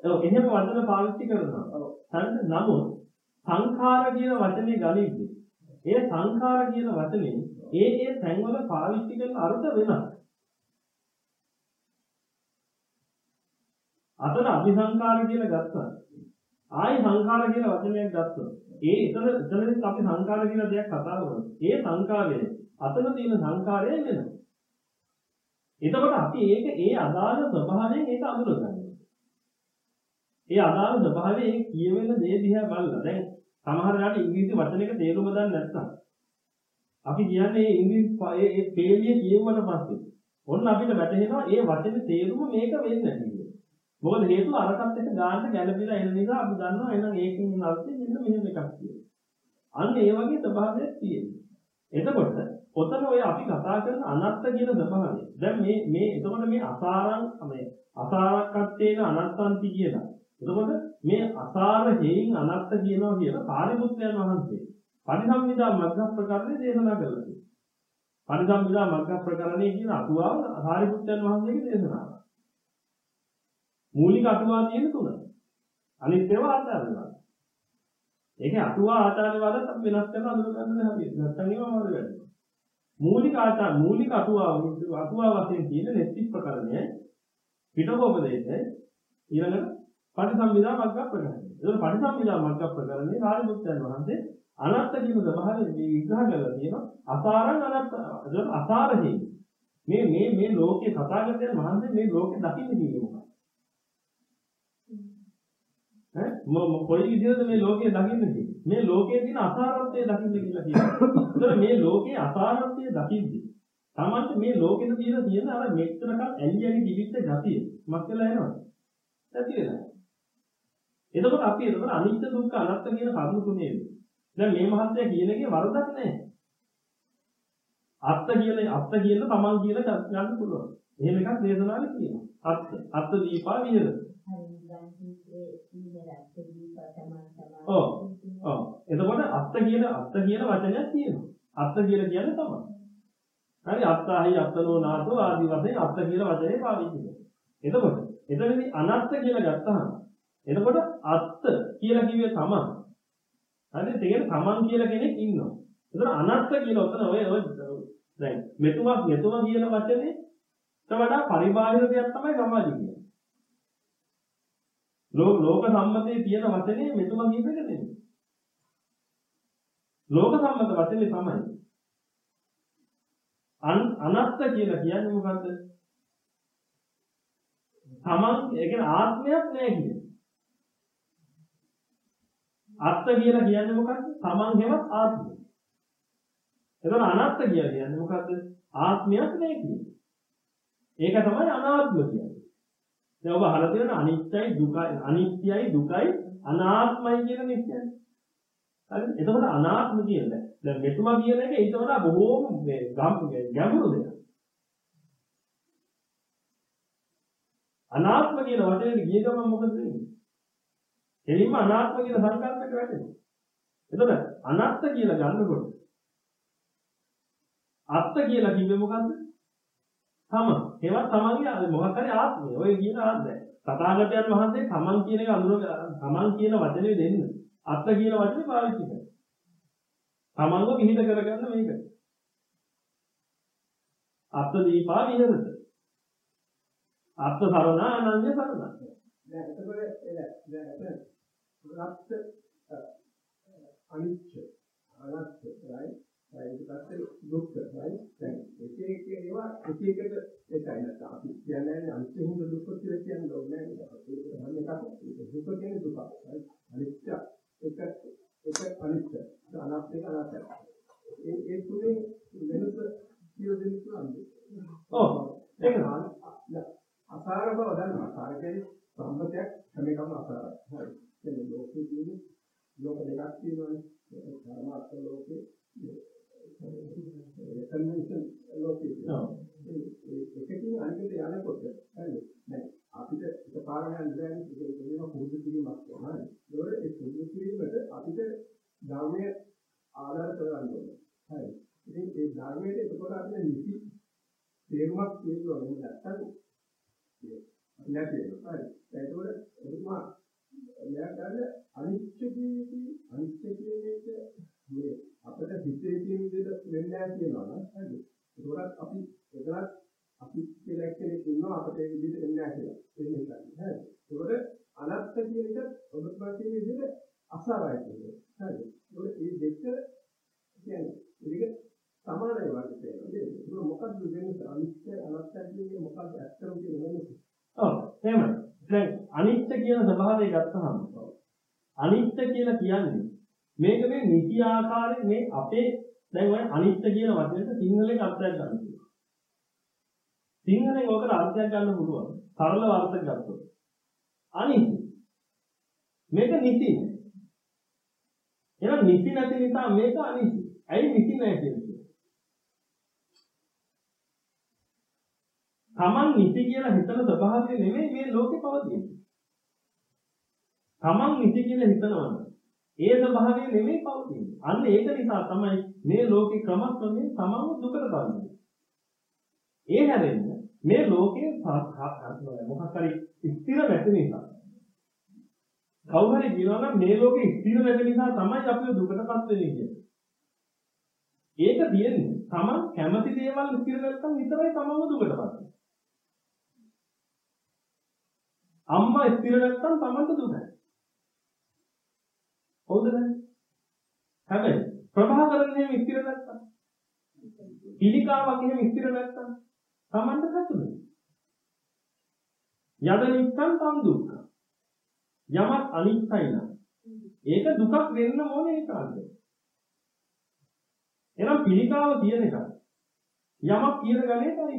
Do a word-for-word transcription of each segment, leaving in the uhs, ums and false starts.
ඔව් එහෙම වචන පාවිච්චි කරනවා. ඔව්. හරිද? නමුත් සංඛාර කියන වචනේ ගනිද්දී ඒ සංඛාර කියන වචනේ ඒ ඒ තැන්වල පාවිච්චි කරන අර්ථ වෙනස්. අතන අபிසංඛාර කියලා ගත්තා. ආයි සංඛාර කියන වචනයක් ගත්තා. ඒ එතන එතනදී අපි සංඛාර කියන දෙයක් කතා කරනවා. ඒ සංඛාරයේ අතන තියෙන සංඛාරය වෙනවා. එතකොට අපි ඒක ඒ අදාළ ස්වභාවයෙන් ඒක අඳුරගන්නවා. ඒ අදාළ ස්වභාවයේ ඒ කියවෙන දේ දිහා බලලා දැන් සමහර වෙලාවට ඉංග්‍රීසි වචනයක තේරුම දන්නේ නැත්නම් අපි කියන්නේ ඉංග්‍රීසි ඒ පේලිය කියවුවට පස්සේ ඔන්න අපිට වැටහෙනවා ඒ වචනේ තේරුම මේක වෙන්නේ නැහැ කියන්නේ. මොකද හේතුව අරකට එක ගන්න ගැළපිලා එන නිසා අපි දන්නවා එහෙනම් ඒකෙන් අර්ථය මෙන්න මෙහෙම එකක් කියලා. අන්න ඒ වගේ ස්වභාවයක් තියෙනවා. එතකොට ඔතන ඔය අපි කතා කරන අනත්ත කියන ස්වභාවය. දැන් මේ මේ එතකොට මේ අසාරං මේ අසාරකත්තේන අනත්තන්ති කියලා. එතකොට මේ අසාර හේයින් අනත්ත කියනවා කියලා සාරිපුත්‍රයන් වහන්සේ පරිසම්මිදා මග්ග ප්‍රකරණේ දේශනා කළා. පරිසම්මිදා මග්ග ප්‍රකරණේ කියන අටුවාව සාරිපුත්‍රයන් වහන්සේගේ දේශනාව. මූලික අටුවා තියෙන තුන. අනිත් ඒවා ආචාර්යවාද. ඒකේ අටුවා ආචාර්යවාදත් අපි වෙනස් කරලා අඳුර ගන්න හැටියට. නැත්නම් ඒවා මාරු වෙනවා. මූලික ආචාර මූලික අටුවා අටුවා වශයෙන් තියෙන නෙත්ති ප්‍රකරණය පිටකෝපදේශය ඊළඟට පටිසම්භිදා මග්ග ප්‍රකරණය. ඒක පටිසම්භිදා මග්ග ප්‍රකරණේ සාරිපුත්‍රයන් වහන්සේ අනත්ත කියන ස්වභාවය විග්‍රහ කරලා තියෙනවා. අසාරං අනත්ත. ඒක අසාරහි. මේ මේ මේ ලෝකේ සතාගතයන් වහන්සේ මේ ලෝකේ දකින්න කියන්නේ මොකක්ද? ඈ මො කොයි විදිහද මේ ලෝකේ දකින්න කියන්නේ? මේ ලෝකයේ තියෙන අසාරත්වය දකින්න කියලා කියනවා. ඒතර මේ ලෝකයේ අසාරත්වය දකිද්දී තමන්ට මේ ලෝකෙද තියෙන තියෙන අර මෙච්චරකල් ඇලි ඇලි දිවිච්ච ගතිය මක් වෙලා එනවා. නැති වෙනවා. එතකොට අපි එතකොට අනිත්‍ය දුක්ඛ අනාත්ම කියන කරුණු තුනේ. දැන් මේ මහත්ය කියන එකේ වරදක් නැහැ. අත්ත කියලා අත්ත කියලා තමන් කියලා ගන්න පුළුවන්. එහෙම එකක් දේශනාවේ තියෙනවා. අත්ත අත්ත දීපා විහෙර. ඔව් ඔව් එතකොට අත්ත කියන අත්ත කියන වචනයක් තියෙනවා. අත්ත කියලා කියන්නේ තමයි. හරි අත්තහයි අත්තනෝ නාතෝ ආදි වශයෙන් අත්ත කියලා වචනේ පාවිච්චි කරනවා. එතකොට එතනදී අනත්ත කියලා ගත්තහම එතකොට අත්ත කියලා කිව්වේ තමන්. හරිද? ඒකේ තමන් කියලා කෙනෙක් ඉන්නවා. එතකොට අනත්ත කියලා උතන ඔය ඔය දැන් මෙතුමා මෙතුමා කියන වචනේ ඊට වඩා පරිබාහිර දෙයක් තමයි සමාජය කියන්නේ. ලෝක ලෝක සම්මතයේ තියෙන වචනේ මෙතුමා කියන එක නෙමෙයි. ලෝක සම්මත වචනේ තමයි. අන් අනත්ත කියලා කියන්නේ මොකද්ද? තමන් ඒ කියන්නේ ආත්මයක් නෑ කියන්නේ. අත්ත කියලා කියන්නේ මොකක්ද? තමන් හැවත් ආත්මය. එතන අනත්ත කියලා කියන්නේ මොකද්ද? ආත්මයක් නෑ කියන්නේ. ඒක තමයි අනාත්ම කියන්නේ. දැන් ඔබ අහලා තියෙන අනිත්‍යයි දුකයි අනිත්‍යයි දුකයි අනාත්මයි කියන නිත්‍යයි. හරිද? එතකොට අනාත්ම කියන්නේ දැන් මෙතුමා කියන එක ඊට වඩා බොහෝම ගැඹුරු දෙයක්. අනාත්ම කියන වචනේ ගිය ගමන් මොකද වෙන්නේ? එනින්ම අනාත්ම කියන සංකල්පයට වැටෙනවා. එතකොට අනාත්ම කියලා ගන්නකොට අත්ත කියලා කිව්වේ මොකද්ද? තම. ඒවත් තමන්ගේ මොකක් හරි ආත්මය. ඔය කියන ආත්මය. තථාගතයන් වහන්සේ තමන් කියන එක අඳුර තමන් කියන වචනේ දෙන්න. අත්ත කියන වචනේ පාවිච්චි කරනවා. තමන්ව විහිද කරගන්න මේක. අත්ත දීපා විහෙරත. අත්ත සරණ අනන්‍ය සරණ. දැන් එතකොට දැන් අපේ රත් අනිච්ච අනත්ත right ඊට පස්සේ දුක්ඛ right දැන් එක එක ඒවා එක එකට එකයි නැත්නම් අපි කියන්නේ අනිත්‍ය හිඳ දුක්ඛ කියලා කියන්නේ ඕනේ නැහැ ඒක දුක කියන්නේ දුක right අනිත්‍ය එක එක අනිත්‍ය අනාත්ම එක අනාත්මයි ඒ ඒ තුනේ වෙනස කියලා දෙන්න පුළුවන්ද ඔව් ඒක අසාර බව දන්නවා අසාර කියන්නේ සම්පතයක් හැම එකම අසාරයි හරි කියන්නේ ලෝකයේ කියන්නේ ලෝක දෙකක් තියෙනවානේ ධර්මාර්ථ ලෝකේ කන්වෙන්ෂන් ලෝකේ එකකින් අනිකට යනකොට හරි දැන් අපිට එකපාරම යන්න බෑනේ ඒක කියනවා පුරුදු කිරීමක් කියලා හරි ඒවල ඒ පුරුදු කිරීමට අපිට ධර්මයේ ආධාර කරගන්න ඕනේ හරි ඉතින් ඒ ධර්මයේ එතකොට අපිට නිසි තේරුමක් තියෙනවා නේ නැත්තම් නැති වෙනවා. හරි. ඒකවල එතුමා මෙයා ගන්න අනිත්‍ය ජීවිතී අනිත්‍ය කියන එක මේ අපිට හිතේ තියෙන විදිහට වෙන්නේ නැහැ කියනවා නේද? හරි. ඒකවත් අපි ඒකවත් අපි කියලා කෙනෙක් ඉන්නවා අපිට ඒ විදිහට වෙන්නේ නැහැ කියලා. ඒක හිතන්නේ. හරි. ඒකවල අනත්ත කියන එක ඔබතුමා කියන විදිහට අසාරයි කියන්නේ. හරි. ඒකවල මේ දෙක කියන්නේ ඒක සමානයි වගේ තේරෙනවා. ඒක මොකක්ද වෙනස? අනිත්‍ය අනත්ත කියන්නේ මොකක්ද ඇත්තම කියන වෙනස? ඔව් එහෙමයි. දැන් අනිත්‍ය කියන ස්වභාවය ගත්තහම අනිත්‍ය කියලා කියන්නේ මේක මේ නිසි ආකාරයේ මේ අපේ දැන් ඔය අනිත්‍ය කියන වචනයට සිංහලෙන් අර්ථයක් ගන්න පුළුවන්. සිංහලෙන් ඔකට අර්ථයක් ගන්න පුළුවන්. සරල අර්ථයක් ගත්තොත්. අනිත්‍ය මේක නිසි නෑ. එහෙනම් නිසි නැති නිසා මේක අනිත්‍ය. ඇයි නිසි නෑ කියන්නේ? තමන් නිසි කියලා හිතන ස්වභාවය නෙමෙයි මේ ලෝකේ පවතින්නේ. තමන් නිසි කියලා හිතනවා ඒ ස්වභාවය නෙමෙයි පවතින්නේ. අන්න ඒක නිසා තමයි මේ ලෝකේ ක්‍රමක්‍රමයෙන් තමන්ව දුකට දාන්නේ. ඒ හැරෙන්න මේ ලෝකේ මොකක් හරි ස්ථිර නැති නිසා. කවුරු හරි කියනවා නම් මේ ලෝකේ ස්ථිර නැති නිසා තමයි අපි දුකටපත් වෙන්නේ කියන්නේ. ඒක තියෙන්නේ තමන් කැමති දේවල් ස්ථිර නැත්නම් විතරයි තමන්ව දුකටපත් වෙන්නේ. අම්මා ස්ථිර නැත්නම් තමන්ට දුකයි. හවුද නැද්ද? හැබැයි ප්‍රභාකරන් එහෙම ස්ථිර නැත්නම් පිළිකාවක් එහෙම ස්ථිර නැත්නම් තමන්ට සතුටුයි. යද නිච්ඡං තම් දුක්ඛ. යමක් අනිත්‍යයි නම් ඒක දුකක් වෙන්න ඕනේ ඒකාන්තයෙන්. එහෙනම් පිළිකාව කියන එක යමක් කියන ගණේටයි.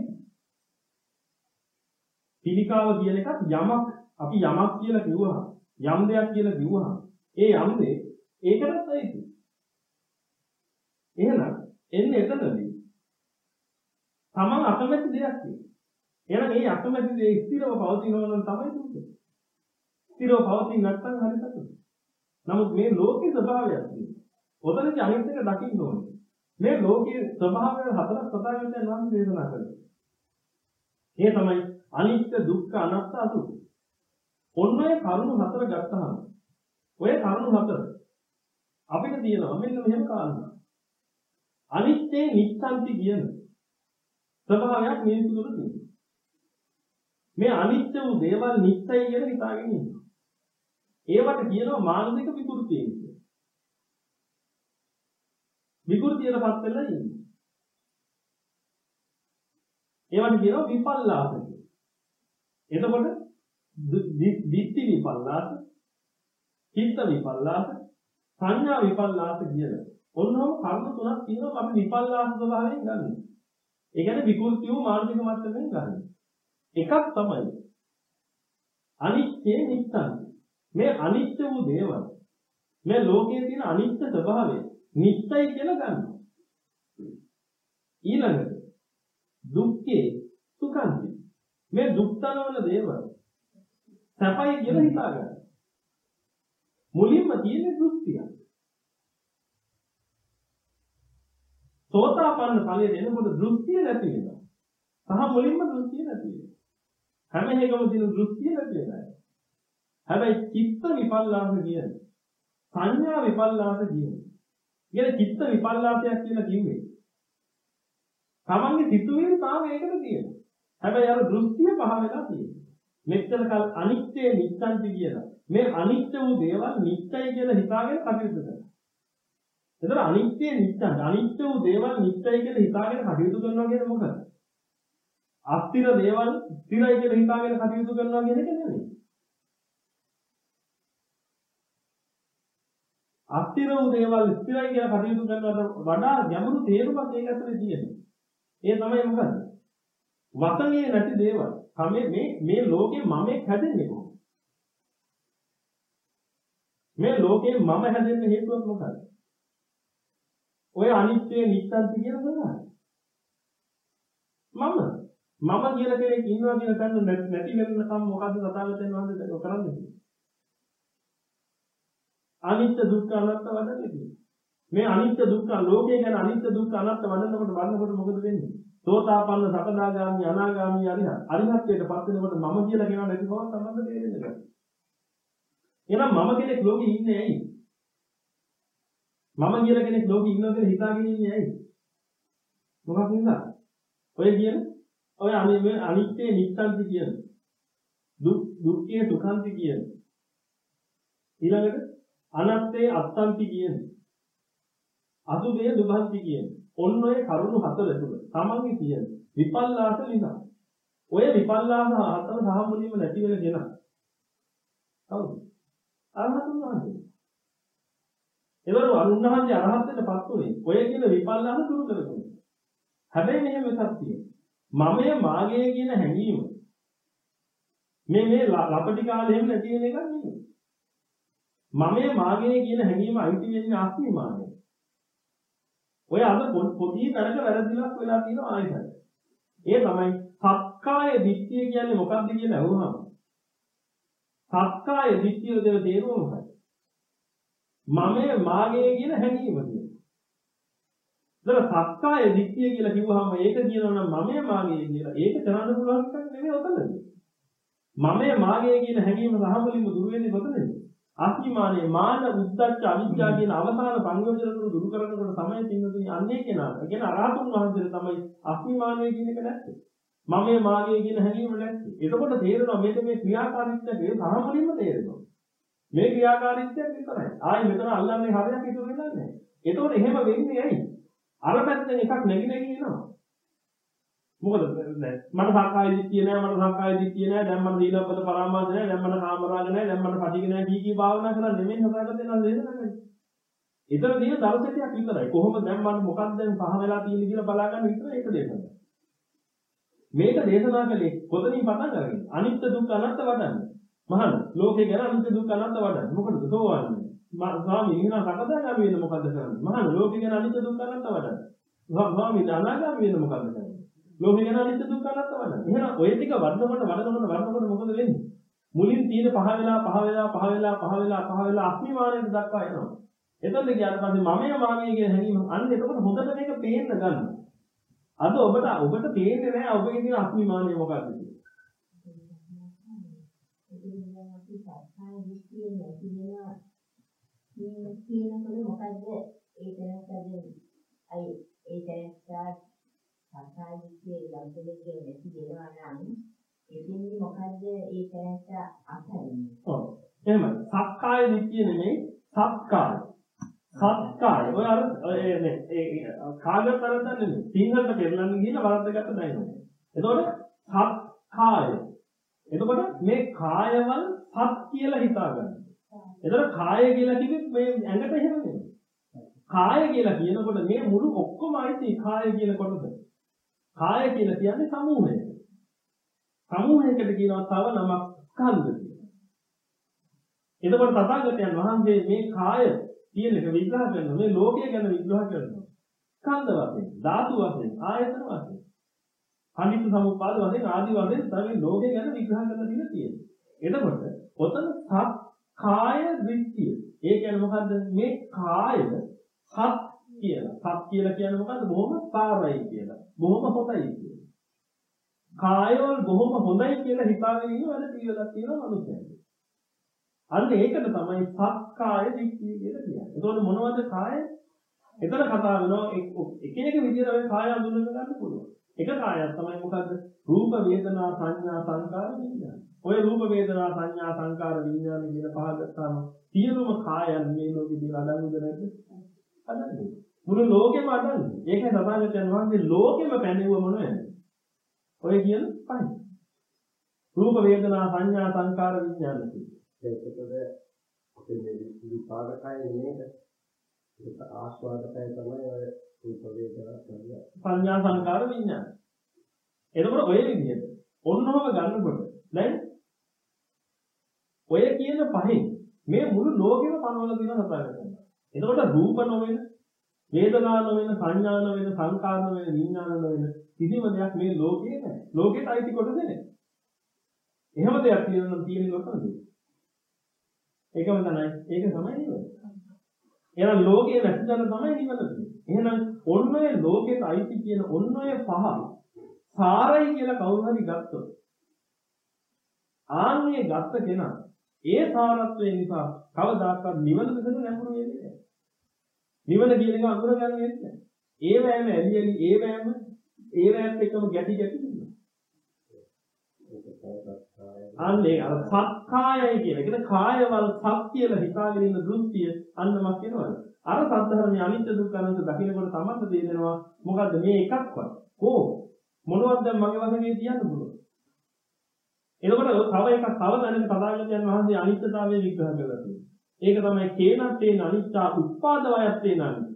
පිළිකාව කියන එකත් යමක් අපි යමක් කියලා කිව්වහම යම් දෙයක් කියලා කිව්වහම ඒ යම් දෙය ඒකටත් ඇයිද? එහෙනම් එන්නේ එතනදී තමන් අකමැති දෙයක් තියෙනවා. එහෙනම් ඒ අකමැති දේ ස්ථිරව පවතිනවා නම් තමයි දුක. ස්ථිරව පවතින නැත්නම් හරි සතුට. නමුත් මේ ලෝකේ ස්වභාවයක් තියෙනවා. ඔතනදී අනිත් එක දකින්න ඕනේ. මේ ලෝකයේ ස්වභාවය හතරක් සතාවෙන් නම් දේශනා කරනවා. ඒ තමයි අනිත්‍ය දුක්ඛ අනාත්ම අසුඛ. ඔන්න ඔය කරුණු හතර ගත්තහම ඔය කරුණු හතර අපිට තියෙනවා මෙන්න මෙහෙම කාරණා. අනිත්‍යේ නිච්ඡන්ති කියන ස්වභාවයක් මිනිස්සු තුළ තියෙනවා. මේ අනිත්‍ය වූ දේවල් නිත්‍යයි කියලා හිතාගෙන ඉන්නවා. ඒවට කියනවා මානසික විකෘතිය කියලා. විකෘතියටපත් වෙලා ඉන්නේ. ඒවට කියනවා විපල්ලාස කියලා. එතකොට දිට්ඨි විපල්ලාස, චිත්ත විපල්ලාස, සංඥා විපල්ලාස කියලා. ඔන්නෝම කර්ම තුනක් තියෙනවා අපි විපල්ලාස ස්වභාවයෙන් ගන්න. ඒ කියන්නේ විකෘති වූ මානසික මට්ටමින් ගන්න. එකක් තමයි අනිත්‍ය නිත්‍යං. මේ අනිත්‍ය වූ දේවල් මේ ලෝකයේ තියෙන අනිත්‍ය ස්වභාවය නිත්‍යයි කියලා ගන්නවා. ඊළඟට දුක්ඛේ සුඛංති. මේ දුක් තනවන දේවල් සැපයි කියලා හිතා ගන්න. මුලින්ම තියෙන දෘෂ්ටිය. සෝතාපන්න ඵලයේ එනකොට දෘෂ්ටිය නැති වෙනවා. සහ මුලින්ම දෘෂ්ටිය නැති වෙනවා. හැම එකම තියෙන දෘෂ්ටිය නැති වෙනවා. හැබැයි චිත්ත විපල්ලාස කියන්නේ සංඥා විපල්ලාස කියන්නේ. කියන චිත්ත විපල්ලාසයක් කියලා කිව්වේ. තමන්ගේ සිතුවිලි තාම ඒකට තියෙනවා. හැබැයි අර දෘෂ්ටිය පහ වෙලා තියෙනවා. මෙච්චර කල් අනිත්‍ය නිත්‍යන්ති කියලා. මේ අනිත්‍ය වූ දේවල් නිත්‍යයි කියලා හිතාගෙන කටයුතු කරනවා. එතන අනිත්‍ය නිත්‍යං අනිත්‍ය වූ දේවල් නිත්‍යයි කියලා හිතාගෙන කටයුතු කරනවා කියන්නේ මොකද? අස්තිර දේවල් ස්ථිරයි කියලා හිතාගෙන කටයුතු කරනවා කියන එක නෙමෙයි. අස්තිර වූ දේවල් ස්ථිරයි කියලා කටයුතු කරනවට වඩා ගැඹුරු තේරුමක් ඒක ඇතුලේ තියෙනවා. ඒ තමයි මොකද? වතනේ නැති දේවල්. මේ මේ මේ ලෝකේ මම හැදෙන්නේ කොහොමද? මේ ලෝකේ මම හැදෙන්න හේතුවක් මොකක්ද? ඔය අනිත්‍ය නිත්‍යන්ති කියන දේ. මම මම කියලා කෙනෙක් ඉන්නවා කියන තැන නැති වෙනකම් මොකද්ද සතාවතෙන් වහන්සේ කරන්නේ? අනිත්‍ය දුක්ඛ අනාත්ම වඩන්නේ. මේ අනිත්‍ය දුක්ඛ ලෝකේ ගැන අනිත්‍ය දුක්ඛ අනාත්ම වඩනකොට වඩනකොට මොකද වෙන්නේ? සෝතාපන්න සකදාගාමි අනාගාමි අරිහත් අරිහත්ත්වයට පත් වෙනකොට මම කියලා කියනවා නැති බව සම්බන්ධ තේරෙන්නේ නැහැ. එහෙනම් මම කෙනෙක් ලෝකෙ ඉන්නේ ඇයි? මම කියලා කෙනෙක් ලෝකෙ ඉන්නවා කියලා හිතාගෙන ඉන්නේ ඇයි? මොකක්ද නේද? ඔය කියන ඔය අනිත්‍ය නිත්‍යන්ති කියන දුක් දුක්ඛේ සුඛන්ති කියන ඊළඟට අනත්තේ අත්තන්ති කියන අසුභේ දුභන්ති කියන ඔන්න ඔය කරුණු හතර තුල තමන්ගේ තියෙන විපල්ලාස නිසා ඔය විපල්ලාස හතර සහ මුලින්ම නැති වෙන කෙනා කවුද? අරහතුන් වහන්සේ. ඒවරු අනුන්වහන්සේ අරහත්ත්වයටපත් උනේ ඔය කියන විපල්ලාස දුරු කරගන්න. හැබැයි මෙහෙම එකක් තියෙනවා. මමය මාගේ කියන හැඟීම මේ මේ ලපටි කාලේ එහෙම නැති වෙන එකක් නෙමෙයි. මමය මාගේ කියන හැඟීම අයිති වෙන්නේ අස්මිමානයි. ඔය අද පොඩි තරක වැරදිලක් වෙලා තියෙනවා ආයතන. ඒ තමයි සක්කාය දිට්ඨිය කියන්නේ මොකක්ද කියලා අහුවහම. සක්කාය දිට්ඨිය දෙව තේරුම මොකක්ද? මමය මාගේ කියන හැඟීම කියන්නේ. දැන් සක්කාය දිට්ඨිය කියලා කිව්වහම ඒක කියනවා නම් මමය මාගේ කියලා. ඒක කරන්න පුළුවන් එකක් නෙමෙයි ඔතනදී. මමය මාගේ කියන හැඟීම සහමුලින්ම දුර වෙන්නේ කොතනද? අස්මිමානේ මාන උද්දච්ච අවිද්‍යාව කියන අවසාන සංයෝජන තුන දුරු කරනකොට තමයි තින්නුතුනි අන්නේ කෙනාට. ඒ කියන්නේ අරහතුන් වහන්සේට තමයි අස්මිමානේ කියන එක නැත්තේ. මමයේ මාගේ කියන හැඟීම නැත්තේ. එතකොට තේරෙනවා මේක මේ ක්‍රියාකාරීත්වයේ සාමුලින්ම තේරෙනවා. මේ ක්‍රියාකාරීත්වයක් විතරයි. ආයේ මෙතන අල්ලන්නේ හරියක් ඉතුරු වෙන්නේ නැහැ. එතකොට එහෙම වෙන්නේ ඇයි? අර පැත්තෙන් එකක් නැగి නැగి එනවා. මොකද මට සක්කාය දිට්ඨිය නෑ මට සක්කාය දිට්ඨිය නෑ දැන් මට සීලබ්බත පරාමාස නෑ දැන් මට කාමරාග නෑ දැන් මට පටිඝ නෑ කී කී භාවනා කරලා නෙමෙයි හදාගත්තේ නේද නේද? ඒතර තියෙන දර්ශනයක් විතරයි. කොහොමද දැන් මට මොකක්ද දැන් පහ වෙලා තියෙන්නේ කියලා බලා ගන්න විතරයි ඒක දේශනාව. මේක දේශනා කළේ කොතනින් පටන් අරගෙන? අනිත්‍ය දුක්ඛ අනාත්ම වඩන්න. මහාන ලෝකේ ගැන අනිත්‍ය දුක්ඛ අනාත්ම වඩන්න. මොකටද සෝවන්නේ? ස්වාමී නිහන සකදාගාමී වෙන මොකද්ද කරන්නේ? මහාන ලෝකේ ගැන අනිත්‍ය දුක්ඛ අනාත්ම වඩන්න. ස්වාමී අනාගාමී වෙන මොකද්ද කරන්නේ? ලෝකේ ගැන අනිත්‍ය දුක්ඛ අනාත්ම වඩන්න. එහෙනම් ඔය ටික වඩනකොට වඩනකොට වඩනකොට මොකද වෙන්නේ? මුලින් තියෙන පහ වෙලා පහ වෙලා පහ වෙලා පහ වෙලා පහ වෙලා අස්මිමානයට දක්වා එනවා. එතකොට ගියාට පස්සේ මමයේ මාගේ කියන හැඟීම අන්න එතකොට හොඳට මේක පේන්න ගන්න. අද ඔබට ඔබට පේන්නේ නැහැ ඔබගේ තියෙන අස්මිමානය මොකක්ද කියලා. මොකද්ද ඒ දැනගන්න අයි ඒ දැනගන්න සක්කාය දිට්ඨිය ලබ්ධලෙගේ නැති වෙනවා නම් එදින්දි මොකද්ද ඒ තැනට අසන්නේ? ඔව්. එහෙමයි. සක්කාය දිට්ඨිය නෙමෙයි සක්කාය. සක්කාය. ඔය අර ඒ නේ ඒ කාගතරද නෙමෙයි. සිංහලට පෙරලන්න ගිහින් වරද්දගත්ත දැනෙනවා. එතකොට සක්කාය. එතකොට මේ කායවල සත් කියලා හිතා ගන්න. එතකොට කාය කියලා කිව්වෙත් මේ ඇඟට එහෙම නෙමෙයි. කාය කියලා කියනකොට මේ මුළු ඔක්කොම අයිති කාය කියන කොටස. කාය කියලා කියන්නේ සමූහය. සමූහයකට කියනවා තව නමක් ස්කන්ධ කියලා. එතකොට තථාගතයන් වහන්සේ මේ කාය කියන එක විග්‍රහ කරනවා. මේ ලෝකය ගැන විග්‍රහ කරනවා. ස්කන්ධ වශයෙන්, ධාතු වශයෙන්, ආයතන වශයෙන්, අනිත්‍ය සමුප්පාද වශයෙන් ආදී වශයෙන් තමයි ලෝකය ගැන විග්‍රහ කරලා දීලා තියෙන්නේ. එතකොට ඔතන සත් කාය දෘෂ්ටිය. ඒ කියන්නේ මොකද්ද? මේ කාය සත් කියලා. සත් කියලා කියන්නේ මොකද්ද? බොහොම සාරයි කියලා. බොහොම හොඳයි කියලා. කායවල බොහොම හොඳයි කියලා හිතාගෙන ඉන්න වැඩ පිළිවෙලක් තියෙනවා මනුස්සයෙක්. අන්න ඒකට තමයි සත්කාය දිට්ඨිය කියලා කියන්නේ. එතකොට මොනවද කාය? එතන කතා වෙනවා එක එක විදිහට ඔය කාය අඳුනගන්න ගන්න පුළුවන්. එක කායයක් තමයි මොකද්ද? රූප වේදනා සංඥා සංකාර විඥාන. ඔය රූප වේදනා සංඥා සංකාර විඥාන කියන පහ ගත්තාම සියලුම කායයන් මේ ලෝකෙදී අඩංගුද නැද්ද? අඩංගුයි. මුළු ලෝකෙම අඩංගුයි. ඒකයි සමාජයෙන් වහන්සේ ලෝකෙම පැනෙවුව මොනවද? ඔය කියන පහ. රූප වේදනා සංඥා සංකාර විඥාන කියන්නේ. ඒකද අපේ මේ විපාකය නේද? ඒක ආස්වාදකය තමයි ඔය රූප වේදනා සංඥා සංකාර විඥාන. එතකොට ඔය විදිහට ඔන්නෝම ගන්නකොට දැන් ඔය කියන පහෙන් මේ මුළු ලෝකෙම පනවල තියෙන සත්‍යයක්. එතකොට රූප නොවන, වේදනා නොවන, සංඥා නොවන, සංකාර නොවන, විඥාන නොවන කිසිම දෙයක් මේ ලෝකේ නැහැ. ලෝකෙට අයිති කොටද නැහැ. එහෙම දෙයක් තියෙනවා තියෙන කොටද? ඒකම තමයි. ඒක තමයි නිවන. එහෙනම් ලෝකේ නැතිනම් තමයි නිවන තියෙන්නේ. එහෙනම් ඔන්න ඔය ලෝකෙට අයිති කියන ඔන්න ඔය පහ සාරයි කියලා කවුරු හරි ගත්තොත් ආන්නේ ගත්ත කෙනා ඒ සාරත්වය නිසා කවදාකවත් නිවන පිටු නැඹුරු වෙන්නේ නැහැ. නිවන කියන එක අඳුර ගන්න වෙන්නේ නැහැ. ඒ වෑම ඇලි ඇලි ඒ වෑම ඒ වෑමත් එක්කම ගැටි ගැටි ඉන්නවා. අන්නේ අර සත්කායයි කියන එක. ඒක කායවල සත් කියලා හිතාගෙන ඉන්න දෘෂ්ටිය අන්නමක් වෙනවා. අර සත්‍යධර්මයේ අනිත්‍ය දුක්ඛ අනාත්ම දකින්නකොට තමයි තේරෙනවා මොකද්ද මේ එකක්වත් කො මොනවද දැන් මගේ වශයෙන් කියන්න පුළුවන්. එතකොට තව එකක් තව දැනක තථාගතයන් වහන්සේ අනිත්‍යතාවය විග්‍රහ කරලා තියෙනවා. ඒක තමයි කේනත්තේන අනිත්‍යා උත්පාද වයත්තේන අනිත්‍ය.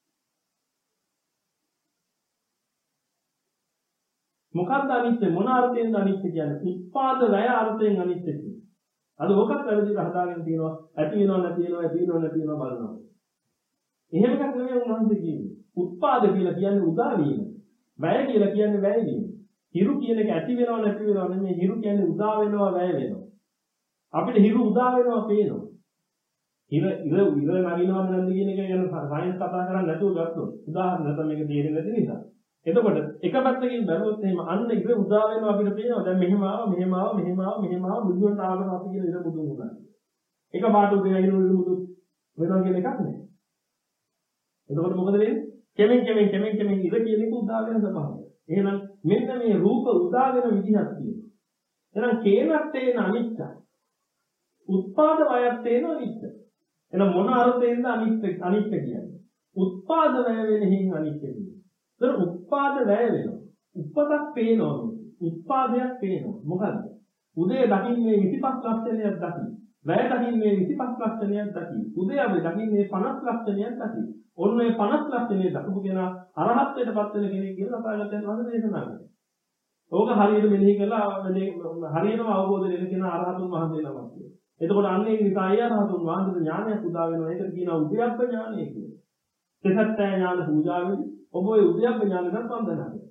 මොකක්ද අනිත්‍ය මොන අර්ථයෙන්ද අනිත්‍ය කියන්නේ? උත්පාද වැය අර්ථයෙන් අනිත්‍ය කියන්නේ. අද ඔකත් වැරදිට හදාගෙන තියෙනවා. ඇති වෙනව නැති වෙනව ඇති වෙනව නැති වෙනව බලනවා. එහෙම එකක් නෙමෙයි උන්වහන්සේ කියන්නේ. උත්පාද කියලා කියන්නේ උදා වීම. වැය කියලා කියන්නේ වැය වීම. හිරු කියන එක ඇති වෙනව නැති වෙනව නෙමෙයි. හිරු කියන්නේ උදා වෙනවා වැය වෙනවා. අපිට හිරු උදා වෙනවා පේනවා. හිර ඉර ඉර නගිනවද නැද්ද කියන එක ගැන සයන්ස් කතා කරන්නේ නැතුව ගත්තොත් උදාහරණ තමයි මේක තේරෙන්නේ නැති නිසා. එතකොට එක පැත්තකින් බැලුවොත් එහෙම අන්න ඉර උදා වෙනවා අපිට පේනවා. දැන් මෙහෙම ආව මෙහෙම ආව මෙහෙම ආව මෙහෙම ආව බුදුන්ට ආවම අපි කියන ඉර බුදුන් වුණා. එක පාට උදේ ඉර බුදු වෙනවා කියන එකක් නෑ. එතකොට මොකද වෙන්නේ? කෙමෙන් කෙමෙන් කෙමෙන් කෙමෙන් ඉර කියන එක උදා වෙන ස්වභාවය. එහෙනම් මෙන්න මේ රූප උදා වෙන විදිහක් තියෙනවා. එහෙනම් කේනත්තේන අනිත්‍ය. උත්පාද වයත්තේන අනිත්‍ය. එහෙනම් මොන අර්ථයෙන්ද අනිත්‍ය අනිත්‍ය කියන්නේ? උත්පාද වැය වෙන හින් අනිත්‍ය කියන්නේ. ඒතර උත්පාද වැය වෙනවා. උපතක් පේනවා. උත්පාදයක් පේනවා. මොකද්ද? උදේ දකින්නේ විසිපස් ලක්ෂණයක් දකි. වැය දකින්නේ විසිපස් ලක්ෂණයක් දකි. උදේ අපි දකින්නේ පනස් ලක්ෂණයක් දකි. ඔන්න ඔය පනස් ලක්ෂණය දක්වපු කෙනා අරහත්ත්වයටපත් වෙන කෙනෙක් කියලා තථාගතයන් වහන්සේ දේශනා කළා. ඕක හරියට මෙනෙහි කළා හරියටම අවබෝධ වෙන කෙනා අරහතුන් වහන්සේ නමක් කියලා. එතකොට අන්න ඒ නිසා අය අරහතුන් වහන්සේට ඥානයක් උදා වෙනවා. ඒකට කියනවා උද්‍යප්ප ඥානය කියලා. තෙසත්ත්‍ය ඥාන පූජාවෙදී ඔබ ඔය උද්‍යප්ප ඥානකට වන්දනා කරනවා.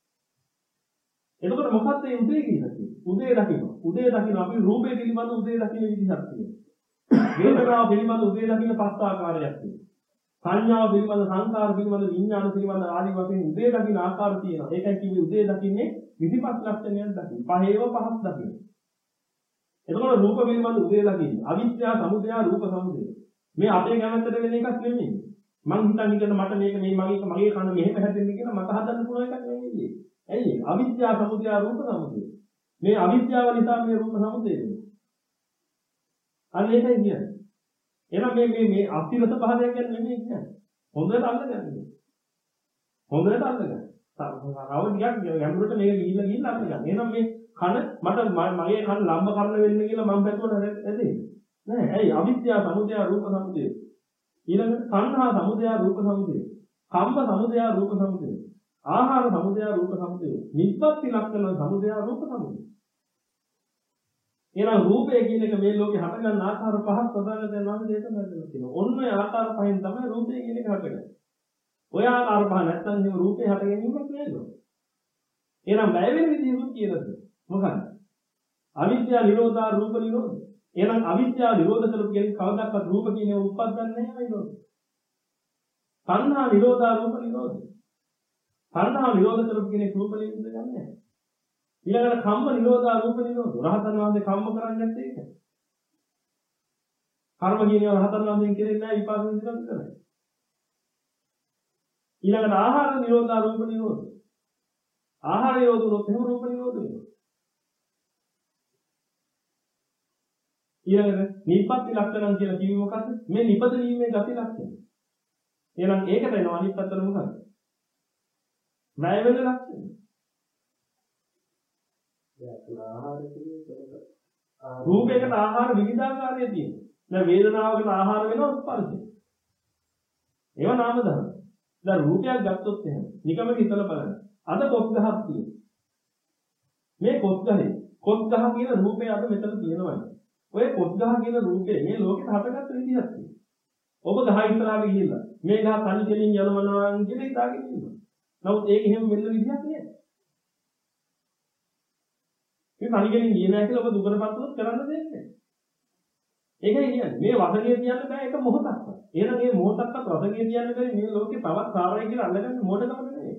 එතකොට මොකක්ද මේ උදේ කියන්නේ? උදේ දකින්න. උදේ දකින්න අපි රූපය පිළිබඳ උදේ දකින්න විදිහක් තියෙනවා. වේදනාව පිළිබඳ උදේ දකින්න පස් ආකාරයක් තියෙනවා. සංඥාව පිළිබඳ සංකාර පිළිබඳ විඥාන පිළිබඳ ආදී වශයෙන් උදේ දකින්න ආකාර තියෙනවා. ඒකයි කිව්වේ උදේ දකින්නේ විසිපස් ලක්ෂණයක් දකින්න. පහේව පහක් දකින්න. එතකොට රූප පිළිබඳ උදේ දකින්න. අවිද්‍යාව සමුදය රූප සමුදය. මේ අපේ කැමැත්තට වෙන එකක් නෙමෙයි. මං හිතන් හිතන මට මේක මේ මගේ මගේ කන මෙහෙම හැදෙන්න කියලා මට හදන්න පුළුවන් එකක් නෙමෙයි. ඇයි? අවිද්‍යාව සමුදය රූප සමුදය. මේ අවිද්‍යාව නිසා මේ රූප සමුදය වෙනවා. අන්න ඒකයි කියන්නේ. එහෙනම් මේ මේ මේ අස්තිරස පහදයක් ගැන නෙමෙයි කියන්නේ. හොඳට අල්ලගන්න. හොඳට අල්ලගන්න. තව ටිකක් ගැඹුරට මේක ගිහිල්ලා ගිහිල්ලා අල්ලගන්න. එහෙනම් මේ කන මට මගේ කන ලම්බ කරන වෙන්න කියලා මම බැලුවා නේද? නෑ. ඇයි? අවිද්‍යාව සමුදය රූප සමුදය. ඊළඟට සංහා සමුදය රූප සමුදය. කම්ම සමුදය රූප සමුදය. ආහාර සමුදය රූප සමුදය. නිබ්බති ලක්ෂණ සමුදය රූප සමුදය. එහෙනම් රූපය කියන එක මේ ලෝකේ හට ගන්න ආකාර පහක් සදාගතයන් වහන්සේ දේශනා කරලා තියෙනවා. ඔන්න ඔය ආකාර පහෙන් තමයි රූපය කියන එක හටගන්නේ. ඔය ආකාර පහ නැත්නම් මේ රූපේ හට ගැනීමක් නේද? එහෙනම් වැය වෙන විදිහකුත් කියලාද? මොකක්ද? අවිද්‍යාව නිරෝධා රූප නිරෝධ. එහෙනම් අවිද්‍යාව නිරෝධ කරපු කෙනෙක් කවදාවත් රූප කියන ඒවා උත්පත්න්නේ නැහැ නේද? සංහා නිරෝධා රූප නිරෝධ. සංහා නිරෝධ කරපු කෙනෙක් රූප නිරෝධ ගන්නෑ නැහැ. ඊළඟට කම්ම නිරෝධා රූප නිරෝධ. රහතන් වහන්සේ කම්ම කරන්නේ නැත්තේ ඒක. කර්ම කියනවා රහතන් වහන්සේන් කෙරෙන්නේ නැහැ විපාක විඳිනවා විතරයි. ඊළඟට ආහාර නිරෝධා රූප නිරෝධ. ආහාර නිරෝධුනොත් එහෙම රූප නිරෝධ වෙනවා. ඊළඟට නිප්පත්ති ලක්ෂණම් කියලා කිව්වේ මොකද්ද? මේ නිපද වීමේ ගති ලක්ෂණ. එහෙනම් ඒකට එනවා අනිත් පැත්තට මොකද්ද? ණය වෙන ලක්ෂණ. රූපයකට ආහාර විවිධාකාරය තියෙනවා. දැන් වේදනාවකට ආහාර වෙනවා ස්පර්ශය. ඒවා නාම ධර්ම. දැන් රූපයක් ගත්තොත් එහෙම නිකමට හිතලා බලන්න. අද කොස් ගහක් තියෙනවා. මේ කොස් ගහේ කොස් ගහ කියන රූපය අද මෙතන තියෙනවා. ඔය කොස් ගහ කියන රූපේ මේ ලෝකෙට හටගත්ත විදිහක් තියෙනවා. ඔබ ගහ ඉස්සරහට ගිහිල්ලා මේ ගහ තනි දෙලින් යනවනවා කියලා හිතාගෙන ඉන්නවා. නමුත් ඒක එහෙම වෙන්න විදිහක් නෑ. මේ තනියෙන් ගියේ නැහැ කියලා ඔබ දුකටපත් වුණොත් කරන්න දෙයක් නැහැ. ඒකයි කියන්නේ මේ වසඟය කියන්න බෑ ඒක මොහොතක්වත්. එහෙනම් මේ මොහොතක්වත් වසඟය කියන්න බැරි මේ ලෝකේ තවත් සාරයි කියලා අල්ලගන්න මොඩකම නෙමෙයි.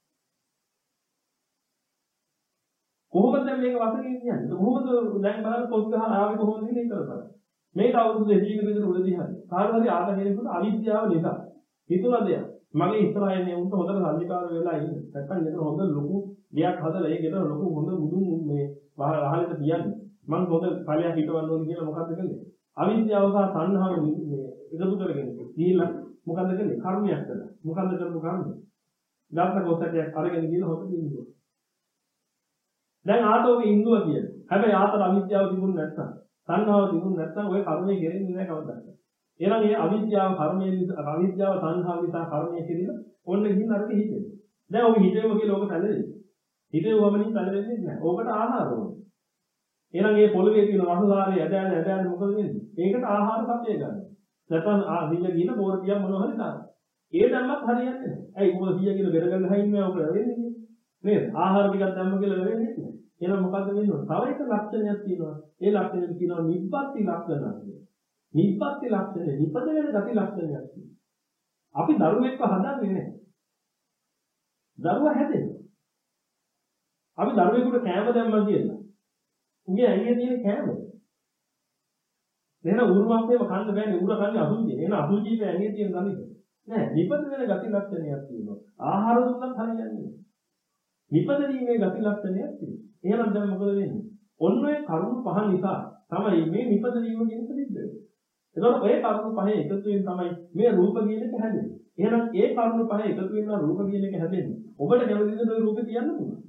කොහොමද දැන් මේක වසඟය කියන්නේ? කොහොමද දැන් බලන්න පොත් ගහන ආවේ කොහොමද කියලා හිතලා මේක අවුරුදු දෙකකින් විතර උඩදී හරි. කාට හරි ආදහේකට අවිද්‍යාව නිසා හිතුණා දෙයක්. මගේ ඉස්සරහින් එන්නේ උන්ට හොඳට සල්ලිකාර වෙලා ඉන්නේ. නැත්තම් ගෙදර හොඳ ලොකු ගයක් හදලා ඒ ගෙදර ලොකු හොඳ මුදුන් මේ වහලට තියන්නේ. මං හොඳ ඵලයක් හිටවන්න ඕනේ කියලා මොකද්ද කළේ? අවිද්‍යාව සහ තණ්හාව මේ එකතු කරගෙන ගිහිල්ලා මොකද්ද කළේ? කර්මයක් කළා. මොකද්ද කරපු කර්මය? ගාත්ත කොටයක් අරගෙන ගිහින් හොත ඉන්නවා. දැන් ආතෝගේ ඉන්නවා කියන්නේ. හැබැයි ආතර අවිද්‍යාව තිබුණ නැත්තම් තණ්හාව තිබුණ නැත්තම් ওই කර්මය කෙරෙන්නේ නැහැ කවදාවත්. එහෙනම් මේ අවිද්‍යාව කර්මයේ අවිද්‍යාව තණ්හාව නිසා කර්මය කෙරෙලා ඔන්න ගිහින් අරක හිතෙන්නේ. දැන් ඔබ හිතේම කියලා ඔබ පැලෙන්නේ. හිතේවමනින් පැලෙන්නේ නැහැ. ඔබට ආහාර ඕනේ. එහෙනම් මේ පොළවේ තියෙන රසාරය ඇදෑන ඇදෑන මොකද වෙන්නේ? ඒකට ආහාර සපය ගන්න. නැත්නම් ආ සීය කියන බෝරටියක් මොනවා හරි දාන්න. ඒ දැම්මත් හරියන්නේ නැහැ. ඇයි මොකද සීය කියන බෙර ගන්න හයින්නේ ඔක වෙන්නේ නේද? ආහාර ටිකක් දැම්ම කියලා වෙන්නේ නැහැ. එහෙනම් මොකද්ද වෙන්නේ? තව එක ලක්ෂණයක් තියෙනවා. ඒ ලක්ෂණය කියනවා නිබ්බත්ති ලක්ෂණ කියලා. නිබ්බත්ති ලක්ෂණය නිපද වෙන ගති ලක්ෂණයක් තියෙනවා. අපි දරුවෙක්ව හදන්නේ නැහැ. දරුවා හැදෙනවා. අපි දරුවෙකුට කෑම දැම්මා කියලා. උගේ ඇඟේ තියෙන කෑම. එහෙනම් උරුමක් වේම කන්න බෑනේ. උර කන්නේ අසුචි. එහෙනම් අසුචියේ ඇඟේ තියෙන ගතිය. නෑ, නිපද වෙන ගති ලක්ෂණයක් තියෙනවා. ආහාර දුන්නත් හරියන්නේ නෑ. නිපද වීමේ ගති ලක්ෂණයක් තියෙනවා. එහෙනම් දැන් මොකද වෙන්නේ? ඔන්න ඔය කරුණු පහ නිසා තමයි මේ නිපද වීම කියන එක සිද්ධ වෙන්නේ. එතකොට ඔය කරුණු පහේ එකතු වෙන තමයි මේ රූප කියන එක හැදෙන්නේ. එහෙනම් ඒ කරුණු පහේ එකතු වෙනවා රූප කියන එක හැදෙන්නේ. ඔබට කැමතිද ඔය රූපේ තියන්න පුළුවන්?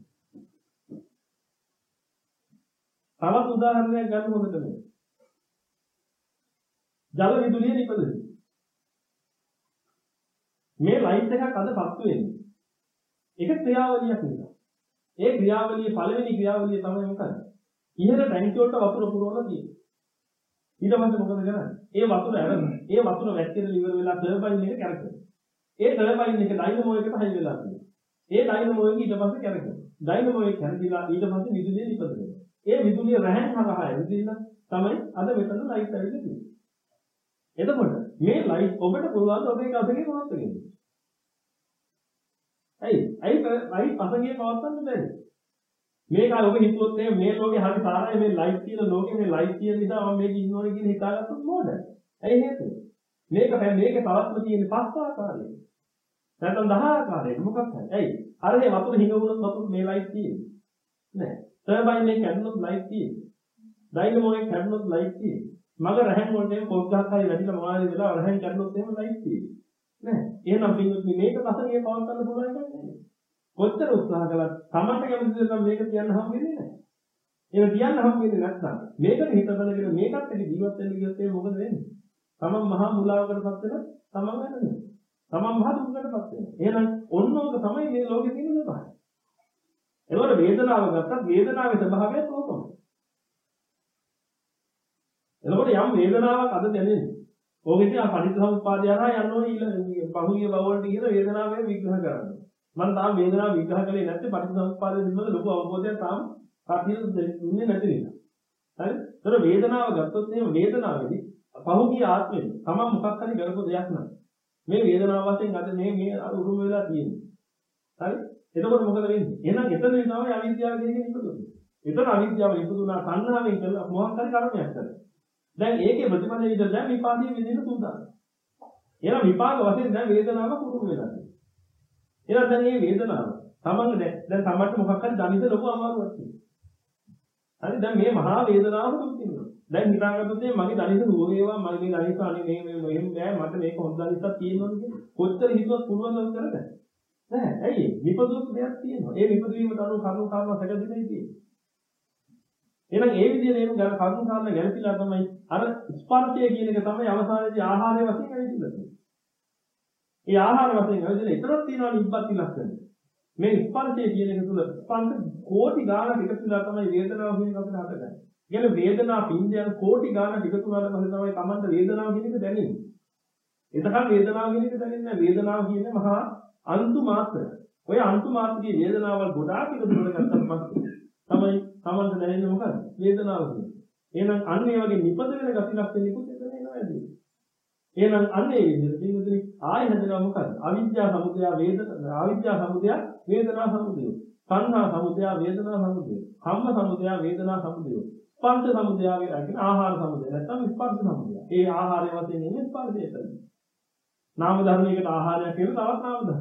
තවත් උදාහරණයක් ගන්න හොඳට මේ. ජල විදුලිය නිපදවි. මේ ලයිට් එකක් අද පත්තු වෙන්නේ. ඒක ක්‍රියාවලියක් නිසා. ඒ ක්‍රියාවලියේ පළවෙනි ක්‍රියාවලිය තමයි මොකක්ද? ඉහළ ටැංකිය වලට වතුර පුරවලා තියෙන්නේ. ඊට පස්සේ මොකද කරන්නේ? ඒ වතුර ඇරගෙන ඒ වතුර වැක්කිරලා ඉවර වෙලා ටර්බයින් එක කැරකෙනවා. ඒ ටර්බයින් එක ඩයිනමෝ එකට හයි වෙලා තියෙනවා. ඒ ඩයිනමෝ එක ඊට පස්සේ කැරකෙනවා. ඩයිනමෝ එක කැරකිලා ඊට පස්සේ විදුලිය නිපදවෙනවා. ඒ විදුලිය රැහැන් හරහා ඇවිදින්න තමයි අද මෙතන ලයිට් ඇවිල්ලා තියෙන්නේ. එතකොට මේ ලයිට් ඔබට පුළුවන් ඔබේ අසගේ පවත් ගන්න. ඇයි? ඇයි ලයිට් අසගේ පවත්වන්න බැරි? මේක ඔබ හිතුවොත් මේ ලෝකේ හරි සාරයි මේ ලයිට් තියෙන ලෝකේ මේ ලයිට් තියෙන නිසා මම මේක ඉන්නවනේ කියන හිතාගත්තොත් මොකද? ඇයි හේතුව? මේක මේකේ පවත්ම තියෙන පස් ආකාරයක. නැත්නම් දහ ආකාරයක මොකක්ද? ඇයි? අර මේ වතුර හිඟුනොත් වතුර මේ ලයිට් තියෙන්නේ. නෑ. ටර්බයින් එක කැඩුනොත් ලයිට් තියෙන්නේ. ඩයිනමෝ එක කැඩුනොත් ලයිට් තියෙන්නේ. මග රැහන් වලට එම පොත් ගහක් හරි වැඩිලා මොනවාරි වෙලා රැහන් කැඩුනොත් එහෙම ලයිට් තියෙන්නේ. නෑ. එහෙනම් පින්වත්නි මේක පසගේ පවත්වන්න පුළුවන් එකක් නෙමෙයි. කොච්චර උත්සාහ කළත් තමන්ට කැමති දේ නම් මේක කියන්න හම් වෙන්නේ නැහැ. ඒක කියන්න හම් වෙන්නේ නැත්නම් මේකට හිත බලගෙන මේකත් එක්ක ජීවත් වෙන්න ගියොත් ඒ මොකද වෙන්නේ? තමන් මහා මුලාවකටපත් වෙන තමන් වෙන්නේ. තමන් මහා දුකකටපත් වෙනවා. එහෙනම් ඔන්න ඕක තමයි මේ ලෝකේ තියෙන ස්වභාවය. ඒවල වේදනාව ගත්තත් වේදනාවේ ස්වභාවය තෝකම. එතකොට යම් වේදනාවක් අද දැනෙන්නේ. ඕකෙදී ආ පටිච්චසමුප්පාදය හරහා යන්න ඕනේ ඊළ පහුගිය බවවලට කියන වේදනාවේ විග්‍රහ කරන්න. මම තාම වේදනාව විග්‍රහ කරේ නැත්නම් පටිච්චසමුප්පාදයේ පිළිබඳ ලොකු අවබෝධයක් තාම කටියට දුන්නේ නැති නිසා. හරි? ඒතර වේදනාව ගත්තොත් එහෙම වේදනාවේදී පහුගිය ආත්මෙදී තමන් මොකක් හරි කරපු දෙයක් නම් මේ වේදනාව වශයෙන් අද මේ මේ උරුම වෙලා තියෙන්නේ. හරි? එතකොට මොකද වෙන්නේ? එහෙනම් එතනදී තමයි අවිද්‍යාව කියන එක ඉපදුනේ. එතන අවිද්‍යාව ඉපදුනා සංහාවෙන් කළ මොහොත් හරි කර්මයක් කරලා. දැන් ඒකේ ප්‍රතිඵලය විදිහට දැන් විපාකයේ විදිහට සූදානම්. එහෙනම් විපාක වශයෙන් දැන් වේදනාව කුරුම වෙලා තියෙනවා. එහෙනම් දැන් මේ වේදනාව තමන්ගේ දැන් දැන් තමන්ට මොකක් හරි දැනිට ලොකු අමාරුවක් තියෙනවා. හරි දැන් මේ මහා වේදනාව දුක් වෙනවා. දැන් හිතාගත්තොත් මගේ දැනිට රුව වේවා මගේ දැනිට අනේ මේ මේ මෙහෙම බෑ මට මේක හොඳ දැනිටක් තියෙනවද කියලා. කොච්චර හිතුවත් පුළුවන් කරගන්න. නෑ ඇයි විපදුණු දෙයක් තියෙනවා. ඒ විපදවීමට අනුව කරුණු කාරණා සැකදෙන්නේ තියෙන්නේ. එහෙනම් ඒ විදිහට එන කරුණු කාරණා ගැලපිලා තමයි අර ස්පර්ශය කියන එක තමයි අවසානයේදී ආහාරය වශයෙන් ඇවිල්ලා තියෙන්නේ. ඒ ආහාර වශයෙන් ඇවිල්ලා ඉතරක් තියෙනවා නිබ්බති ලක්ෂණ. මේ ස්පර්ශය කියන එක තුල ස්පර්ශ කෝටි ගාණක් එකතු වෙලා තමයි වේදනාව කියන එක අපිට හටගන්නේ. කියන වේදනා පින්දයන් කෝටි ගාණක් එකතු වුණාට පස්සේ තමයි Tamanට වේදනාව කියන එක දැනෙන්නේ. එතකන් වේදනාව කියන එක දැනෙන්නේ නැහැ. වේදනාව කියන්නේ මහා අන්තු මාත්‍රය. ඔය අන්තු මාත්‍රයේ වේදනාවල් ගොඩාක් එකතු කරගත්තත් පස්සේ තමයි Tamanට දැනෙන්නේ මොකක්ද? වේදනාව කියන්නේ. එහෙනම් අන්න ඒ වගේ නිපද වෙන ගති ලක්ෂණිකුත් එතන එනවා ඇදී. එහෙනම් අන්න ඒ විදිහට පින්වතුනි ආයෙ හැදෙනවා මොකද? අවිද්‍යා සමුදය වේදනා අවිද්‍යා සමුදය වේදනා සමුදය. සංඛා සමුදය වේදනා සමුදය. කම්ම සමුදය වේදනා සමුදය. ස්පර්ශ සමුදය වේදනා ආහාර සමුදය. නැත්නම් ස්පර්ශ සමුදය. ඒ ආහාරය වශයෙන් ඉන්නේ ස්පර්ශයට. නාම ධර්මයකට ආහාරයක් කියන තවත් නාම ධර්ම.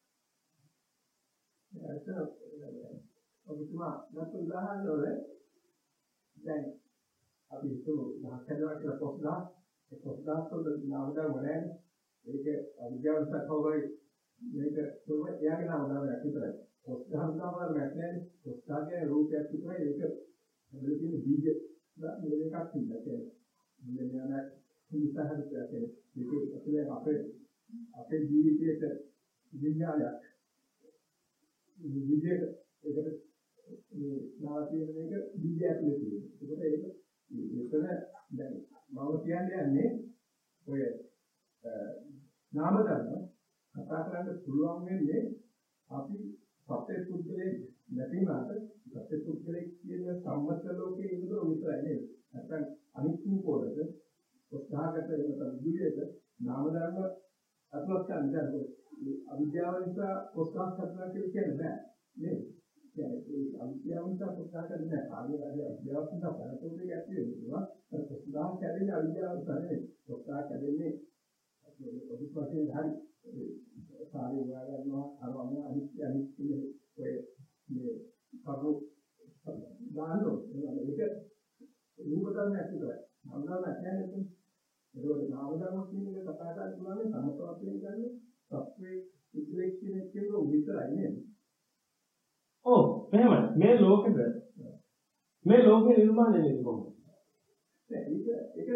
ඒක ඔබතුමා නැත්නම් උදාහරණ වල දැන් අපි හිතුව දහස් හදනවා කියලා පොස්දා ඒ පොස්දා වල නාම ධර්ම නැහැ. ඒක අවිද්‍යාවට කවුරුයි මේක තුම එයාගේ නාම ධර්මයක් විතරයි. පොස්දා නාම ධර්මයක් නැහැ. පොස්දාගේ රූපයක් විතරයි. ඒක හැදෙලා තියෙන බීජ මේකක් තියෙනවා. මෙන්න මෙයාට හිතහරට කියන්නේ මේක අපේ අපේ අපේ ජීවිතයේ විඥානයක් විදියට ඒකට මේ නාසියෙන් මේක බීජය ඇතුලේ තියෙනවා. ඒකට ඒක මෙතන දැන් මම කියන්නේ යන්නේ ඔය නාම ධර්ම කතා කරන්න පුළුවන් වෙන්නේ අපි සත්‍ය පුද්ගලයේ නැතිවම සත්‍ය පුද්ගලයේ කියන සම්මත ලෝකයේ ඉඳලා විතරයි නේද? නැත්නම් අනිත් කෝරද උත්සාහකට වෙන විදිහට නාම ධර්ම අත්ලක් ගන්න අවිද්‍යාව නිසා උත්සාහ කරනවා කියන්නේ බෑ නේද? කියන්නේ අවිද්‍යාව නිසා උත්සාහ කරන්නේ නැහැ. ආගේ ආගේ අවිද්‍යාව නිසා බලතෝරේ ඇති වෙනවා. ඒක උත්සාහ කරන්නේ අවිද්‍යාව නිසා නෙවෙයි. උත්සාහ කරන්නේ ඔබ වශයෙන් හරි සාරේ වගන්නවා අරවම අනිත්‍ය අනිත්‍ය ඔය මේ කරු දානෝ ඒක රූප ධර්මයක් විතරයි. නාම ධර්මයක් නැහැ. ඒකෝද නාම ධර්ම කියන එක කතා කරලා පුළුවන් සමතවයෙන් ගන්න සත්වේ ඉක්ලෙක්ෂන් එකේ විතරයි නේද? ඔව් එහෙමයි. මේ ලෝකෙද මේ ලෝකේ නිර්මාණය වෙන්නේ කොහොමද? ඒක ඒක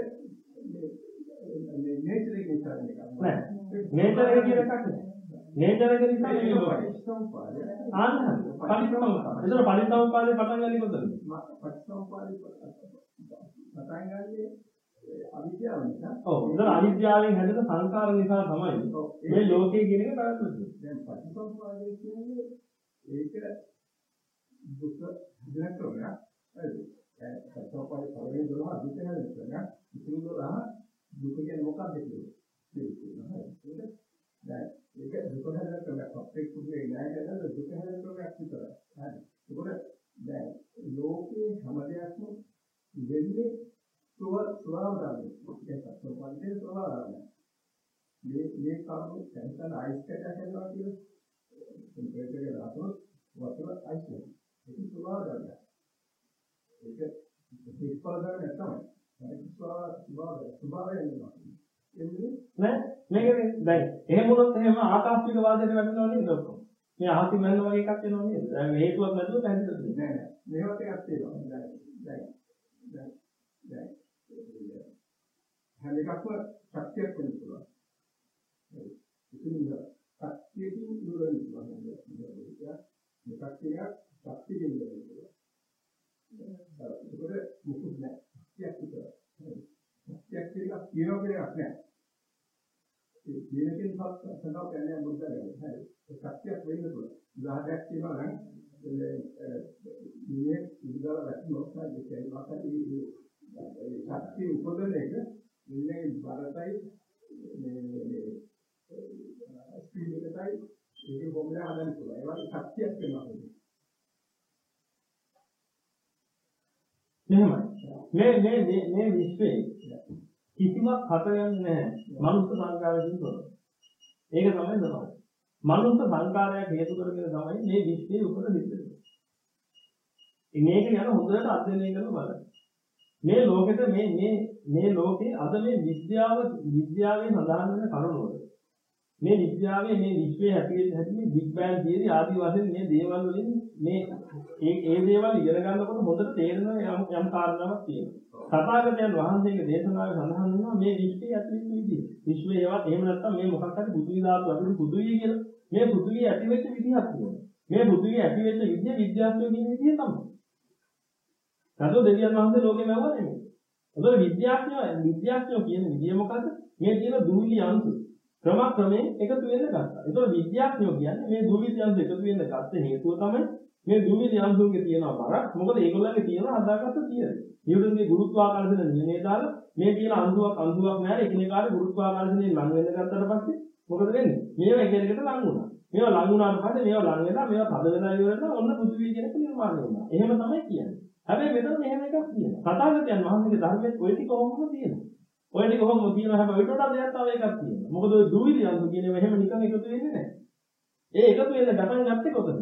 මේ නේචර් එකේ කරන එක. නෑ. නේචර් එක කියන එකක් නෑ. නේචර් එක නිසා මේ ලෝකෙ. ආන්න පරිසම්පාද. ඒතර පරිසම්පාදේ පටන් ගන්නේ කොතනද? පරිසම්පාදේ පටන් ගන්නේ අවිද්‍යාව නිසා. ඔව්. ඒතර අවිද්‍යාවෙන් හැදෙන සංකාර නිසා තමයි මේ ලෝකේ කියන එක පැවැත්වෙන්නේ. දැන් පරිසම්පාදේ කියන්නේ ඒක දුක හදන ක්‍රමයක්. හරිද? ඒ පරිසම්පාදේ පරිවෙන් දොරහ අදිට හැදෙන ක්‍රමයක්. ඉතුරු දොරහ දුක කියන්නේ මොකක්ද කියලා. ඒක දැන් ඒක දුක හදන ක්‍රමයක්. අපේ කුඩේ නෑ නේද? දුක හදන ක්‍රමයක් විතරයි. හරි. ඒකෝට දැන් ලෝකේ හැම දෙයක්ම වෙන්නේ ස්ව ස්වභාව ධර්ම. ඒක සම්පූර්ණයෙන් ස්වභාව ධර්ම. මේ මේ කාරණු දැන් ආයිස් කැටයක් හදනවා කියලා ටෙම්පරේචර් එක දාතොත් වතුර ආයිස් වෙනවා. ඒක ස්වභාව ධර්ම. ඒක ස්වභාව ධර්ම තමයි. ඒක ස්වභාව ස්වභාව ස්වභාවය නෙවෙයි. එන්නේ නෑ මේක දැන් එහෙම වුණොත් එහෙම ආකාශික වාදයට වැටෙනවා නේද ඔක්කොම. මේ අහසි මැන්න වගේ එකක් එනවා නේද? දැන් හේතුවක් නැතුව පැහැදිලිද? නෑ නෑ. මේවත් එකක් තියෙනවා. දැන් දැන් දැන් දැන් හැම එකක්ම ශක්තියක් වෙන්න පුළුවන්. ඉතින් ශක්තියකින් දුර වෙන්න පුළුවන්. මේකක් කියන ශක්තියකින් දුර වෙන්න පුළුවන්. ඒකවල මුකුත් නැහැ. ශක්තියක් විතරයි. ශක්තියක් කියලා කියනවා කියන එකක් නැහැ. ඒ කියනකින් පස්ස සඳහන් කරන්නේ මොකද කරන්නේ? හරි. ඒ ශක්තියක් වෙන්න පුළුවන්. උදාහරණයක් කියනවා නම් මේ ඉඳලා වැටෙනවා කියන්නේ වාක්‍යයේ ඒ ශක්තිය උපදවන එක මෙන්නේ බරතයි මේ මේ ස්පීඩ් එකයි ඒක කොහොමද හදන්න පුළුවන්. ඒ වගේ ශක්තියක් වෙනවා. මෙහෙමයි. මේ මේ මේ මේ විශ්වයේ කිසිමක් හතරයන්නේ නැහැ. මනුස්ස සංකාරයෙන් තොරව. ඒක තමයි තමයි. මනුස්ස සංකාරයක් හේතු කරගෙන තමයි මේ විශ්වයේ උපත සිද්ධ වෙන්නේ. මේක යන හොඳට අධ්‍යයනය කරලා බලන්න. මේ ලෝකෙට මේ මේ මේ ලෝකේ අද මේ විද්‍යාව විද්‍යාවේ සඳහන් වෙන කරුණවල මේ විද්‍යාවේ මේ විශ්වයේ හැටියට හැටියට බිග් බෑන් තියරි ආදී වශයෙන් මේ දේවල් වලින් මේ ඒ ඒ දේවල් ඉගෙන ගන්නකොට හොඳට තේරෙන යම් යම් කාරණාවක් තියෙනවා. තථාගතයන් වහන්සේගේ දේශනාවේ සඳහන් වෙනවා මේ විශ්වයේ ඇති වෙන විදිහ. විශ්වයේ ඒවා එහෙම නැත්නම් මේ මොකක් හරි පෘථිවි ධාතු අපිට පෘථිවිය කියලා. මේ පෘථිවිය ඇති වෙච්ච විදිහක් තියෙනවා. මේ පෘථිවිය ඇති වෙච්ච විදිහ විද්‍යාඥයෝ කියන විදිහ තමයි. සතෝ දෙවියන් වහන්සේ ලෝකෙම ඇවුවා නෙමෙයි. ඒතකොට විද්‍යාඥයෝ විද්‍යාඥයෝ කියන විදිය මොකද්ද? මේ තියෙන දූවිලි අංශු. ක්‍රමක්‍රමයෙන් එකතු වෙන්න ගත්තා. ඒතකොට විද්‍යාඥයෝ කියන්නේ මේ දුවිලි අංශ එකතු වෙන්න ගත්ත හේතුව තමයි මේ දුවිලි අංශුන්ගේ තියෙනවා බරක්. මොකද ඒගොල්ලන්ගේ තියෙනවා හදාගත්ත තියෙන්නේ. නිව්ටන්ගේ ගුරුත්වාකර්ෂණ නියමයේ දාලා මේ කියන අංශුවක් අංශුවක් නැහැ එකිනෙකාට ගුරුත්වාකර්ෂණයෙන් ලං වෙන්න ගත්තට පස්සේ මොකද වෙන්නේ? මේවා එකිනෙකට ලං වුණා. මේවා ලං වුණාට පස්සේ මේවා ලං වෙලා මේවා තද වෙලා ඉවරලා ඔන්න පෘථිවිය කෙනෙක් නිර්මාණය වුණා. එහෙම තමයි කියන්නේ. හැබැයි මෙතන මෙහෙම එකක් තියෙනවා. තථාගතයන් වහන්සේගේ ධර්මයේ ඔය ටික කොහොමද තියෙන්නේ? ඔය ටික කොහොමද තියෙනවා හැබැයි ඊට වඩා දෙයක් තව එකක් තියෙනවා. මොකද ඔය දුවිලි අංශු කියනවා එහෙම නිකන් එකතු වෙන්නේ නැහැ. ඒ එකතු වෙන්න ගණන් ගත්තේ කොතනද?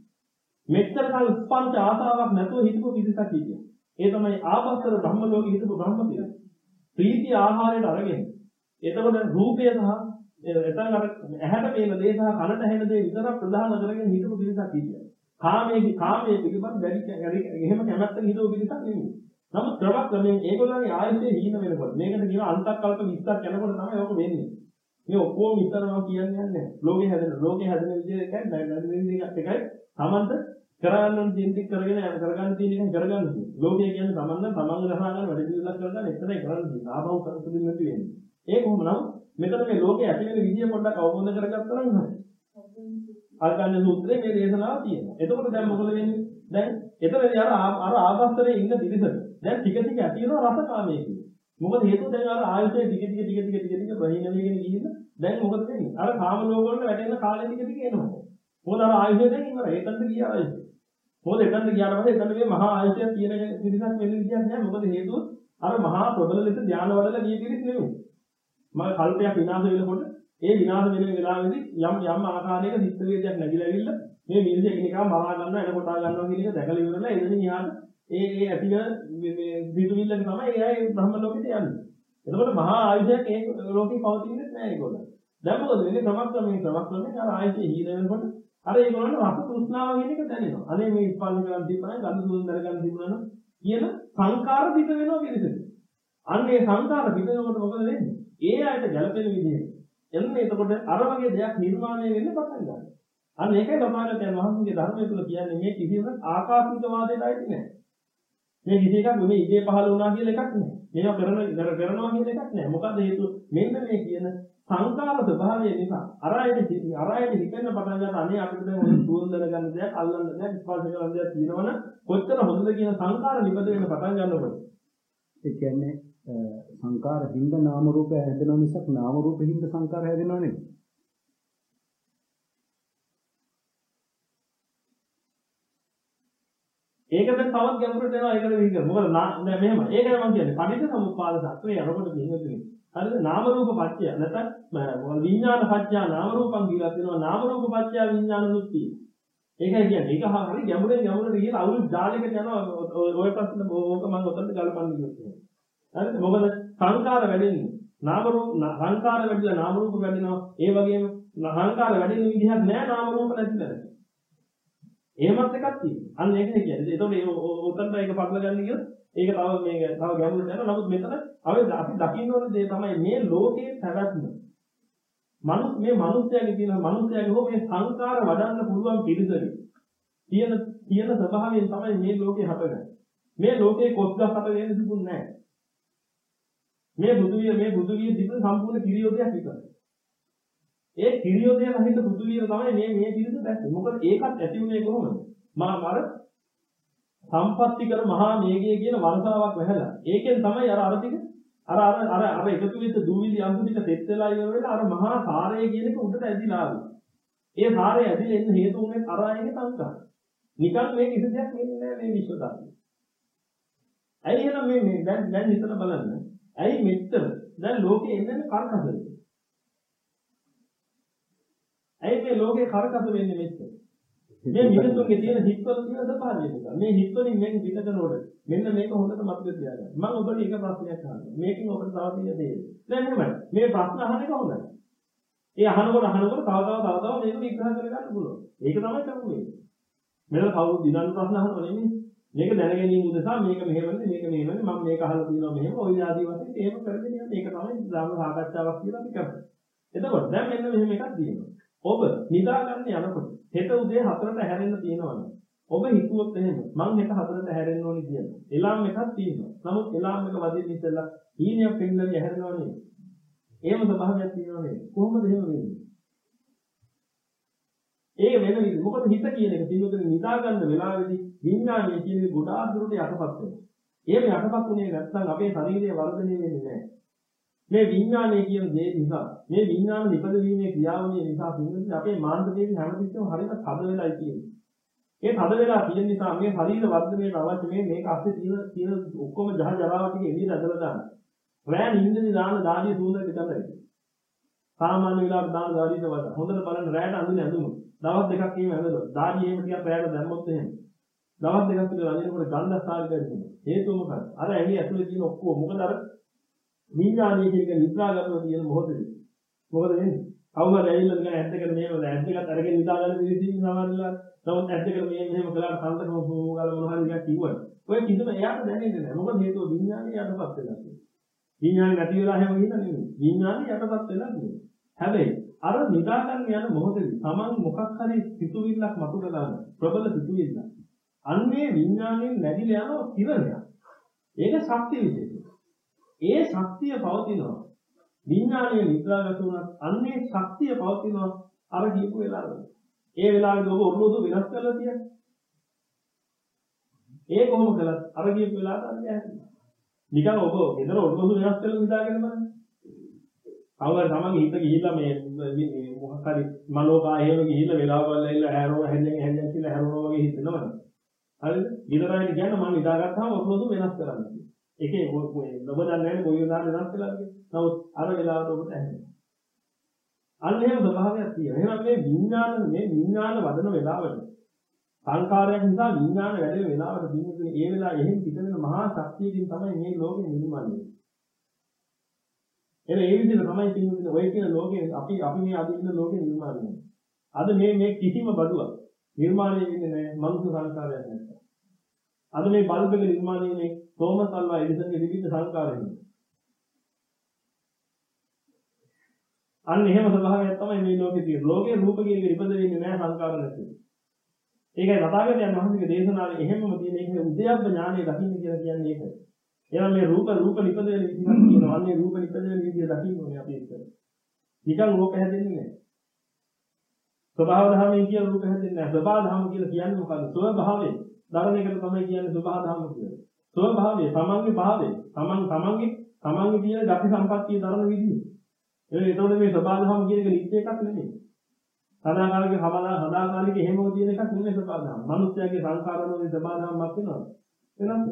මෙච්චර කල් ස්පර්ශ ආසාවක් නැතුව හිටපු පිරිසක් හිටියා. ඒ තමයි ආපස්තර බ්‍රහ්ම ලෝකෙ හිටපු බ්‍රහ්ම පිරිස. ප්‍රීති ආහාරයට අරගෙන. එතකොට රූපය සහ එතන අර ඇහැට පේන දේ සහ කනට ඇහෙන දේ විතරක් ප්‍රධාන කරගෙන හිටපු පිරිසක් හිටියා. කාමයේ කාමයේ පිළිබඳ වැඩි එහෙම කැමැත්තෙන් හිටපු පිරිසක් නෙමෙයි. නමුත් ක්‍රමක්‍රමයෙන් ඒගොල්ලන්ගේ ආයතනය හීන වෙනකොට මේකට කියන අන්තක්කල්ප විස්තර යනකොට තමයි ඔක වෙන්නේ. මේ ඔක්කොම විතරම කියන්නේ නැහැ. ලෝකේ හැදෙන ලෝකේ හැදෙන විදිහ එකයි නැත්නම් එකයි සමන්ත කරගන්න තියෙන ටික කරගෙන යන කරගන්න තියෙන එක කරගන්න තියෙනවා. ලෝකය කියන්නේ සමන්න තමන්ගේ දහා ගන්න වැඩි දියුණුවක් කරගන්න එතරම් කරන්න තියෙනවා. ආපහු කරපදින්න නැති වෙන්නේ. ඒ කොහොම නම් මෙතන මේ ලෝකේ ඇති වෙන විදිය පොඩ්ඩක් අවබෝධ කරගත්තා නම් හරි. ආගන්න සූත්‍රයේ මේ දේශනාව තියෙනවා. එතකොට දැන් මොකද වෙන්නේ? දැන් එතනදී අර අර ආගස්තරේ ඉන්න පිරිසට දැන් ටික ටික ඇති වෙනවා රසකාමයේ කියන්නේ. මොකද හේතුව දැන් අර ආයතනයේ ටික ටික ටික ටික ටික ටික ප්‍රහීන වෙගෙන ගිහින් දැන් මොකද වෙන්නේ? අර කාම ලෝක වලට වැටෙන කාලෙ ටික ටික එනවා. මොකද අර ආයතනය දැන් ඉවරයි. ඒකන්ට ගියා ආයතනය. මොකද එතනට ගියාට පස්සේ එතන මේ මහා ආයතනය තියෙන පිරිසක් වෙන්න විදියක් නැහැ. මොකද හේතුව අර මහා ප්‍රබල ලෙස ධානය වඩලා ගිය පිරිස් නෙමෙයි. මම කල්පයක් විනාශ වෙනකොට ඒ විනාශ වෙන වෙලාවෙදී යම් යම් ආකාරයක සිත් වේදයක් නැగిලා ඇවිල්ලා මේ මිනිස්සු එකිනෙකා මරා ගන්නවා එන කොටා ගන්නවා කියන එක දැකලා ඉවරලා එදින ඉහාට ඒ ඒ ඇතිව මේ සිතුවිල්ලක තමයි ඒ අය බ්‍රහ්ම ලෝකෙට යන්නේ. එතකොට මහා ආයුෂයක් ඒ ලෝකේ පවතින්නේ නැහැ ඒගොල්ලෝ. දැන් මොකද වෙන්නේ? ක්‍රමක්‍රමයෙන් ක්‍රමක්‍රමයෙන් අර ආයුෂය හීන වෙනකොට අර ඒගොල්ලන්ට රස තෘෂ්ණාව කියන එක දැනෙනවා. අනේ මේ ස්පර්ශ කරන් තිබුණා ගඳ සුවඳ දරගන්න තිබුණා නම් කියන සංකාර පිට වෙනවා පිළිසෙට. අන්න ඒ සංකාර පිට වෙනකොට මොකද වෙන්නේ? ඒ ආයත ගැළපෙන විදිහට එන්නේ එතකොට අර වගේ දෙයක් නිර්මාණය වෙන්න පටන් ගන්නවා. අන්න ඒකයි සමාජයෙන් වහන්සේගේ ධර්මය තුල කියන්නේ මේ කිසිම ආකාශික වාදයට අයිති නැහැ. මේ කිසි එකක් මේ ඉගේ පහළ වුණා කියලා එකක් නැහැ. මේවා කරන කරනවා කියන එකක් නැහැ. මොකද හේතුව මෙන්න මේ කියන සංකාර ස්වභාවය නිසා අර ආයත අර ආයත හිතෙන්න පටන් ගන්න අනේ අපිට දැන් ඔය සුවඳ දරගන්න දෙයක් අල්ලන්න දෙයක් ස්පර්ශ කරන්න දෙයක් තියෙනවනම් කොච්චර හොඳද කියන සංකාර නිපද වෙන්න පටන් ගන්නකොට ඒ කියන්නේ සංකාර හිඳ නාම රූපය හැදෙනව මිසක් නාම රූප හිඳ සංකාර හැදෙනව නෙවෙයි. ඒක දැන් තවත් ගැඹුරට යනවා ඒකට විහිද. මොකද දැන් මෙහෙම. ඒකයි මම කියන්නේ. පටිච්ච සමුප්පාද සත්‍යය යනකොට කියන්නේ. හරිද? නාම රූප පත්‍ය නැත්නම් විඥාන පත්‍ය නාම රූපං කියලා තියෙනවා. නාම රූප පත්‍ය විඥාන දෘෂ්ටි. ඒකයි කියන්නේ. ඒක හරිය ගැඹුරෙන් ගැඹුරට ගිහලා අවුල් ජාලයකට යනවා. ඔය ප්‍රශ්න ඕක මම ඔතනට ගලපන්න කිව්වා. හරිද? මොකද සංකාර වැඩෙන්නේ. නාම රූප සංකාර වැඩිලා නාම රූප වැඩිනවා. ඒ වගේම සංකාර වැඩෙන විදිහක් නෑ නාම රූප නැතිලා. එහෙමත් එකක් තියෙනවා. අන්න ඒකනේ කියන්නේ. ඒතකොට ඒ උතන්ට ඒක පටල ගන්න කියොත් ඒක තව මේක තව ගැඹුරට යනවා. නමුත් මෙතන අපි අපි දකින්න ඕන දේ තමයි මේ ලෝකයේ පැවැත්ම. මනුස්ස මේ මිනිස්යාගේ තියෙන මිනිස්යාගේ හෝ මේ සංකාර වඩන්න පුළුවන් පිළිසෙරි. තියෙන තියෙන ස්වභාවයෙන් තමයි මේ ලෝකේ හටගන්නේ. මේ ලෝකේ කොස්ගස් හට වෙන්න තිබුණේ නැහැ. මේ බුදුවිය මේ බුදුවිය තිබෙන සම්පූර්ණ කිරියෝදයක් විතරයි. ඒ කිරියෝදය රහිත බුදුවිය තමයි මේ මේ පිළිස දැක්කේ. මොකද ඒකත් ඇති වුණේ කොහොමද? මා මර සම්පත්‍ති කර මහා මේඝය කියන වර්ෂාවක් වැහැලා. ඒකෙන් තමයි අර අර ටික අර අර අර අර එකතු වෙච්ච දූවිලි අංශු ටික තෙත් වෙලා ඉවර වෙලා අර මහා සාරය කියන එක උඩට ඇදිලා ආවා. ඒ සාරය ඇදිලා එන්න හේතු වුණේ අර ආයේ සංකාර. නිකන් මේ කිසි දෙයක් වෙන්නේ නැහැ මේ විශ්ව ධර්මයේ. ඇයි එහෙනම් මේ මේ දැන් දැන් හිතලා බලන්න. ඇයි මෙච්චර දැන් ලෝකේ එන්නේ කරකසද? ඇයි මේ ලෝකේ කරකස වෙන්නේ මෙච්චර? මේ මිනිස්සුන්ගේ තියෙන හිත්වල තියෙන ස්වභාවය නිසා. මේ හිත්වලින් මේක පිට කරනකොට මෙන්න මේක හොඳට මතක තියාගන්න. මම ඔබට එක ප්‍රශ්නයක් අහනවා. මේකෙන් ඔබට තව තියෙන දේ. දැන් එහෙමයි. මේ ප්‍රශ්න අහන එක හොඳයි. ඒ අහනකොට අහනකොට තව තව තව තව මේක විග්‍රහ කරගන්න පුළුවන්. ඒක තමයි කරන්නේ. මෙතන කවුරු දිනන ප්‍රශ්න අහනව නෙමෙයි. මේක දැනගැනීම උදෙසා මේක මෙහෙමනේ මේක මෙහෙමනේ මම මේක අහලා තියෙනවා මෙහෙම ওই ආදී වශයෙන් එහෙම කරගෙන යනවා. මේක තමයි ධර්ම සාකච්ඡාවක් කියලා අපි කරන්නේ. එතකොට දැන් මෙන්න මෙහෙම එකක් තියෙනවා. ඔබ නිදා ගන්න යනකොට හෙට උදේ හතරට හැරෙන්න තියෙනවනේ. ඔබ හිතුවොත් එහෙම මං හෙට හතරට හැරෙන්න ඕනි කියලා. එලාම් එකක් තියෙනවා. නමුත් එලාම් එක වදින්න ඉස්සෙල්ලා හීනයක් පෙන්නලා හැරෙනවා නෙමෙයි. එහෙම ස්වභාවයක් තියෙනවා නේද? කොහොමද එහෙම වෙන්නේ? ඒ වෙන විදිහ මොකද හිත කියන එක පිළිවෙලින් නිදා ගන්න වෙලාවේදී විඥානය කියන එක ගොඩාක් දුරට යටපත් වෙනවා. එහෙම යටපත් වුණේ නැත්නම් අපේ ශරීරය වර්ධනය වෙන්නේ නැහැ. මේ විඥානය කියන දේ නිසා මේ විඥාන නිපදවීමේ ක්‍රියාවලිය නිසා පිළිවෙලින් අපේ මානසිකයෙන් හැමතිස්සෙම හරියට තද වෙලායි තියෙන්නේ. ඒ තද වෙලා තියෙන නිසා මේ ශරීර වර්ධනයට අවශ්‍ය මේ මේක අපේ තියෙන තියෙන ඔක්කොම ජහ ජරාව ටික එළියට ඇදලා දාන්න. රෑ නිින්දේ දාන දාඩිය සූඳ දෙකයි. සාමාන්‍ය වෙලාවට දාන දාඩියට වඩා හොඳට බලන්න රෑට අඳුනේ ඇඳුම. දවස් දෙකක් එහෙම ඇඳලා දාඩිය එහෙම ටිකක් රෑට දැම්මොත් එහෙම. දවස් දෙකක් විතර අඳිනකොට ගන්ධස්ථානික වෙනවා. හේතුව මොකක්ද? අර ඇඟේ ඇතුලේ තියෙන ඔක්කොම මොකද අර විඥානීය කියන නිද්‍රාගතව තියෙන මොහොතේ. මොකද වෙන්නේ? කවුරුහරි ඇවිල්ලා නිකන් ඇස් දෙකට මේව ඇස් දෙකත් අරගෙන නිදා ගන්න විදිහට සමහරවිට නමුත් ඇස් දෙකට මේ මෙහෙම කළාට සම්තක මොකද මොනවා හරි එකක් කිව්වද? ඔය කිසිම එයාට දැනෙන්නේ නැහැ. මොකද හේතුව විඥානේ යටපත් වෙලා තියෙනවා. විඥානේ නැති වෙලා හැම ගිහින් නෙමෙයි. විඥානේ යටපත් වෙලා තියෙනවා. හැබැයි අර නිදා ගන්න යන මොහොතේදී Taman මොකක් හරි සිතුවිල්ලක් මතුවලා දාන ප්‍රබල සිතුවිල්ලක්. අන්නේ විඥාණයෙන් නැగిලා යන කිරණයක්. ඒක ශක්තිය විශේෂයි. ඒ ශක්තිය පවතිනවා. විඥානීය නිද්‍රාගත වුණත් අන්නේ ශක්තිය පවතිනවා අර කියපු වෙලාවල. ඒ වෙලාවේදී ඔබ ඔරලෝසු වෙනස් කරලා තියෙන්නේ. ඒ කොහොම කළත් අර කියපු වෙලාවට අර යන්නේ. නිකන් ඔබ ගෙදර ඔරලෝසු වෙනස් කරලා නිදාගෙන බලන්න. කවුරු තමන්ගේ හිත ගිහිල්ලා මේ මොකක් හරි මනෝකායේම ගිහිල්ලා වෙලාව බලලා ඉල්ල හැරෝ හැදෙන් හැදෙන් කියලා හැරෝනවා වගේ හිතෙනවද? හරිද? ගෙදරයින් කියන්නේ මම නිදාගත්තාම ඔරලෝසු වෙනස් කරන්න. ඒකේ ඔබ දන්නේ නැහැ කොයි වෙලාවද වෙනස් වෙලා කියන්නේ. නමුත් අර වෙලාවට ඔබට ඇහෙනවා. අන්න එහෙම ස්වභාවයක් තියෙනවා. එහෙනම් මේ විඥාන මේ විඥාන වදන වෙලාවට සංකාරයන් නිසා විඥාන වැඩෙන වෙලාවට දිනුනේ ඒ වෙලාව එහෙම පිටවෙන මහා ශක්තියකින් තමයි මේ ලෝකෙ නිර්මාණය වෙන්නේ. එනේ ඒ විදිහට තමයි තින්නේ ඔය කියන ලෝකේ අපි අපි මේ අද ඉන්න ලෝකෙ නිර්මාණය වෙන්නේ. අද මේ මේ කිසිම බඩුවක් නිර්මාණය වෙන්නේ නැහැ මනුස්ස සංකාරයක් නැත්නම්. අද මේ බල්බ් එක නිර්මාණය වෙන්නේ තෝමස් අල්වා එඩිසන්ගේ විවිධ සංකාරයෙන්. අන්න එහෙම ස්වභාවයක් තමයි මේ ලෝකේ තියෙන්නේ. ලෝකේ රූප කියන එක ඉපද වෙන්නේ නැහැ සංකාර නැතිව. ඒකයි තථාගතයන් වහන්සේගේ දේශනාවේ එහෙමම තියෙන එක උද්‍යප්ප ඥානය දකින්න කියලා කියන්නේ ඒකයි. එහෙනම් මේ රූප රූප නිපද වෙන විදිහක් කියනවා. අන්නේ රූප නිපද වෙන විදිහ දකින්න ඕනේ අපි ඒක. නිකන් රූප හැදෙන්නේ නැහැ. ස්වභාව ධර්මයෙන් කියන රූප හැදෙන්නේ නැහැ. ස්වභාව ධර්ම කියලා කියන්නේ මොකද්ද? ස්වභාවය. ධර්ම එකට තමයි කියන්නේ ස්වභාව ධර්ම කියලා. ස්වභාවය, තමන්ගේ භාවය, තමන් තමන්ගේ තමන්ගේ තියෙන ගති සම්පත්තිය ධර්ම විදිහ. ඒ ඒතකොට මේ ස්වභාව ධර්ම කියන එක නිත්‍ය එකක් නෙමෙයි. සදාකාලික හවලා සදාකාලික එහෙමම තියෙන එකක් නෙමෙයි ස්වභාව ධර්ම. මිනිස්යාගේ සංකාරවල ස්වභාව ධර්මයක් වෙනවා. වෙනස්.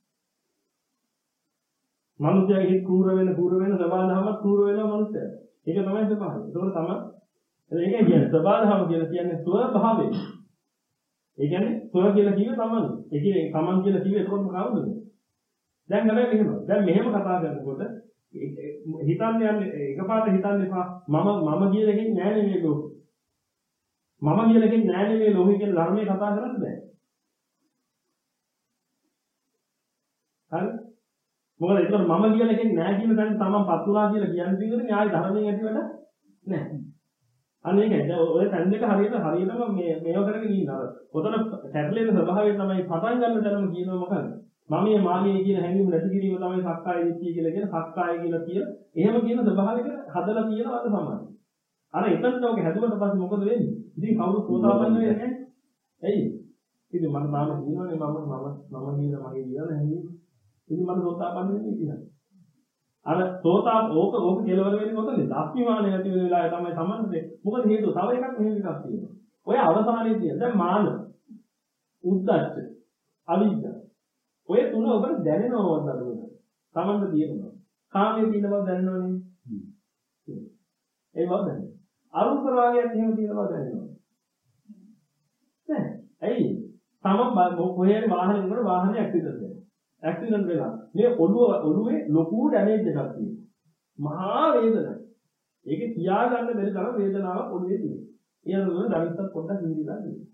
මිනිස්යාගේ හිත කූර වෙන කූර වෙන ස්වභාව ධර්මයක් කූර වෙනවා මිනිස්යා. ඒක තමයි ස්වභාවය. ඒතකොට තමයි ඒක කියන්නේ ස්වභාව ධර්ම කියලා කියන්නේ ස්වභාවය. ඒ කියන්නේ ස්ව කියලා කිව්වේ තමන්. ඒ කියන්නේ තමන් කියලා කිව්වේ එතකොට කවුද? දැන් හැබැයි මෙහෙම. දැන් මෙහෙම කතා කරනකොට හිතන්නේ යන්නේ එකපාරට හිතන්න එපා මම මම කියන එකෙන් නෑ නේ මේ ලෝකෙ. මම කියන එකෙන් නෑ නේ මේ ලෝකෙ කියලා ධර්මයේ කතා කරන්න බෑ. හරි? මොකද ඒක මම කියන එකෙන් නෑ කියන තැන තමන් පත්ුණා කියලා කියන්නේ පිටින් ආයි ධර්මයෙන් ඇති වෙලා නෑ. අන්න ඒකයි. දැන් ඔය තැන් දෙක හරියට හරියටම මේ මේව කරගෙන ඉන්නවා. ඔතන සැටලෙන ස්වභාවය තමයි පටන් ගන්න තැනම කියනවා මොකද? මම මේ මාගේ කියන හැඟීම නැති කිරීම තමයි සක්කාය දිට්ඨිය කියලා කියන සක්කාය කියලා කියන. එහෙම කියන ස්වභාවයක හදලා තියෙනවද සමාන. අර එතනට ඔක හැදුවට පස්සේ මොකද වෙන්නේ? ඉතින් කවුරු සෝතාපන්න වෙන්නේ නැහැ. ඇයි? ඉතින් මම තාම කියනවානේ මම මම මම කියන මගේ කියන හැඟීම. ඉතින් මම සෝතාපන්න වෙන්නේ කියලා. අර සෝතා ඕක ඕක කෙලවර වෙන්නේ මොකද? අස්මිමානය ඇති වෙන වෙලාවේ තමයි සම්බන්ධ. මොකද හේතුව තව එකක් මෙහෙම එකක් තියෙනවා. ඔය අවසානයේ තියෙන දැන් මාන උද්දච්ච අවිද්‍යාව ඔය තුන ඔබට දැනෙනවද නේද? සමන්ද තියෙනවා. කාමයේ තියෙන බව දැනනවනේ. ඒ බව දැනෙනවා. අරුප රාගයක් එහෙම තියෙන බව දැනෙනවා. නෑ. ඇයි? තම කොහේ හරි වාහනයක යනකොට වාහනේ ඇක්සිඩන්ට් වෙනවා. ඇක්සිඩන්ට් වෙලා මේ ඔළුව ඔළුවේ ලොකු ඩැමේජ් එකක් තියෙනවා. මහා වේදනයි. ඒකේ තියාගන්න බැරි තරම් වේදනාවක් ඔළුවේ තියෙනවා. ඒ අනුව දවිස්සක් පොඩ්ඩක් හිඳිලා තියෙනවා.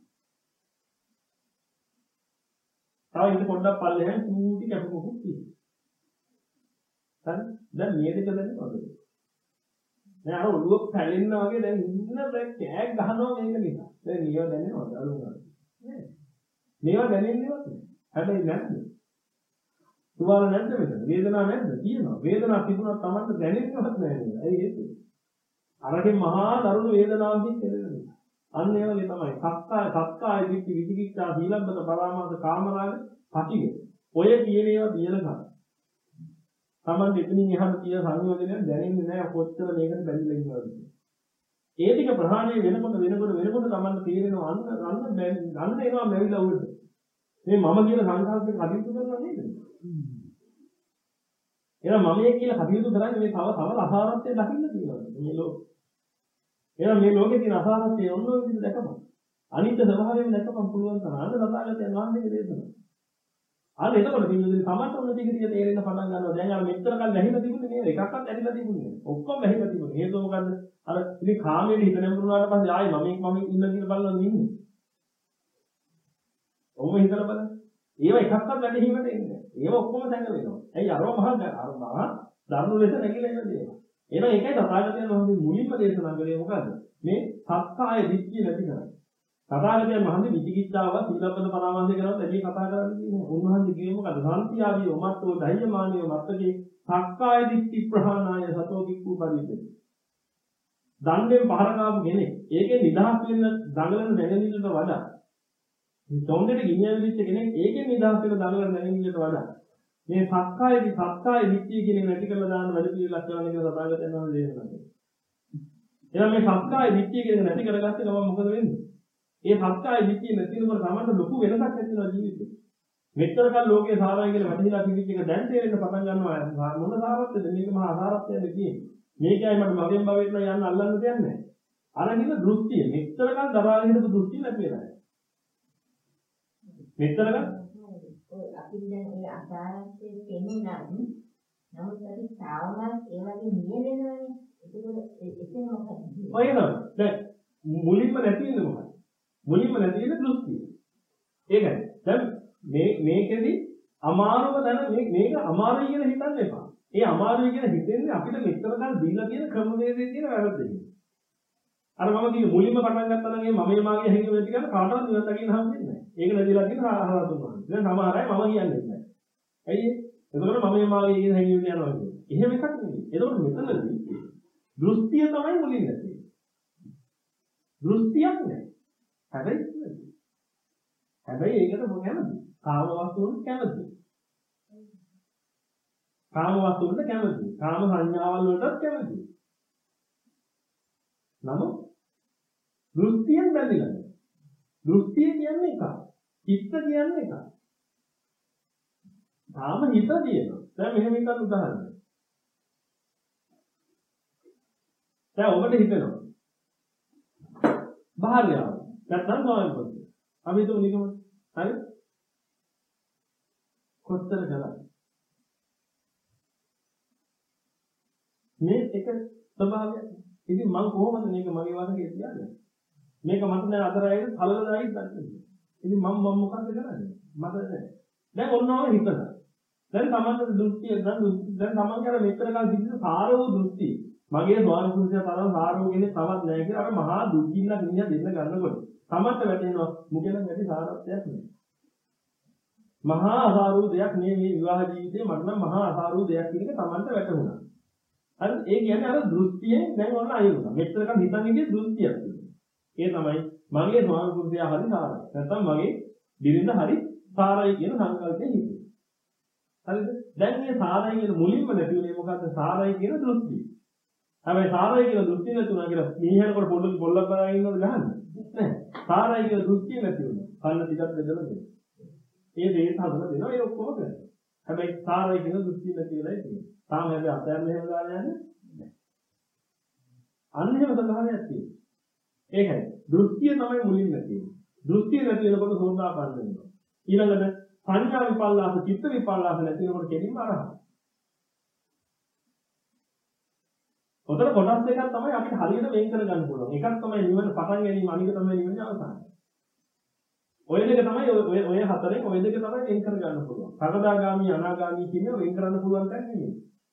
තව ඉත පොඩ්ඩක් පල්ලෙහාම චූටි කැපුමකුත් තියෙනවා. හරි? දැන් මේ දෙක දැනෙනවද? දැන් අර ඔළුව පැලෙන්න වගේ දැන් ඉන්න බ්‍රේක් කෑක් ගහනවා මේක නිසා. දැන් මේව දැනෙනවද? අලුත් නෑ. මේවා දැනෙන්නේවත් නෑ. හැබැයි නැද්ද? තුවාල නැද්ද මෙතන? වේදනාවක් නැද්ද? තියෙනවා. වේදනාවක් තිබුණා Tamanට දැනෙන්නවත් නැහැ නේද? ඇයි ඒක? අරගේ මහා දරුණු වේදනාවකින් කෙරෙන්නේ. අන්න ඒ වගේ තමයි. සක්කාය සක්කාය දිට්ඨි විචිකිච්ඡා සීලබ්බත පරාමාස කාමරාග පටිඝ. ඔය කියන ඒවා තියෙනකම් Taman දෙපණින් එහාට තියෙන සංයෝජනයක් දැනෙන්නේ නැහැ කොච්චර මේකට බැඳිලා ඉන්නවද කියලා. ඒ ටික ප්‍රහාණය වෙනකොට වෙනකොට වෙනකොට Tamanට තේරෙනවා අන්න අන්න අන්න එනවා මැවිලා උඩට. මේ මම කියන සංකල්පෙක කටයුතු කරනවා නේද? එහෙනම් මම මේ කියලා කටයුතු කරන්නේ මේ තව තව අසාරත්වය දකින්න තියෙනවා මේ ලෝකේ. එහෙනම් මේ ලෝකේ තියෙන අසාරත්වය ඔන්න ඔය විදිහට දැකපන්. අනිත්‍ය ස්වභාවයෙන් දැකපන් පුළුවන් තරම් අන්න තථාගතයන් වහන්සේගේ දේශනාව. අන්න එතකොට පිළිදෙන සමත් උන ටික ටික තේරෙන්න පටන් ගන්නවා. දැන් අර මෙච්චර කල් වැහිලා තිබුණේ නේද? එකක්වත් ඇරිලා තිබුණේ නෑ. ඔක්කොම වැහිලා තිබුණේ. හේතුව මොකද්ද? අර ඉතින් කාමයේ හිත නැඹුරුනාට පස්සේ ආයි මම මම ඉන්න කියලා බලනවා ඉන්නේ. ඔවම හිතලා බලන්න. ඒව එකක්වත් වැඩිහිමට එන්නේ නෑ. ඒව ඔක්කොම දැඟ වෙනවා. ඇයි අරව මහා අර මහා ධර්ම ලෙස නැగిලා ඉන්න දේවල්. එහෙනම් ඒකයි තථාගතයන් වහන්සේ මුලින්ම දේශනා කළේ මොකද්ද? මේ සක්කාය දිට්ඨිය නැති කරන්නේ. තථාගතයන් වහන්සේ විචිකිච්ඡාව සීලබ්බත පරාමාසය කරනකොට එළිය කතා කරන්නේ කියන්නේ. උන්වහන්සේ කිව්වේ මොකද? සාන්තියාදී ඔමත්තෝ ධෛර්යමානිය මත්තකේ සක්කාය දිට්ඨි ප්‍රහාණාය සතෝ කික්කු පරිද්දේ. දණ්ඩෙන් පහර කාපු කෙනෙක් ඒකේ නිදහස් වෙන්න දඟලන දැනෙන්නට වඩා මේ තොණ්ඩේට ගිනියන විදිච්ච කෙනෙක් ඒකේ නිදහස් වෙන දඟලන දැනෙන්නට වඩා මේ සක්කායදී සක්කාය දිට්ඨිය කියන එක නැති කරලා දාන වැඩ පිළිවෙලක් කරන්න කියලා තථාගතයන් වහන්සේ දේශනා කළා. එහෙනම් මේ සක්කාය දිට්ඨිය කියන එක නැති කරගත්ත ගමන් මොකද වෙන්නේ? ඒ සත්‍යය දිට්ඨිය නැති වෙනකොට තමයි ලොකු වෙනසක් ඇති වෙනවා ජීවිතේ. මෙච්චර කල් ලෝකේ සාරයි කියලා වැටහිලා තිබිච්ච එක දැන් තේරෙන්න පටන් ගන්නවා මොන සාරත්වද මේක මහා අසාරත්වයද කියන්නේ. මේකයි මට මගෙන් භවෙන්න යන්න අල්ලන්න දෙයක් නැහැ. අර කියන දෘෂ්ටිය මෙච්චර කල් දරාගෙන හිටපු දෘෂ්ටිය නැති වෙලා යනවා. මෙච්චර කල් ඔය අපි දැන් ඒ අසාරත්වයේ පෙනුනනම් නමුත් අපි තාමත් ඒ වගේ නියැලෙනවනේ. ඒකවල එතන මොකක්ද? ඔය නේද? දැන් මුලින්ම නැති වෙන්නේ මොකක්ද? මුලින්ම නැති වෙන දෘෂ්ටිය. ඒකයි. දැන් මේ මේකෙදි අමාරුම දැන මේ මේක අමාරුයි කියලා හිතන්න එපා. ඒ අමාරුයි කියලා හිතෙන්නේ අපිට මෙච්චර කල් දීලා තියෙන ක්‍රමවේදයේ තියෙන වැරද්දකින්. අර මම කිව්වේ මුලින්ම පටන් ගත්තා නම් මේ මමේ මාගේ හැංගීම නැති කරලා කාටවත් නිවන් දකින්න හම්බෙන්නේ නැහැ. ඒක නැතිලා තියෙන ආහාරතුන් වහන්සේ. දැන් සමහර අය මම කියන්නේ නැහැ. ඇයි ඒ? එතකොට මමේ මාගේ කියන හැංගීම යනවා කියන්නේ. එහෙම එකක් නෙවෙයි. එතකොට මෙතනදී දෘෂ්ටිය තමයි මුලින් නැති. දෘෂ්ටියක් නැහැ. හැබැයි හැබැයි ඒකට මොකද කැමති? කාම වස්තුන්ට කැමති. කාම වස්තුන්ට කැමති. කාම සංඥාවල් වලටත් කැමති. නමුත් දෘෂ්ටියෙන් බැඳිලා නැහැ. දෘෂ්ටිය කියන්නේ එකක්. චිත්ත කියන්නේ එකක්. කාම හිත තියෙනවා. දැන් මෙහෙම හිතන්න උදාහරණයක්. දැන් ඔබට හිතෙනවා. භාර්යාව නැත්නම් ස්වාමීන් වහන්සේ. අපි හිතමු නිකම. හරි? කොච්චර කළා? මේ එක ස්වභාවයක්. ඉතින් මම කොහොමද මේක මගේ වගේ කියන්නේ? මේක මට දැන් අතරයි කලලදායි දන්නේ. ඉතින් මම මම මොකද කරන්නේ? මට නෑ. දැන් ඔන්නෝම හිතනවා. දැන් තමන්ගේ දෘෂ්ටිය දැන් දැන් තමන්ගේ අර මෙතන කල් තිබිච්ච සාර වූ දෘෂ්ටිය. මගේ ස්වාමීන් වහන්සේ තරම් සාර වූ කෙනෙක් තවත් නෑ කියලා අර මහා දුක්ගින්න ගින්න දෙන්න ගන්නකොට තමන්ට වැටෙනවා මුකෙල වැඩි සාරත්වයක් නෑ. මහා අසාරු දෙයක් නේ මේ විවාහ ජීවිතේ මට නම් මහා අසාරු දෙයක් කියන එක තමන්ට වැටහුණා. හරි ඒ කියන්නේ අර දෘෂ්ටියෙන් දැන් ඔන්න අයියුණා. මෙතන කල් හිතන්නේ දෘෂ්ටියක් තියෙනවා. ඒ තමයි මගේ ස්වාමීන් වහන්සේ හරි සාරයි. නැත්නම් මගේ බිරිඳ හරි සාරයි කියන සංකල්පයෙන් හිතේ. හරිද? දැන් මේ සාරයි කියන මුලින්ම නැති උනේ මොකද්ද? සාරයි කියන දෘෂ්ටිය. හැබැයි සාරයි කියන දෘෂ්ටිය නැතුණා කියලා මීහනකොට පොඩ්ඩක් පොල්ලක් බලාගෙන ඉන්නවද ගහන්නේ? නැහැ. සාරයි කියන දෘෂ්ටිය නැති වුණා. කන්න ටිකක් බෙදලා දෙන්න. ඒ දේ හදලා දෙනවා ඒ ඔක්කොම කරනවා. හැබැයි සාරයි කියන දෘෂ්ටිය නැති වෙලායි තියෙන්නේ. තාම හැබැයි අතෑරලා එහෙම දාලා යන්නේ නැහැ. අන්න එහෙම සඳහනයක් තියෙනවා. ඒකයි. දෘෂ්ටිය තමයි මුලින් නැති වෙන්නේ. දෘෂ්ටිය නැති වෙනකොට සෝතාපන්න වෙනවා. ඊළඟට සංඥා විපල්ලාස චිත්ත විපල්ලාස නැති වෙනකොට කෙලින්ම අරහත්. ඔතන කොටස් දෙකක් තමයි අපිට හරියට වෙන් කර ගන්න පුළුවන්. එකක් තමයි නිවන පටන් ගැනීම අනික තමයි නිවන අවසානය. ඔය දෙක තමයි ඔය ඔය හතරෙන් ඔය දෙක තමයි වෙන් කර ගන්න පුළුවන්. සකදාගාමි අනාගාමි කියන වෙන් කරන්න පුළුවන් තැන් නෙමෙයි.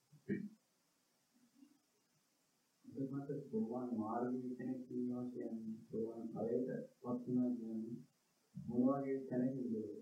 මට සෝවාන් මාර්ගයේ කෙනෙක් ඉන්නවා කියන්නේ සෝවාන් ඵලයට පත් වෙනවා කියන්නේ මොන වගේ තැනකද?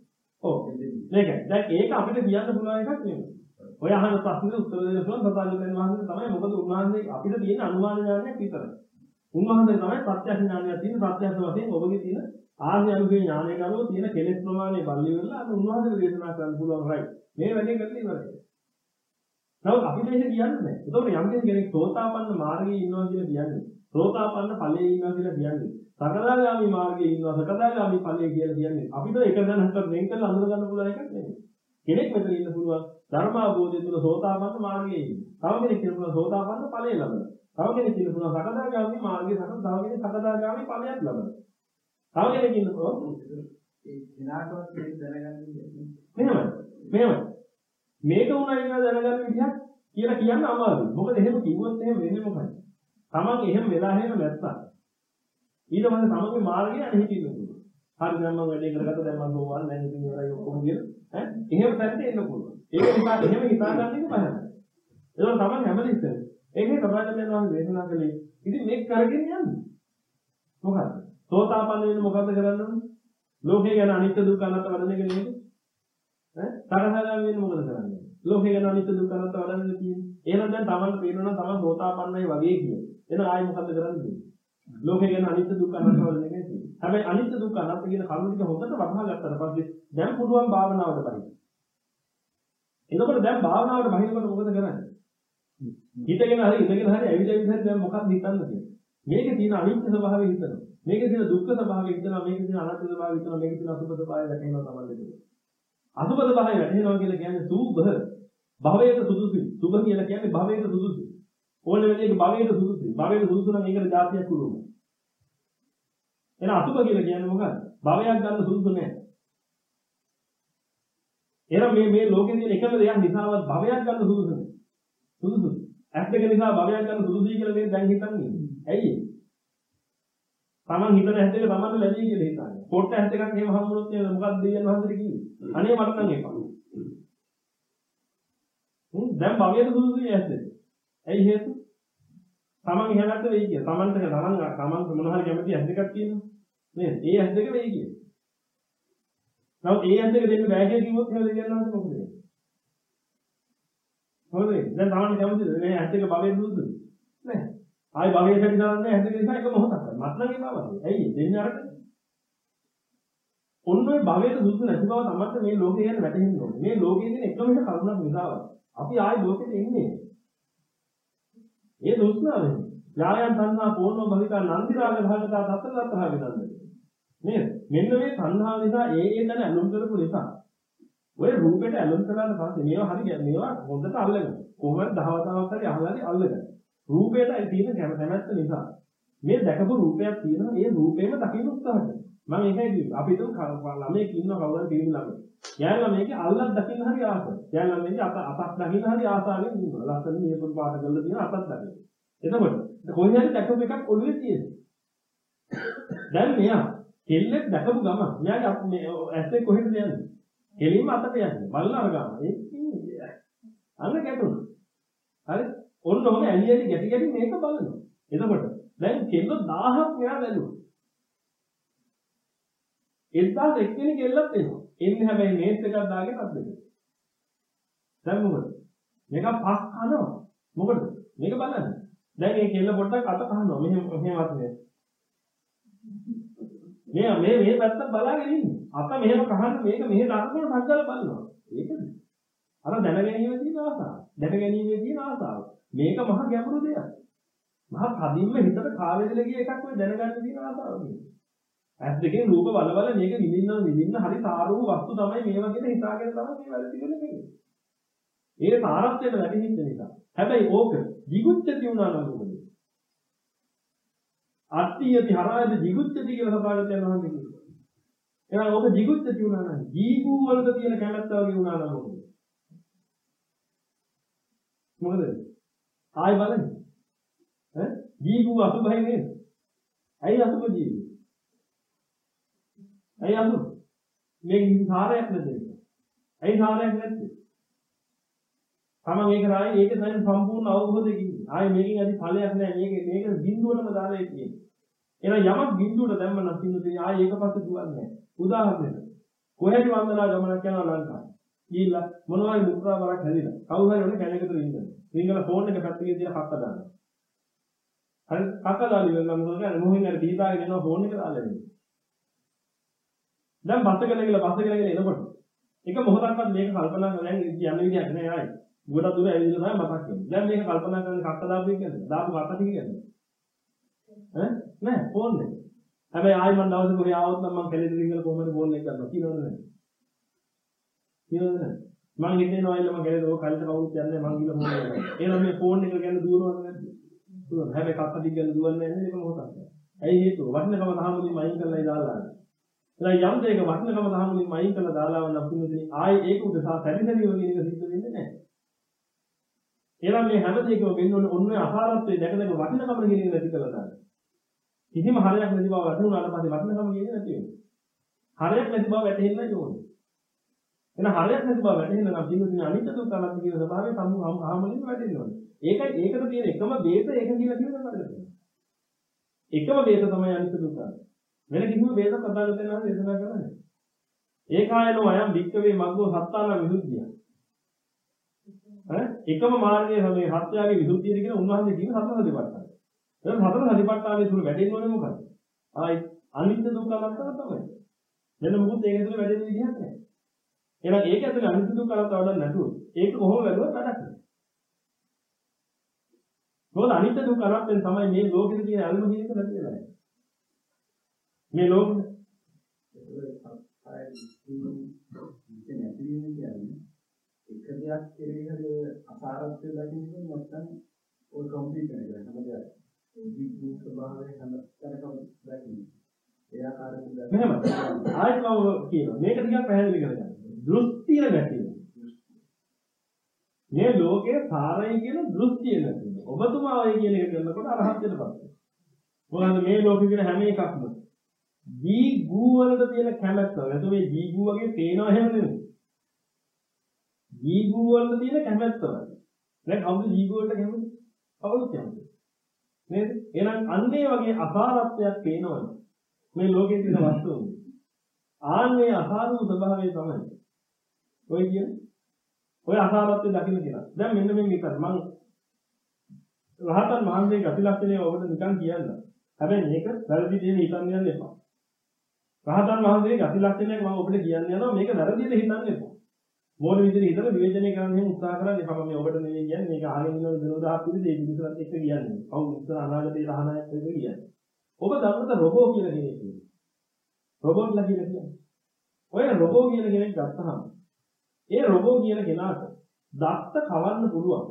ඔව්. මේක. දැන් ඒක අපිට කියන්න පුළුවන් එකක් නෙමෙයි. ඔය අහන ප්‍රශ්නෙට උත්තර දෙන්න පුළුවන් සතරජන වහන්සේ තමයි. මොකද උන්වහන්සේ අපිට තියෙන අනුමාන ඥානයක් විතරයි. උන්වහන්සේ තමයි ප්‍රත්‍යක්ෂ ඥානයක් තියෙන ප්‍රත්‍යක්ෂ වශයෙන් ඔබගේ තියෙන ආර්ය අනුගේ ඥානය ගන්නව තියෙන කෙලෙස් ප්‍රමාණය බලලි වෙලා අද උන්වහන්සේට දේශනා කරන්න පුළුවන් රයි. මේ වැඩේ කරලා ඉවරයි. නමුත් අපිට ඒක කියන්නේ නැහැ. ඒතකොට යම් කෙනෙක් සෝතාපන්න මාර්ගයේ ඉන්නවා කියලා කියන්නේ සෝතාපන්න ඵලයේ ඉන්නවා කියලා කියන්නේ සකදාගාමි මාර්ගයේ ඉන්නවා සකදාගාමි ඵලයේ කියලා කියන්නේ අපිට එක දැනකට වෙන් කරලා අඳුර ගන්න පුළුවන් එකක් නෙමෙයි. කෙනෙක් මෙතන ඉන්න පුළුවන් ධර්ම අවබෝධය තුළ සෝතාපන්න මාර්ගයේ ඉන්නේ. තව කෙනෙක් ඉන්න පුළුවන් සෝතාපන්න ඵලයේ ලබන. තව කෙනෙක් ඉන්න පුළුවන් සකදාගාමි මාර්ගයේ සකද තව කෙනෙක් සකදාගාමි ඵලයක් ලබන. තව කෙනෙක් ඉන්න පුළුවන් ඒ දිනාටවත් මේක දැනගන්න මෙහෙමයි. මෙහෙමයි. මේක උනා ඉන්න දැනගන්න විදිහක් කියලා කියන්න අමාරුයි. මොකද එහෙම කිව්වොත් එහෙම වෙන්නේ මොකක්ද? තමන් එහෙම වෙලා හැම නැත්තම් ඊට පස්සේ තමන්ගේ මාර්ගය අනිහිටින්න පුළුවන්. හරි දැන් මම වැඩේ කරගත්ත දැන් මම ගෝවන් දැන් ඉතින් ඉවරයි ඔක්කොම කියලා. ඈ එහෙම පැත්තට එන්න පුළුවන්. ඒක නිසා එහෙම හිතා ගන්න එක බයයි. ඒක තමයි හැමදෙස්සෙම. ඒකේ තමයි යනවා වේදනා කලේ. ඉතින් මේක කරගෙන යන්නේ. මොකද්ද? සෝතාපන්න වෙන්න මොකද්ද කරන්න ඕනේ? ලෝකේ ගැන අනිත්‍ය දුක්ඛ අනාත්ම වඩන එක නෙමෙයි. ඈ සතරහාගාමී වෙන්න මොකද කරන්නේ? ලෝකේ ගැන අනිත්‍ය දුක්ඛ අනාත්ම වඩන්න කියන්නේ. එහෙනම් දැන් තමන්ට පේනවා නම් තමන් සෝතාපන්නයි වගේ කියන්නේ. එහෙනම් ආයෙ මොකද්ද කරන්නේ? ලෝකේ ගැන අනිත්‍ය දුක්ඛ අනාත්ම වඩන එකයි තියෙන්නේ. හැබැයි අනිත්‍ය දුක්ඛ අනාත්ම කියන කරුණු ටික හොඳට වටහා ගත්තට පස්සේ දැන් පුළුවන් භාවනාවට බහින්න. එතකොට දැන් භාවනාවට බහිනකොට මොකද කරන්නේ? හිතගෙන හරි ඉඳගෙන හරි ඇවිල්ලා ඉඳන් දැන් මොකක්ද හිතන්න තියෙන්නේ? මේකේ තියෙන අනිත්‍ය ස්වභාවය හිතනවා. මේකේ තියෙන දුක්ඛ ස්වභාවය හිතනවා. මේකේ තියෙන අනාත්ම ස්වභාවය හිතනවා. මේකේ තියෙන අසුබ ස්වභාවය වැටෙනවා තමයි. අසුබ ස්වභාවය වැටෙනවා කියලා කියන්නේ සූභ භවයට සුදුසුයි. සුභ කියලා කියන්නේ භවයට සුදුසුයි. ඕනෙ වෙලේක භවයට සුදුසුයි. භවයට සුදුසු නම් ඒකට જાතියක් උරුමයි. එහෙනම් අසුබ කියලා කියන්නේ මොකක්ද? භවයක් ගන්න සුදුසු නැහැ. එහෙනම් මේ මේ ලෝකේ තියෙන එකම දෙයක් නිසාවත් භවයක් ගන්න සුදුසු නැහැ. සුදුසුයි. ඇස් දෙක නිසා භවයක් ගන්න සුදුසුයි කියලා මේ දැන් හිතන්නේ. ඇයි ඒ? තමන් හිතන ඇස් දෙක තමන්ට ලැබෙයි කියලා හිතන්නේ. පොට්ට ඇස් දෙකක් එහෙම හම්බුනොත් නේද මොකක්ද දෙවියන් වහන්සේට කිව්වේ? අනේ මට නම් එපා. හ්ම් දැන් භවයට සුදුසුයි ඇස් දෙක. ඇයි හේතුව? තමන් ඉහළට වෙයි කිය. තමන්ට තමන් තමන් මොන හරි කැමති ඇස් දෙකක් තියෙනවා. නේද? ඒ ඇස් දෙක වෙයි කිය. නමුත් ඒ ඇස් දෙක දෙන්න බෑ කියලා කිව්වොත් එහෙම දෙවියන් වහන්සේ මොකද වෙන්නේ? මොකද දැන් තමන් කැමතිද මේ ඇස් දෙක භවයට සුදුසුයි? නෑ. ආයි භවයට හිතන්නේ ඇස් දෙක නිසා එක මොහොතක්. මත් නම් එපා වගේ. ඇයි දෙන්නේ අරක? ඔන්න ඔය භවයට සුදුසු නැති බව තමයි මේ ලෝකේ ගැන වැටහෙන්න ඕනේ. මේ ලෝකයේ තියෙන එකම එක කරුණක් නිසාවත් අපි ආයි ලෝකෙට එන්නේ. ඒ දුෂ්ණාවෙන් යායන් තණ්හා පෝර්ණ භවිකා නන්දි රාග භාගතා තත්තරතරහ විදන්නේ. නේද? මෙන්න මේ තණ්හාව නිසා ඒ ඒ තැන ඇලුම් කරපු නිසා ඔය රූපෙට ඇලුම් කරලාට පස්සේ මේවා හරි මේවා හොඳට අල්ලගෙන කොහොමද දහවතාවක් හරි අහලාදී අල්ලගෙන රූපයට තියෙන කැමැත්ත නිසා මේ දැකපු රූපයක් තියෙනවා ඒ රූපේම දකින්න උත්සාහ කරනවා. මම ඒකයි කිව්වේ. අපි හිතමු ළමයෙක් ඉන්නවා කවුරුහරි පිළිම ළමයෙක්. යාළ ළමයෙක්ගේ අල්ලක් දකින්න හරි ආසයි. යාළ ළමයෙක්ගේ අත අතක් දකින්න හරි ආසාවෙන් ඉන්නවා. ලස්සන නියපොත් පාට කරලා තියෙන අතක් දකින්න. එතකොට කොහේ හරි දැකපු එකක් ඔළුවේ තියෙනවා. දැන් මෙයා කෙල්ලෙක් දැකපු ගම මෙයාගේ මේ ඇස්සේ කොහෙද යන්නේ? කෙලින්ම අතට යන්නේ. බලලා අර ගම. ඒක අන්න ගැටුණා. හරි? ඔන්න ඔහම ඇලි ඇලි ගැටි ගැටි මේක බලනවා. එතකොට දැන් කෙල්ල දහහක් මෙයා බැලුවා. එක්දාස් එක්කෙනෙක් එල්ලත් එනවා. එන්නේ හැබැයි මේස් එකක් දාගෙන අත් දෙක. දැන් මොකද? මේක පස් කනවා. මොකද? මේක බලන්න. දැන් මේ කෙල්ල පොඩ්ඩක් අත කහනවා. මෙහෙම මෙහෙමවත් නේ. මේ මේ මේ පැත්ත බලාගෙන ඉන්නේ. අත මෙහෙම කහන්න මේක මෙහෙ දානකොට සංකල්ප බලනවා. ඒකද? අර දැනගැනීමේ තියෙන ආසාව. දැකගැනීමේ තියෙන ආසාව. මේක මහ ගැඹුරු දෙයක්. මහ කදින්ම හිතට කාවැදලා ගිය එකක් ඔය දැනගන්න තියෙන ආසාව කියන්නේ. ඇස් දෙකෙන් රූප බල බල මේක විඳින්න විඳින්න හරි සාරූප වස්තු තමයි මේවා කියන හිතාගෙන තමයි මේ වැඩ පිළිවෙල කරන්නේ. ඒ සාරත්වයට වැටෙන්න නිසා. හැබැයි ඕක jigucchati වුණා නම් මොකද? අට්ඨියති හරායති jigucchati කියලා සපාගත යනවා නම් කියනවා. එහෙනම් ඕක jigucchati වුණා නම් ජීගු වලද තියෙන කැමැත්ත වගේ වුණා නම් මොකද? මොකද? ආයි බලන්න. ඈ ජීගු අසුභයි නේද? ඇයි අසුභ ජීගු? ඇයි අසු මේක සාරයක් නැද්ද? ඇයි සාරයක් නැත්තේ? තමන් මේක රායි ඒක තමයි සම්පූර්ණ අවබෝධයකින්. ආයේ මේකෙන් ඇති ඵලයක් නැහැ. මේක මේක බිඳුවටම දාලා ඉන්නේ. එහෙනම් යමක් බිඳුවට දැම්ම නම් සින්දුවේ ආයේ ඒක පස්සේ දුවන්නේ නැහැ. උදාහරණයක්. කොහෙද වන්දනා ගමනක් යනවා ලංකාවේ. ගිහිල්ලා මොනවා හරි මුත්‍රා වරක් හැදිලා. කවුරු හරි ඔන්න කැලේකට රින්ගන. රින්ගලා ෆෝන් එක පැත්තකින් තියලා කක්ක දානවා. හරි කක්ක දාලා ඉවරලා මොකද කරන්නේ? මොහින් හරි දීදාගෙන එනවා ෆෝන් එක දාලා එන්නේ. දැන් බස් එක ගලලා බස් එක ගලලා එනකොට එක මොහොතක්වත් මේක කල්පනා කරලා දැන් යන විදිහක් නෑ ආයි. ගොඩක් දුර ඇවිල්ලා තමයි මතක් වෙන්නේ. දැන් මේක කල්පනා කරන්නේ කක්ක දාපු එක කියන්නේ. දාපු කක්ක ටික කියන්නේ. ඈ නෑ ෆෝන් එක. හැබැයි ආයි මම දවසේ කොහේ ආවොත් නම් මම කැලේට රින්ගලා කොහමද ෆෝන් එක ගන්නවා කියනවද නෑ? කියනවද නෑ? මං හිතේනවා ඉල්ල මම කැලේට ඕක කල්ට කවුරුත් යන්නේ මං ගිහලා ෆෝන් එක ගන්නවා. එහෙනම් මේ ෆෝන් එක ගැන දුවනවද නැද්ද? දුවන. හැබැයි කක්ක ටික ගැන දුවන්නේ නැහැ නේද මොකක්ද? ඇයි හේතුව? වටිනකම තහමුලින් මයින් කරලායි දාලා ආන්නේ. එහෙනම් යම් දෙයක වටිනකම තහමුලින් මයින් කරලා දාලා වන්න අපිනුදිනේ ආයේ ඒක උදසා සැරිසැරිව කියන එක සිද්ධ වෙන්නේ නැහැ. එහෙනම් මේ හැම දෙයකම වෙන්න ඕනේ ඔන්න අසාරත්වයේ දැක දැක වටිනකම කියන එක නැති කරලා දාන්න. කිසිම හරයක් නැති බව වැටුණාට පස්සේ වටිනකම කියන්නේ නැති වෙනවා. හරයක් නැති බව වැටහෙන්නයි ඕනේ. එහෙනම් හරයක් නැති බව වැටහෙන්න නම් ජීවිතේ අනිත්‍ය දුක්ඛ අනාත්ම කියන ස්වභාවය සම්මුඛාමලින් වැටෙන්න ඕනේ. ඒකයි ඒකට තියෙන එකම බේත ඒක කියලා කියන කරන්නේ. එකම බේත තමයි අනිත්‍ය දුක්ඛ. වෙන කිසිම බේතක් අදාළතෙන් නම් දේශනා කරන්නේ. ඒකායනෝ අයම් වික්කවේ මග්ගෝ සත්තාන විසුද්ධිය. හරි? එකම මාර්ගයේ මේ සත්‍යයේ විසුද්ධිය කියන උන්වහන්සේ කියන සතර සතිපට්ඨාන. එහෙනම් සතර සතිපට්ඨානයේ තුල වැටෙන්න ඕනේ මොකක්ද? ආයි අනිත්‍ය දුක්ඛ අනාත්ම තමයි. වෙන මොකුත් ඒක තුල වැටෙන්න විදිහක් නැහැ. එහෙනම් ඒක ඇතුලේ අනිත්‍ය දුක්ඛ අනාත්ම වඩන්න නැතුව ඒක කොහොම වැළුවත් වැඩක් නැහැ. මොකද අනිත්‍ය දුක්ඛ අනාත්මෙන් තමයි මේ ලෝකෙට තියෙන අල්ම කියන එක නැති වෙලා යන්නේ. මේ ලෝකෙ එක දෙයක් කෙරෙහි හරි අසාරත්වය දකින්න නැත්නම් ඔය කම්ප්ලීට් කරගෙන හැමදාම ජීවිත ස්වභාවය හැමතැනකම දකින්න. ඒ ආකාරයෙන් මෙහෙම ආයෙත් මම කියනවා මේක ටිකක් පැහැදිලි කරගන්න. දෘෂ්ටිය නැතිව. මේ ලෝකයේ සාරයි කියන දෘෂ්ටිය නැතිව. ඔබතුමා ඔය කියන එක කරනකොට අරහත්ත්වයටපත් වෙනවා. මොකද මේ ලෝකෙ කියන හැම එකක්ම ජී ගූ වලට තියෙන කැමැත්ත. නැත්නම් මේ ජී ගූ වගේ පේනවා එහෙම නෙමෙයි. ජී ගූ වලට තියෙන කැමැත්ත වගේ. දැන් කවුද ජී ගූ වලට කැමති? කවුරුත් කැමති. නේද? එහෙනම් අන්නේ වගේ අසාරත්වයක් පේනවනේ. මේ ලෝකයේ තියෙන වස්තුන්. ආන්නේ අසාරු ස්වභාවය තමයි. ඔය කියන්නේ ඔය අසාරත්වය දකින්න කියලා. දැන් මෙන්න මේ විතර මම රහතන් වහන්සේගේ අති ලක්ෂණය ඔබට නිකන් කියන්න. හැබැයි මේක වැරදි දෙයක් හිතන්න යන්න එපා. රහතන් වහන්සේගේ අති ලක්ෂණයක් මම ඔබට කියන්න යනවා මේක වැරදිද හිතන්න එපා. මොන විදිහට හිතලා විවේචනය කරන්න එහෙම උත්සාහ කරන්න එපා. මම ඔබට නෙවෙයි කියන්නේ මේක අහගෙන ඉන්න විනෝදාහක් විදිහට ඒ විදිහට එක්ක කියන්නේ. කවුරු ඉස්සර අනාගතේ රහණයක් එක කියන්නේ. ඔබ දන්නද රොබෝ කියලා කෙනෙක් ඉන්නේ. රොබෝට්ලා කියලා කියන්නේ. ඔය රොබෝ කියන කෙනෙක් ගත්තහම ඒ රොබෝ කියන කෙනාට දත්ත කවන්න පුළුවන්.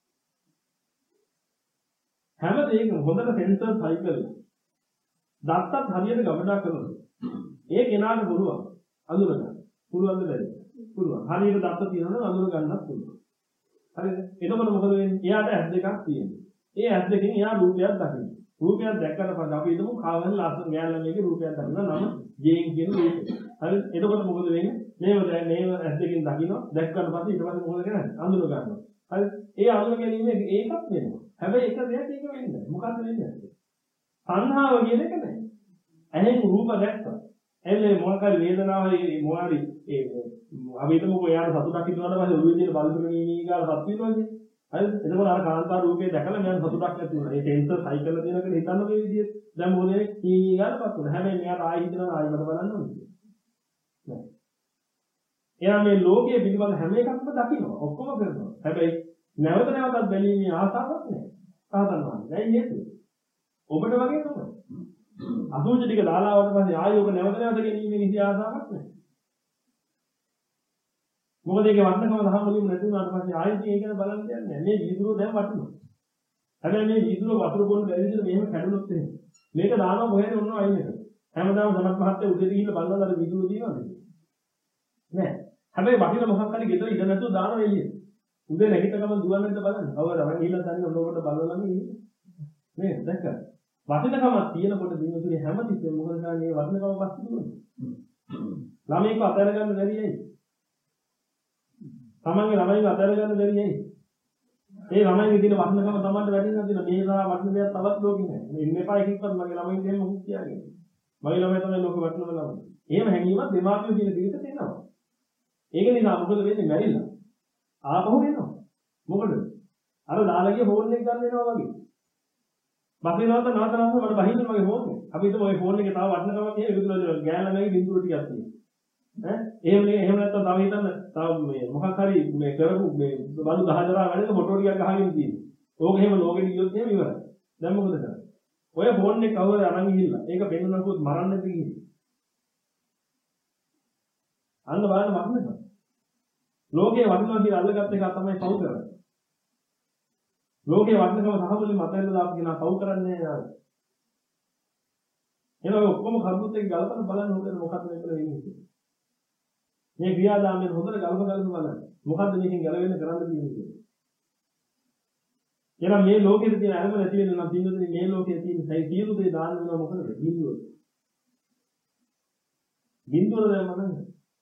හැම දෙයකම හොඳට සෙන්සර් සයිකල් දත්තත් හරියට ගමනක් කරනවා. ඒ කෙනාට පුළුවන් අඳුර ගන්න. පුළුවන්ද බැරිද? පුළුවන්. හරියට දත්ත තියෙනවනම් අඳුර ගන්නත් පුළුවන්. හරිද? එතකොට මොකද වෙන්නේ? එයාට ඇස් දෙකක් තියෙනවා. ඒ ඇස් දෙකෙන් එයා රූපයක් දකිනවා. රූපයක් දැක්කට පස්සේ අපි හිතමු කාවන ලස්සන ගෑනලමේගේ රූපයක් දකිනවා නම් ජේන් කියන රූපය. හරිද? එතකොට මොකද වෙන්නේ? මේව දැන් මේව ඇස් දෙකෙන් දකිනවා. දැක්කට පස්සේ ඊට පස්සේ මොකද කරන්නේ? අඳුර ගන්නවා. හරිද? ඒ අඳුර ගැනීම ඒකක් වෙනවා. හැබැයි එක දෙයක් ඒක වෙන්නේ නැහැ. මොකද්ද වෙන්නේ? සංහාව කියන එක නැහැ. ඇහෙන් රූප දැක්කා. එන්නේ මොනකාරී වේදනාවයි මොනාරි ඒ අපි හිතමුකෝ යාර සතුටක් හිතුවාට පස්සේ ඔළුවේ තියෙන බලපෑම නීනී ගාලා සත් වෙනවා කියන්නේ. හරිද? එතකොට අර කාන්තාර රූපේ දැකලා මම සතුටක් නැති වුණා. ඒ සෙන්සර් සයිකල් තියෙන කෙනෙක් හිතන්න මේ විදිහට. දැන් මොකද වෙන්නේ? නීනී ගාලා පත් වෙනවා. හැබැයි මෙයාට ආයෙ හිතනවා ආයෙ මට බලන්න ඕනේ. නෑ. එයා මේ ලෝකයේ පිළිබඳ හැම එකක්ම දකිනවා. ඔක්කොම කරනවා. හැබැයි නැවත නැවතත් බැලීමේ ආසාවක් නැහැ. සාධනවාද. දැන් හේතුව. ඔබට වගේ තමයි. අසුචි ටික දාලා ආවට පස්සේ ආයෙ ඔබ නැවත නැවත ගැනීමේ කිසි ආසාවක් නැහැ. මොකද ඒකේ වර්ණකම දහම් වලින් නැති වුණාට පස්සේ ආයෙත් ඒක ගැන බලන්න දෙයක් නැහැ. මේ වීදුරුව දැන් වටිනවා. හැබැයි මේ වීදුරුව වතුර බොන්න බැරි විදිහට මෙහෙම කැඩුනොත් එහෙම. මේක දානවා කොහෙද ඔන්න අයින් එක. හැමදාම සමත් මහත්තයා උදේ ගිහිල්ලා බලනවාද අර වීදුරුව දිනවද? නෑ. හැබැයි වටින මොකක් හරි ගෙදර ඉඳ නැතුව දානවා එළියේ. උදේ නැගිට ගමන් දුවන්නද බලන්න. අවර රන් ගිහිල්ලා තනියම ඔන්නෝකට බලනවා නම් ඉන්නේ. නේද? දැක්කද? වටිනකමක් තියෙනකොට දිනුතුනේ හැමතිස්සෙම මොකද කරන්නේ? මේ වටිනකම පස්සේ දුවන්නේ. ළමයින්ව අතහැර ගන්න බැරි ඇයි? තමන්ගේ ළමයින්ව අතහැර ගන්න බැරි ඇයි? ඒ ළමයින්ගේ තියෙන වටිනකම තමන්ට වැටෙනවා දින මේසා වටින දෙයක් තවත් ලෝකෙ නැහැ. මේ ඉන්න එපා එකක්වත් මගේ ළමයින් දෙන්න මොකක් කියන්නේ. මගේ ළමයි තමයි ලෝකෙ වටිනම ළමයි. එහෙම හැඟීමක් දෙමාපියෝ කියන දෙයකට තියෙනවා. ඒක නිසා මොකද වෙන්නේ මැරිලා. ආපහු එනවා. මොකද? අර දාලා ගිය ෆෝන් එක ගන්න වෙනවා වගේ. බස්සේ නැවත නැවත නැවත මට බහින්න මගේ ෆෝන් එක. අපි හිතමු ඔය ෆෝන් එකේ තව වටිනකමක් එහෙම විදුලි ගෑනලගේ බින්දුව ටිකක් තියෙනවා. ඈ එහෙම නේ එහෙම නැත්නම් තව හිතන්න තව මේ මොකක් හරි මේ කරපු මේ බඳු ගහදරා වැඩක ෆොටෝ ටිකක් ගහගෙන තියෙනවා. ඕක එහෙම ලෝකෙට ගියොත් එහෙම ඉවරයි. දැන් මොකද කරන්නේ? ඔය ෆෝන් එක කවුරු අරන් ගිහිල්ලා ඒක පෙන්නුනකොත් මරන්නද කියන්නේ. අන්න බලන්න වටිනකම. ලෝකයේ වටිනවා කියලා අල්ලගත්ත එක තමයි පව් කරන්නේ. ලෝකයේ වටිනකම සහමුලින් මතෙන්ද දාපු කෙනා පව් කරන්නේ නැහැ. එහෙනම් ඔය ඔක්කොම කරුණුත් එක්ක ගලපලා බලන්න ඕනේ මොකක්ද මේක වෙන්නේ කියලා. මේ ක්‍රියාදාමයෙන් හොඳට ගලප ගලප බලන්න. මොකද්ද මේකෙන් ගැලවෙන්න කරන්න තියෙන්නේ කියලා. එහෙනම් මේ ලෝකෙට තියෙන අරම නැති වෙන්න නම් පින්නතුනේ මේ ලෝකයේ තියෙන සයි සියලු දේ දාන්න වෙනවා මොකද? බිඳුව. බිඳුවල දැම්ම නැහැ.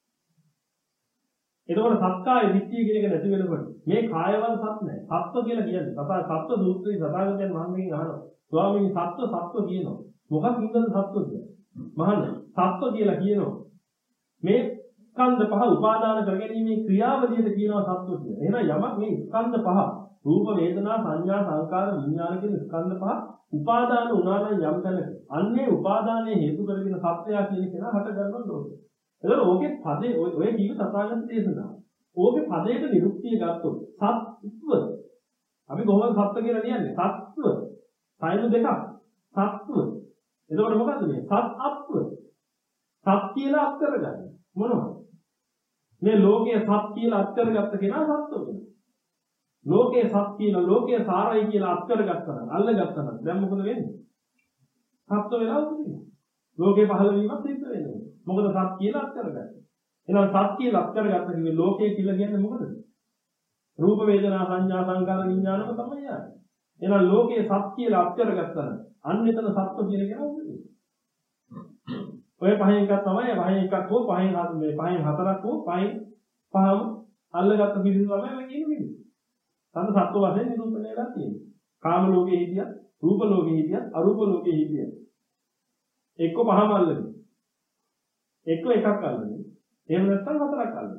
එතකොට සත්කාය දිට්ඨිය කියන එක නැති වෙනකොට මේ කායවල සත් නැහැ. සත්ව කියලා කියන්නේ සතා සත්ව සූත්‍රයේ සතාගතයන් වහන්සේගෙන් අහනවා. ස්වාමීනි සත්ව සත්ව කියනවා. මොකක් නින්දද සත්ව කියන්නේ? මහන්නේ සත්ව කියලා කියනවා. මේ ස්කන්ධ පහ උපාදාන කරගැනීමේ ක්‍රියාවලියද කියනවා සත්ව කියලා. එහෙනම් යමක් මේ ස්කන්ධ පහ රූප වේදනා සංඥා සංකාර විඥාන කියන ස්කන්ධ පහ උපාදාන වුණා නම් යම් තැනක අන්නේ උපාදානයේ හේතු කරගෙන සත්‍යය කියන කෙනා හට ගන්නව ඕනේ. එතකොට ඕකේ පදේ ඔය ඔය කීව තථාගත දේශනා. ඕකේ පදේට නිරුක්තිය ගත්තොත් සත්ව. අපි කොහොමද සත්ව කියලා කියන්නේ? සත්ව. සයින් දෙකක්. සත්ව. එතකොට මොකද්ද මේ? සත් අත්ව. සත් කියලා අත් කරගන්න. මොනවද? මේ ලෝකයේ සත් කියලා අත් කරගත්ත කෙනා සත්ව වෙනවා. ලෝකයේ සත් කියලා ලෝකයේ සාරයි කියලා අත් කරගත්තා නම් අල්ලගත්තා නම් දැන් මොකද වෙන්නේ? සත්ව වෙලා උපදිනවා. ලෝකේ පහළ වීමක් සිද්ධ වෙනවා. මොකද සත් කියලා අත් කරගත්තා. එහෙනම් සත් කියලා අත් කරගත්ත කිව්වේ ලෝකයේ කියලා කියන්නේ මොකද? රූප වේදනා සංඥා සංකාර විඥානම තමයි යන්නේ. එහෙනම් ලෝකයේ සත් කියලා අත් කරගත්තා නම් අන්න එතන සත්ව කියන කෙනා උපදිනවා. ඔය පහෙන් එකක් තමයි පහෙන් එකක් හෝ පහෙන් මේ පහෙන් හතරක් හෝ පහෙන් පහම අල්ලගත්ත පිළිතුර තමයි මේ කියන්නේ පිළිතුර. තන සත්ව වශයෙන් නිරූපණය වෙලා තියෙනවා. කාම ලෝකයේ හිටියත්, රූප ලෝකයේ හිටියත්, අරූප ලෝකයේ හිටියත්. එක්ක පහම අල්ලගෙන. එක්ක එකක් අල්ලගෙන. එහෙම නැත්නම් හතරක් අල්ලගෙන.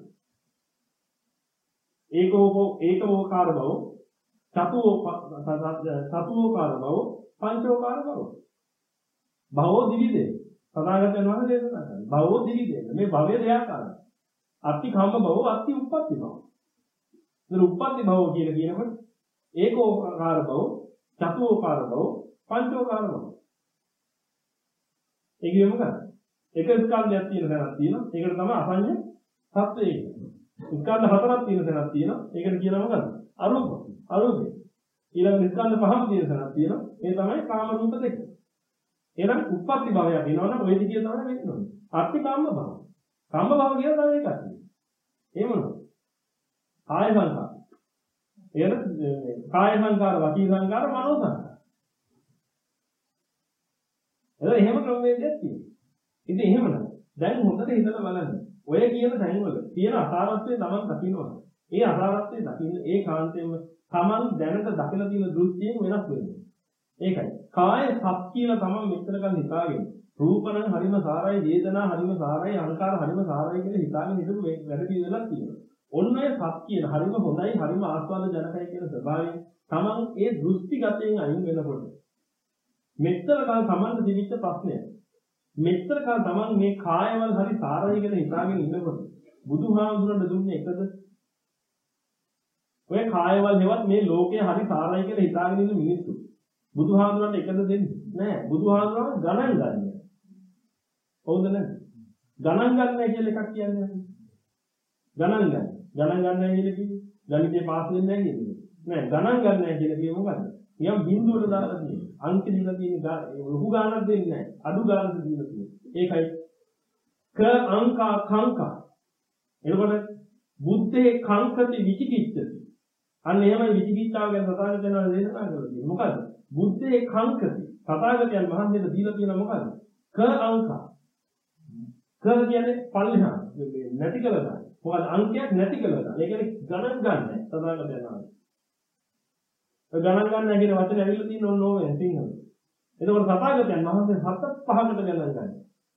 ඒකෝ ඒකෝකාර බව, චතුෝ සතුෝකාර බව, පංචෝකාර බව. භවෝ දිවිදේ. සදාගතයන් වහන්සේ දේශනා කරනවා. භවෝ දිවිදේ. මේ භවයේ දෙයාකාරයි. අත්ති කම්ම භව, අත්ති උප්පත්ති භව. ඉතින් උප්පත්ති භව කියලා කියනකොට ඒකෝකාර භව, චතුෝකාර භව, පංචෝකාර භව. ඒ කියන්නේ මොකක්ද? එක ස්කන්ධයක් තියෙන තැනක් තියෙනවා. ඒකට තමයි අසඤ්ඤ සත්වය කියන්නේ. ස්කන්ධ හතරක් තියෙන තැනක් තියෙනවා. ඒකට කියනවා මොකද්ද? අරූප. අරූපේ. ඊළඟ ස්කන්ධ පහක් තියෙන තැනක් තියෙනවා. ඒ තමයි කාම රූප දෙක. එහෙනම් උප්පත්ති භවයක් වෙනවනම් ওই දිගිය තමයි වෙන්නේ. අත්ති කාම භව. කාම භව කියලා තමයි එකක් තියෙන්නේ. ඒ මොනවද? කාය සංකාර. එන කාය සංකාර, වාචී සංකාර, මනෝ සංකාර. එතකොට එහෙම ක්‍රමවේදයක් තියෙනවා. ඉතින් එහෙමනම් දැන් හොඳට හිතලා බලන්න. ඔය කියන තැන්වල තියෙන අසාරත්වය Taman දකින්නවා. ඒ අසාරත්වය දකින්න ඒ කාන්තේම Taman දැනට දකින තියෙන දෘෂ්ටියෙන් වෙනස් වෙනවා. ඒකයි. කාය සත් කියලා Taman මෙතන කල් හිතාගෙන රූපණං හරිම සාරයි, වේදනා හරිම සාරයි, අංකාර හරිම සාරයි කියලා හිතාගෙන හිටපු වැඩ පිළිවෙලක් තියෙනවා. ඔන්න ඔය සත් කියන හරිම හොඳයි, හරිම ආස්වාද ජනකයි කියන ස්වභාවයෙන් Taman ඒ දෘෂ්ටිගතයෙන් අයින් වෙනකොට මෙතන කල් Taman දිවිච්ච ප්‍රශ්නය. මෙතන කල් Taman මේ කායවල හරි සාරයි කියලා හිතාගෙන ඉන්නකොට බුදුහාමුදුරන්ට දුන්නේ එකද? ඔය කායවල හෙවත් මේ ලෝකේ හරි සාරයි කියලා හිතාගෙන ඉන්න මිනිස්සු බුදුහාමුදුරන්ට එකද දෙන්නේ? නෑ. බුදුහාමුදුරන් ගණන් ගන්නෑ. හවුද නැද්ද? ගණන් ගන්නෑ කියලා එකක් කියන්නේ නැහැ. ගණන් ගන්න. ගණන් ගන්නෑ කියලා කිව්වේ ගණිතේ පාස් වෙන්නේ නැහැ කියන්නේ. නෑ ගණන් ගන්නෑ කියලා කිව්වේ මොකද්ද? නියම් බිඳුවට දාලා තියෙන්නේ. අංක දීලා තියෙන්නේ ලොකු ගාණක් දෙන්නේ නැහැ. අඩු ගාණක් දීලා තියෙන්නේ. ඒකයි ක අංකා කංකා. එතකොට බුද්ධේ කංකති විචිකිච්ඡති. අන්න එහෙමයි විචිකිච්ඡාව ගැන තථාගතයන් වහන්සේ දේශනා කරලා තියෙන්නේ. මොකද්ද? බුද්ධේ කංකති. තථාගතයන් වහන්සේට දීලා තියෙන මොකද්ද? ක අංකා. ක කියන්නේ පල්ලෙහා නැති කළා ගන්න. මොකද අංකයක් නැති කළා ගන්න. ඒ කියන්නේ ගණන් ගන්න තථාගතයන් වහන්සේ. ගණන් ගන්න කියන වචනේ ඇවිල්ලා තියෙන ඕන ඕනේ සිංහල. එතකොට තථාගතයන් වහන්සේ හත පහකට ගණන් ගන්නවා.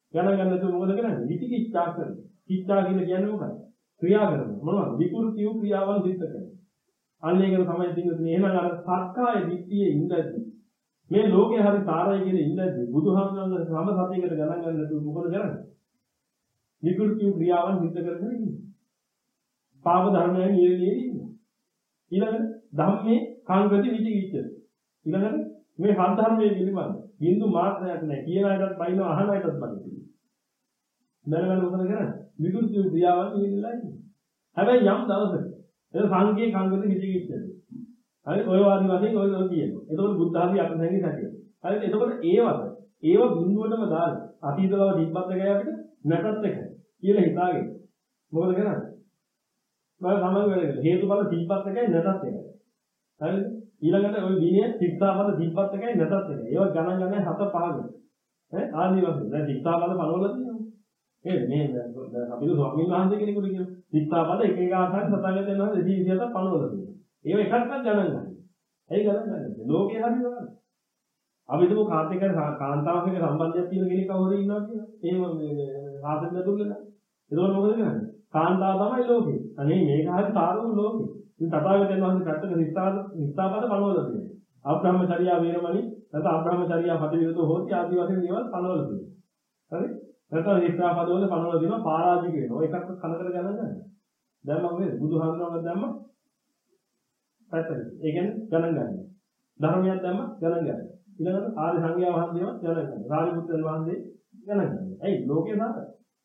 ගණන් ගන්න නැතුව මොකද කරන්නේ? විචිකිච්ඡා කරනවා. කිච්ඡා කියලා කියන්නේ මොකක්ද? ක්‍රියා කරනවා. මොනවද? විකෘති වූ ක්‍රියාවන් සිද්ධ කරනවා. අන්න ඒකට තමයි තියෙන්නේ. එහෙනම් අර සක්කාය දිට්ඨියේ ඉඳද්දි මේ ලෝකේ හරි සාරයි කියන ඉඳද්දි බුදුහාමුදුරන්ගේ සම සතියකට ගණන් ගන්න නැතුව මොකද කරන්නේ? විකෘති වූ ක්‍රියාවන් සිද්ධ කරගෙන ඉන්නේ. පාප ධර්මයන් නියලියේ ඉන්නවා. ඊළඟට ධම්මේ කාංගති විචිකිච්ඡති. ඊළඟට මේ හත් ධර්මයේ පිළිබඳ බින්දු මාත්‍රයක් නැහැ. කියන අයටත් බයිනවා අහන අයටත් බයිනවා. දැනගන්න මොකද කරන්නේ? විකෘති වූ ක්‍රියාවන් නියලිලා ඉන්නේ. හැබැයි යම් දවසක ඒ සංකේ කාංගති විචිකිච්ඡති. හරි ඔය වාදී වශයෙන් ඔය ඔය කියනවා. එතකොට බුද්ධ ආදී අටසැඟි සැකේ. හරි එතකොට ඒවද ඒව බින්දුවටම දාලා අතීත බව තිබ්බත් එකයි අපිට නැතත් එකයි කියලා හිතාගෙන මොකද කරන්නේ? මම සමග වැඩ කරලා හේතුඵල තිබ්බත් එකයි නැතත් එකයි. හරිද? ඊළඟට ඔය විනය ශික්ෂාපද තිබ්බත් එකයි නැතත් එකයි. ඒවා ගණන් ගන්න හත පහකට. ඈ ආදී වශයෙන් දැන් ශික්ෂාපද පනවලා තියෙනවා. ඒ මේ අපි ස්වාමීන් වහන්සේ කෙනෙකුට කියන ශික්ෂාපද එක එක ආකාරයෙන් සතන්ගත වෙනවා දෙවි විදියට පනවලා තියෙනවා. ඒව එකක්වත් ගණන් ගන්න. ඇයි ගණන් ගන්නේ? ලෝකේ හරි වගේ. අපි හිතමු කාත් එක්ක කාන්තාවක් එක්ක සම්බන්ධයක් තියෙන කෙනෙක් කවුරු ඉන්නවා කියලා. එහෙම මේ ආසන්න දුර්ලභ. ඒකෝර මොකද කරන්නේ? කාන්තාව තමයි ලෝකේ. අනේ මේක හරි සාරවු ලෝකේ. ඉතින් තථාගතයන් වහන්සේ පැත්තක නිස්සාර නිස්සාපද පනවලා තියෙනවා. අබ්‍රහ්මචර්යා වේරමණී නැත්නම් අබ්‍රහ්මචර්යා පටිවිරතෝ හෝති ආදී වශයෙන් දේවල් පනවලා තියෙනවා. හරි? නැත්නම් නිස්සාපද වල පනවලා දෙනවා පරාජික වෙනවා. ඒකත් කනකට ගණන් ගන්න. දැන් මම මේ බුදුහාමුදුරුවෝ දැම්ම පැත්තට. ඒ කියන්නේ ගණන් ගන්න. ධර්මයක් දැම්ම ගණන් ගන්න. ඊළඟට ආර්ය සංඝයා වහන්සේව ගණන් ගන්න. රාජපුත්‍රයන් වහන්සේ ගණන් ගන්න. ඇයි ලෝකේ සාරයි.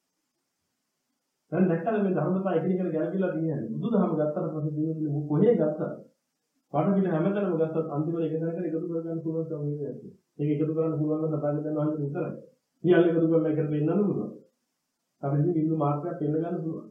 දැන් දැක්කද මේ ධර්මතා එකිනෙකට ගැළපීලා තියෙන්නේ. බුදුදහම ගත්තට පස්සේ දිනුනේ කොහේ ගත්තද? පාඩ පිට හැමතැනම ගත්තත් අන්තිමට එක තැනකට එකතු කරගන්න පුළුවන් කම නේද? ඒක එකතු කරන්න පුළුවන් නම් තථාගතයන් වහන්සේ විතරයි. සියල්ල එකතු කරලා එකට වෙන්නන්න පුළුවන්. අපිට බිඳු මාත්‍රයක් පෙන්න ගන්න පුළුවන්.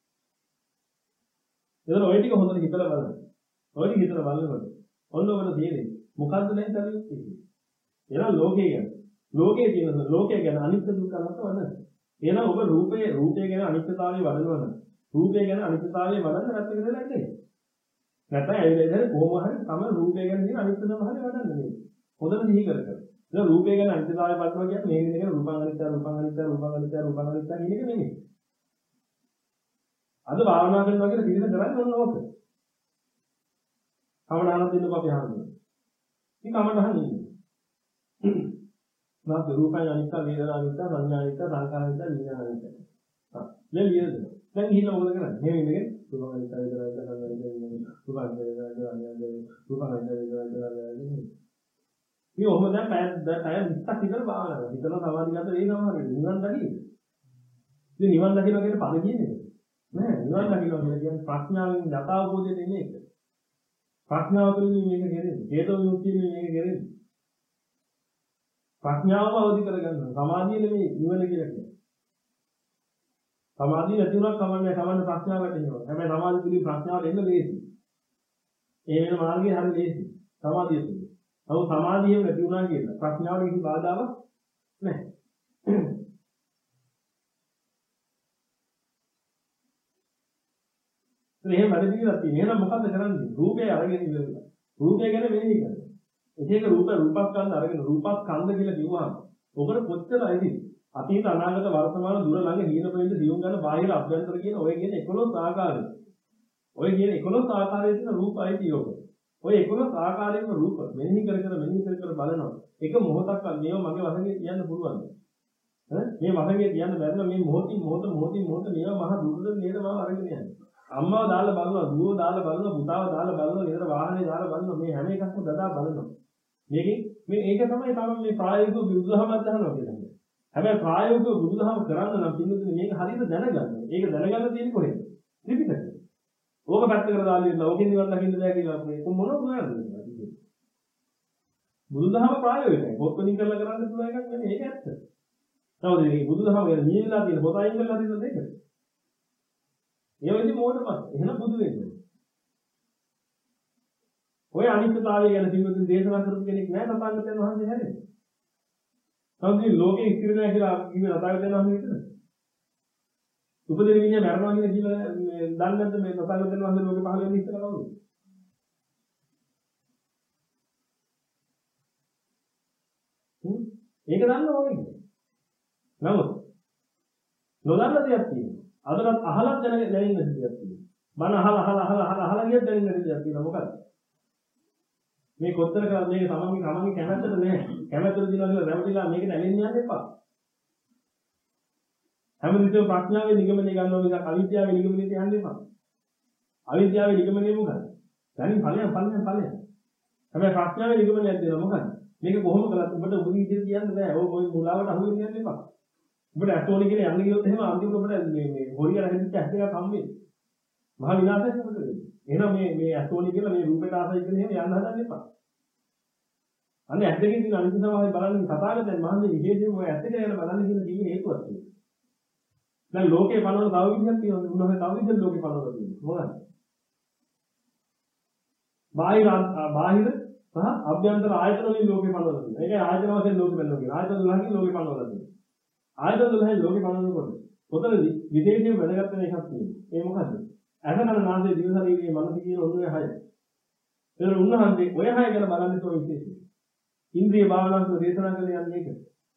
එතන ඔය ටික හොඳට හිතලා බලන්න. ඔය ටික හිතලා බලනකොට ඔන්න ඔබට තේරෙයි මොකද්ද දැන් තලියුත්තේ. එහෙනම් ලෝකේ ගැන ලෝකේ තියෙන ලෝකේ ගැන අනිත්‍ය දුක්ඛ අනාත්ම වදන්න. එහෙනම් ඔබ රූපේ රූපේ ගැන අනිත්‍යතාවය වඩනවා නම් රූපේ ගැන අනිත්‍යතාවය වඩන්න නැත්නම් කියලා ඉන්නේ. නැත්නම් ඇවිල්ලා ඉතින් කොහොම හරි තමයි රූපේ ගැන තියෙන අනිත්‍යතාවය වඩන්න නෙමෙයි. හොඳට සිහි කර කර. දැන් රූපේ ගැන අනිත්‍යතාවය වඩනවා කියන්නේ මේ විදිහට රූපං අනිත්‍ය රූපං අනිත්‍ය රූපං අනිත්‍ය රූපං අනිත්‍ය කියන එක නෙමෙයි. අද භාවනා කරනවා කියලා පිළිද කරන්නේ මොන ඕක? කමඩහන දෙන්නකො අපි අහන්නේ. මේ කමඩහන ඉන්නේ. මාත් රූපය අනිත්‍ය වේදනා අනිත්‍ය සංඥා අනිත්‍ය සංඛාර අනිත්‍ය විඥාන අනිත්‍ය. හා දැන් ලියද. දැන් ගිහිල්ලා මොකද කරන්නේ? මේ ඉන්නේ රූප අනිත්‍ය වේදනා අනිත්‍ය සංඥා අනිත්‍ය රූප අනිත්‍ය වේදනා අනිත්‍ය රූප අනිත්‍ය වේදනා අනිත්‍ය. මේ ඔහොම දැන් පැය පැය විස්සක් විතර භාවනා කරනවා. හිතන සමාධිගත වෙනවා හරියට. නිවන් දකින්න. ඉතින් නිවන් දකින්න කියන පද කියන්නේ නෑ. නිවන් දකින්න කියන්නේ ප්‍රඥාවෙන් යථාභූතයෙන් එන්නේ ඒක. ප්‍රඥාව තුළින් මේක කෙරෙන්නේ. හේතු විමුක්තියෙන් මේක කෙරෙන්නේ. ප්‍රඥාවම අවදි කරගන්න. සමාධිය නෙමෙයි නිවන කියලා කියන්නේ. සමාධිය නැති වුණා කමන්නේ කමන්න ප්‍රඥාවට එනවා. හැබැයි සමාධිය තුළින් ප්‍රඥාවට එන්න ලේසි. ඒ වෙන මාර්ගය හරි ලේසි. සමාධිය තුළින්. නමුත් සමාධියම නැති වුණා කියලා ප්‍රඥාවට කිසි බාධාවක් නැහැ. ඒ එහෙම වැඩ පිළිවෙලක් තියෙනවා. එහෙනම් මොකද්ද කරන්නේ? රූපය අරගෙන ඉන්නවා. රූපය ගැන මෙනෙහි කරනවා. ඒක රූප රූපස්කන්ධ අරගෙන රූපස්කන්ධ කියලා කිව්වහම ඔකට කොච්චර අයිති? අතීත අනාගත වර්තමාන දුර ළඟ හීන පෙළෙන්න දියුම් ගන්න බාහිර අභ්‍යන්තර කියන ඔය කියන එකොළොස් ආකාරය. ඔය කියන එකොළොස් ආකාරයේ තියෙන රූප අයිති යෝග. ඔය එකොළොස් ආකාරයේම රූප මෙනෙහි කර කර මෙනෙහි කර කර බලනවා. එක මොහොතක්වත් මේව මගේ වශයෙන් කියන්න පුළුවන්ද? ඈ මේ වශයෙන් කියන්න බැරිම මේ මොහොතින් මොහොත මොහොතින් මොහොත මේව මහ දුරද නේද මම අරගෙන යන්නේ. අම්මව දාලා බලනවා, දුවව දාලා බලනවා, පුතාව දාලා බලනවා, ගෙදර වාහනේ දාලා බලනවා. මේ හැම එකක්ම දදා බලනවා. මේකේ මේ ඒක තමයි තමයි මේ ප්‍රායෝගික බුදුදහම අදහනවා කියන්නේ. හැබැයි ප්‍රායෝගික බුදුදහම කරන්න නම් පින්නුතුනි මේක හරියට දැනගන්න. ඒක දැනගන්න තියෙන්නේ කොහෙද? ත්‍රිපිටකේ. ඕක පැත්තකට දාලා ඉන්න. ඕකෙන් නිවන් දකින්න බෑ කියලා මේ මොනවද කියන්නේ? බුදුදහම ප්‍රායෝගිකයි. පොත් වලින් කරලා කරන්න පුළුවන් එකක් නෙමෙයි. ඒක ඇත්ත. නමුත් මේ බුදුදහම ගැන නියමලා තියෙන පොත අයින් කරලා තියෙන දෙයක. ඒ වෙලෙදි මොකටද? එහෙනම් බුදු වෙන්නේ. ඔය අනිත්‍යතාවය ගැන පිළිබඳව දේශනා කරපු කෙනෙක් නෑ තථාගතයන් වහන්සේ හැරෙන්නේ. නමුත් මේ ලෝකේ ඉතිරි නෑ කියලා කිව්වේ තථාගතයන් වහන්සේ විතරයි. උපදින විඤ්ඤාණය මරනවා කියන කියලා මේ දන්නේ නැද්ද මේ තථාගතයන් වහන්සේ ලෝකේ පහළ වෙන්නේ ඉස්සර කවුද? හ්ම් ඒක දන්න ඕනේ. නමුත් නොදන්න දෙයක් තියෙනවා. අදවත් අහලත් දැන දැනෙන්න දෙයක් තියෙනවා. මන අහලා අහලා අහලා අහලා අහලා ගියත් දැනෙන්න දෙයක් තියෙනවා. මොකද මේ කොච්චර කරත් මේක තමන්ගේ තමන්ගේ කැමැත්තට නෑ. කැමැත්තට දිනවා කියලා රැවටිලා මේකට ඇලෙන්න යන්න එපා. හැමදෙස්සම ප්‍රඥාවේ නිගමනය ගන්නවා මිසක් අවිද්‍යාවේ නිගමනයට යන්න එපා. අවිද්‍යාවේ නිගමනය මොකද? දැනින් ඵලයන් ඵලයන් ඵලයන්. හැබැයි ප්‍රඥාවේ නිගමනයක් දෙනවා මොකද? මේක කොහොම කළත් ඔබට උඹ විදිහට කියන්න බෑ. ඔය ඔය මුලාවට අහු වෙන්න යන්න එපා. ඔබට ඇටෝනි කියලා යන්න ගියොත් එහෙම අන්තිමට ඔබට මේ මේ හොරියලා හැදිච්ච ඇස් දෙකක් හම් වෙන්නේ. මහා විනාශයක් ඔබට වෙන්නේ. එහෙනම් මේ මේ ඇටෝනි කියලා මේ රූපයට ආසයි කියන එහෙම යන්න හදන්න එපා. අනේ ඇස් දෙකකින් තියෙන අනිත් සමාවයි බලන්න කතාවකෙන් මහන්සිය විශේෂයෙන්ම ඔය ඇස් දෙක ගැන බලන්න කියන ජීවන හේතුවක් තියෙනවා. දැන් ලෝකේ පනවන තව විදිහක් තියෙනවා. උන්වහන්සේ තව විදිහක් ලෝකේ පනවලා තියෙනවා. මොකක්ද? බාහිර බාහිර සහ අභ්‍යන්තර ආයතන වලින් ලෝකේ පනවලා තියෙනවා. ඒකයි ආයතන වශයෙන් ලෝකෙ පනවලා තියෙනවා. ආයතන දොළහකින් ලෝකේ පනවලා තියෙනවා. ආයතන දොළහෙන් ලෝකේ පනවනකොට ඔතනදී විශේෂයෙන් වැදගත් වෙන එකක් තියෙනවා. ඒ මොකද්ද? අසකන නාසය දිව ශරීරයේ මනස කියන ඔන්න ඔය හය. ඒතර උන්වහන්සේ ඔය හය ගැන බලන්නේ තෝ විශේෂයි. ඉන්ද්‍රිය භාවනාවක දේශනා කළේ යන්නේ ඒක.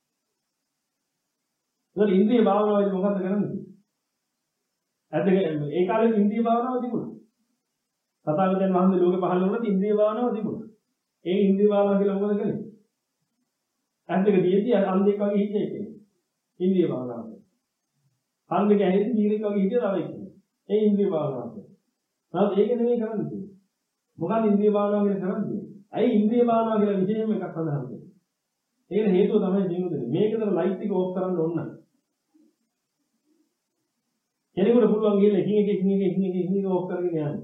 ඒතර ඉන්ද්‍රිය භාවනාවේදී මොකද්ද කරන්නේ? ඇද්ද ඒ කාලේ ඉන්ද්‍රිය භාවනාව තිබුණා. තථාගතයන් වහන්සේ ලෝකෙ පහළ වුණත් ඉන්ද්‍රිය භාවනාව තිබුණා. ඒ ඉන්ද්‍රිය භාවනාව කියලා මොකද කළේ? ඇද්දක දීදී අන්ධෙක් වගේ හිටියේ ඒක. ඉන්ද්‍රිය භාවනාව. අන්ධෙක් ඇහිදී දීරෙක් වගේ හිටිය තව එකක්. ඒ ඉන්ද්‍රිය භාවනාව. නමුත් ඒක නෙමෙයි කරන්නේ. මොකක්ද ඉන්ද්‍රිය භාවනාව කියලා කරන්නේ? ඇයි ඉන්ද්‍රිය භාවනාව කියලා විශේෂම එකක් සඳහන් කරන්නේ? ඒකට හේතුව තමයි ජීවිතේ. මේකතර ලයිට් එක ඕෆ් කරන්න ඕන නම්. කෙනෙකුට පුළුවන් ගිහලා එකින් එක එකින් එක එකින් එක එකින් එක ඕෆ් කරගෙන යන්න.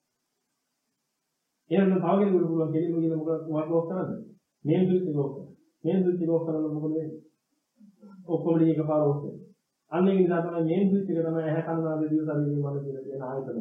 එහෙනම් තව කෙනෙකුට පුළුවන් කෙලින්ම ගිහලා මොකක්ද මොකක්ද ඕෆ් කරන්නේ? මේන් ස්විච් එක ඕෆ් කරන්න. මේන් ස්විච් එක ඕෆ් කරනකොට මොකද වෙන්නේ? ඔක්කොම ටික එකපාර ඕෆ් වෙනවා. අන්න ඒක නිසා තමයි මේන් ස්විච් එක තමයි ඇහැ කන නාසය දිව ශරීරය මන කියලා කියන ආයතන.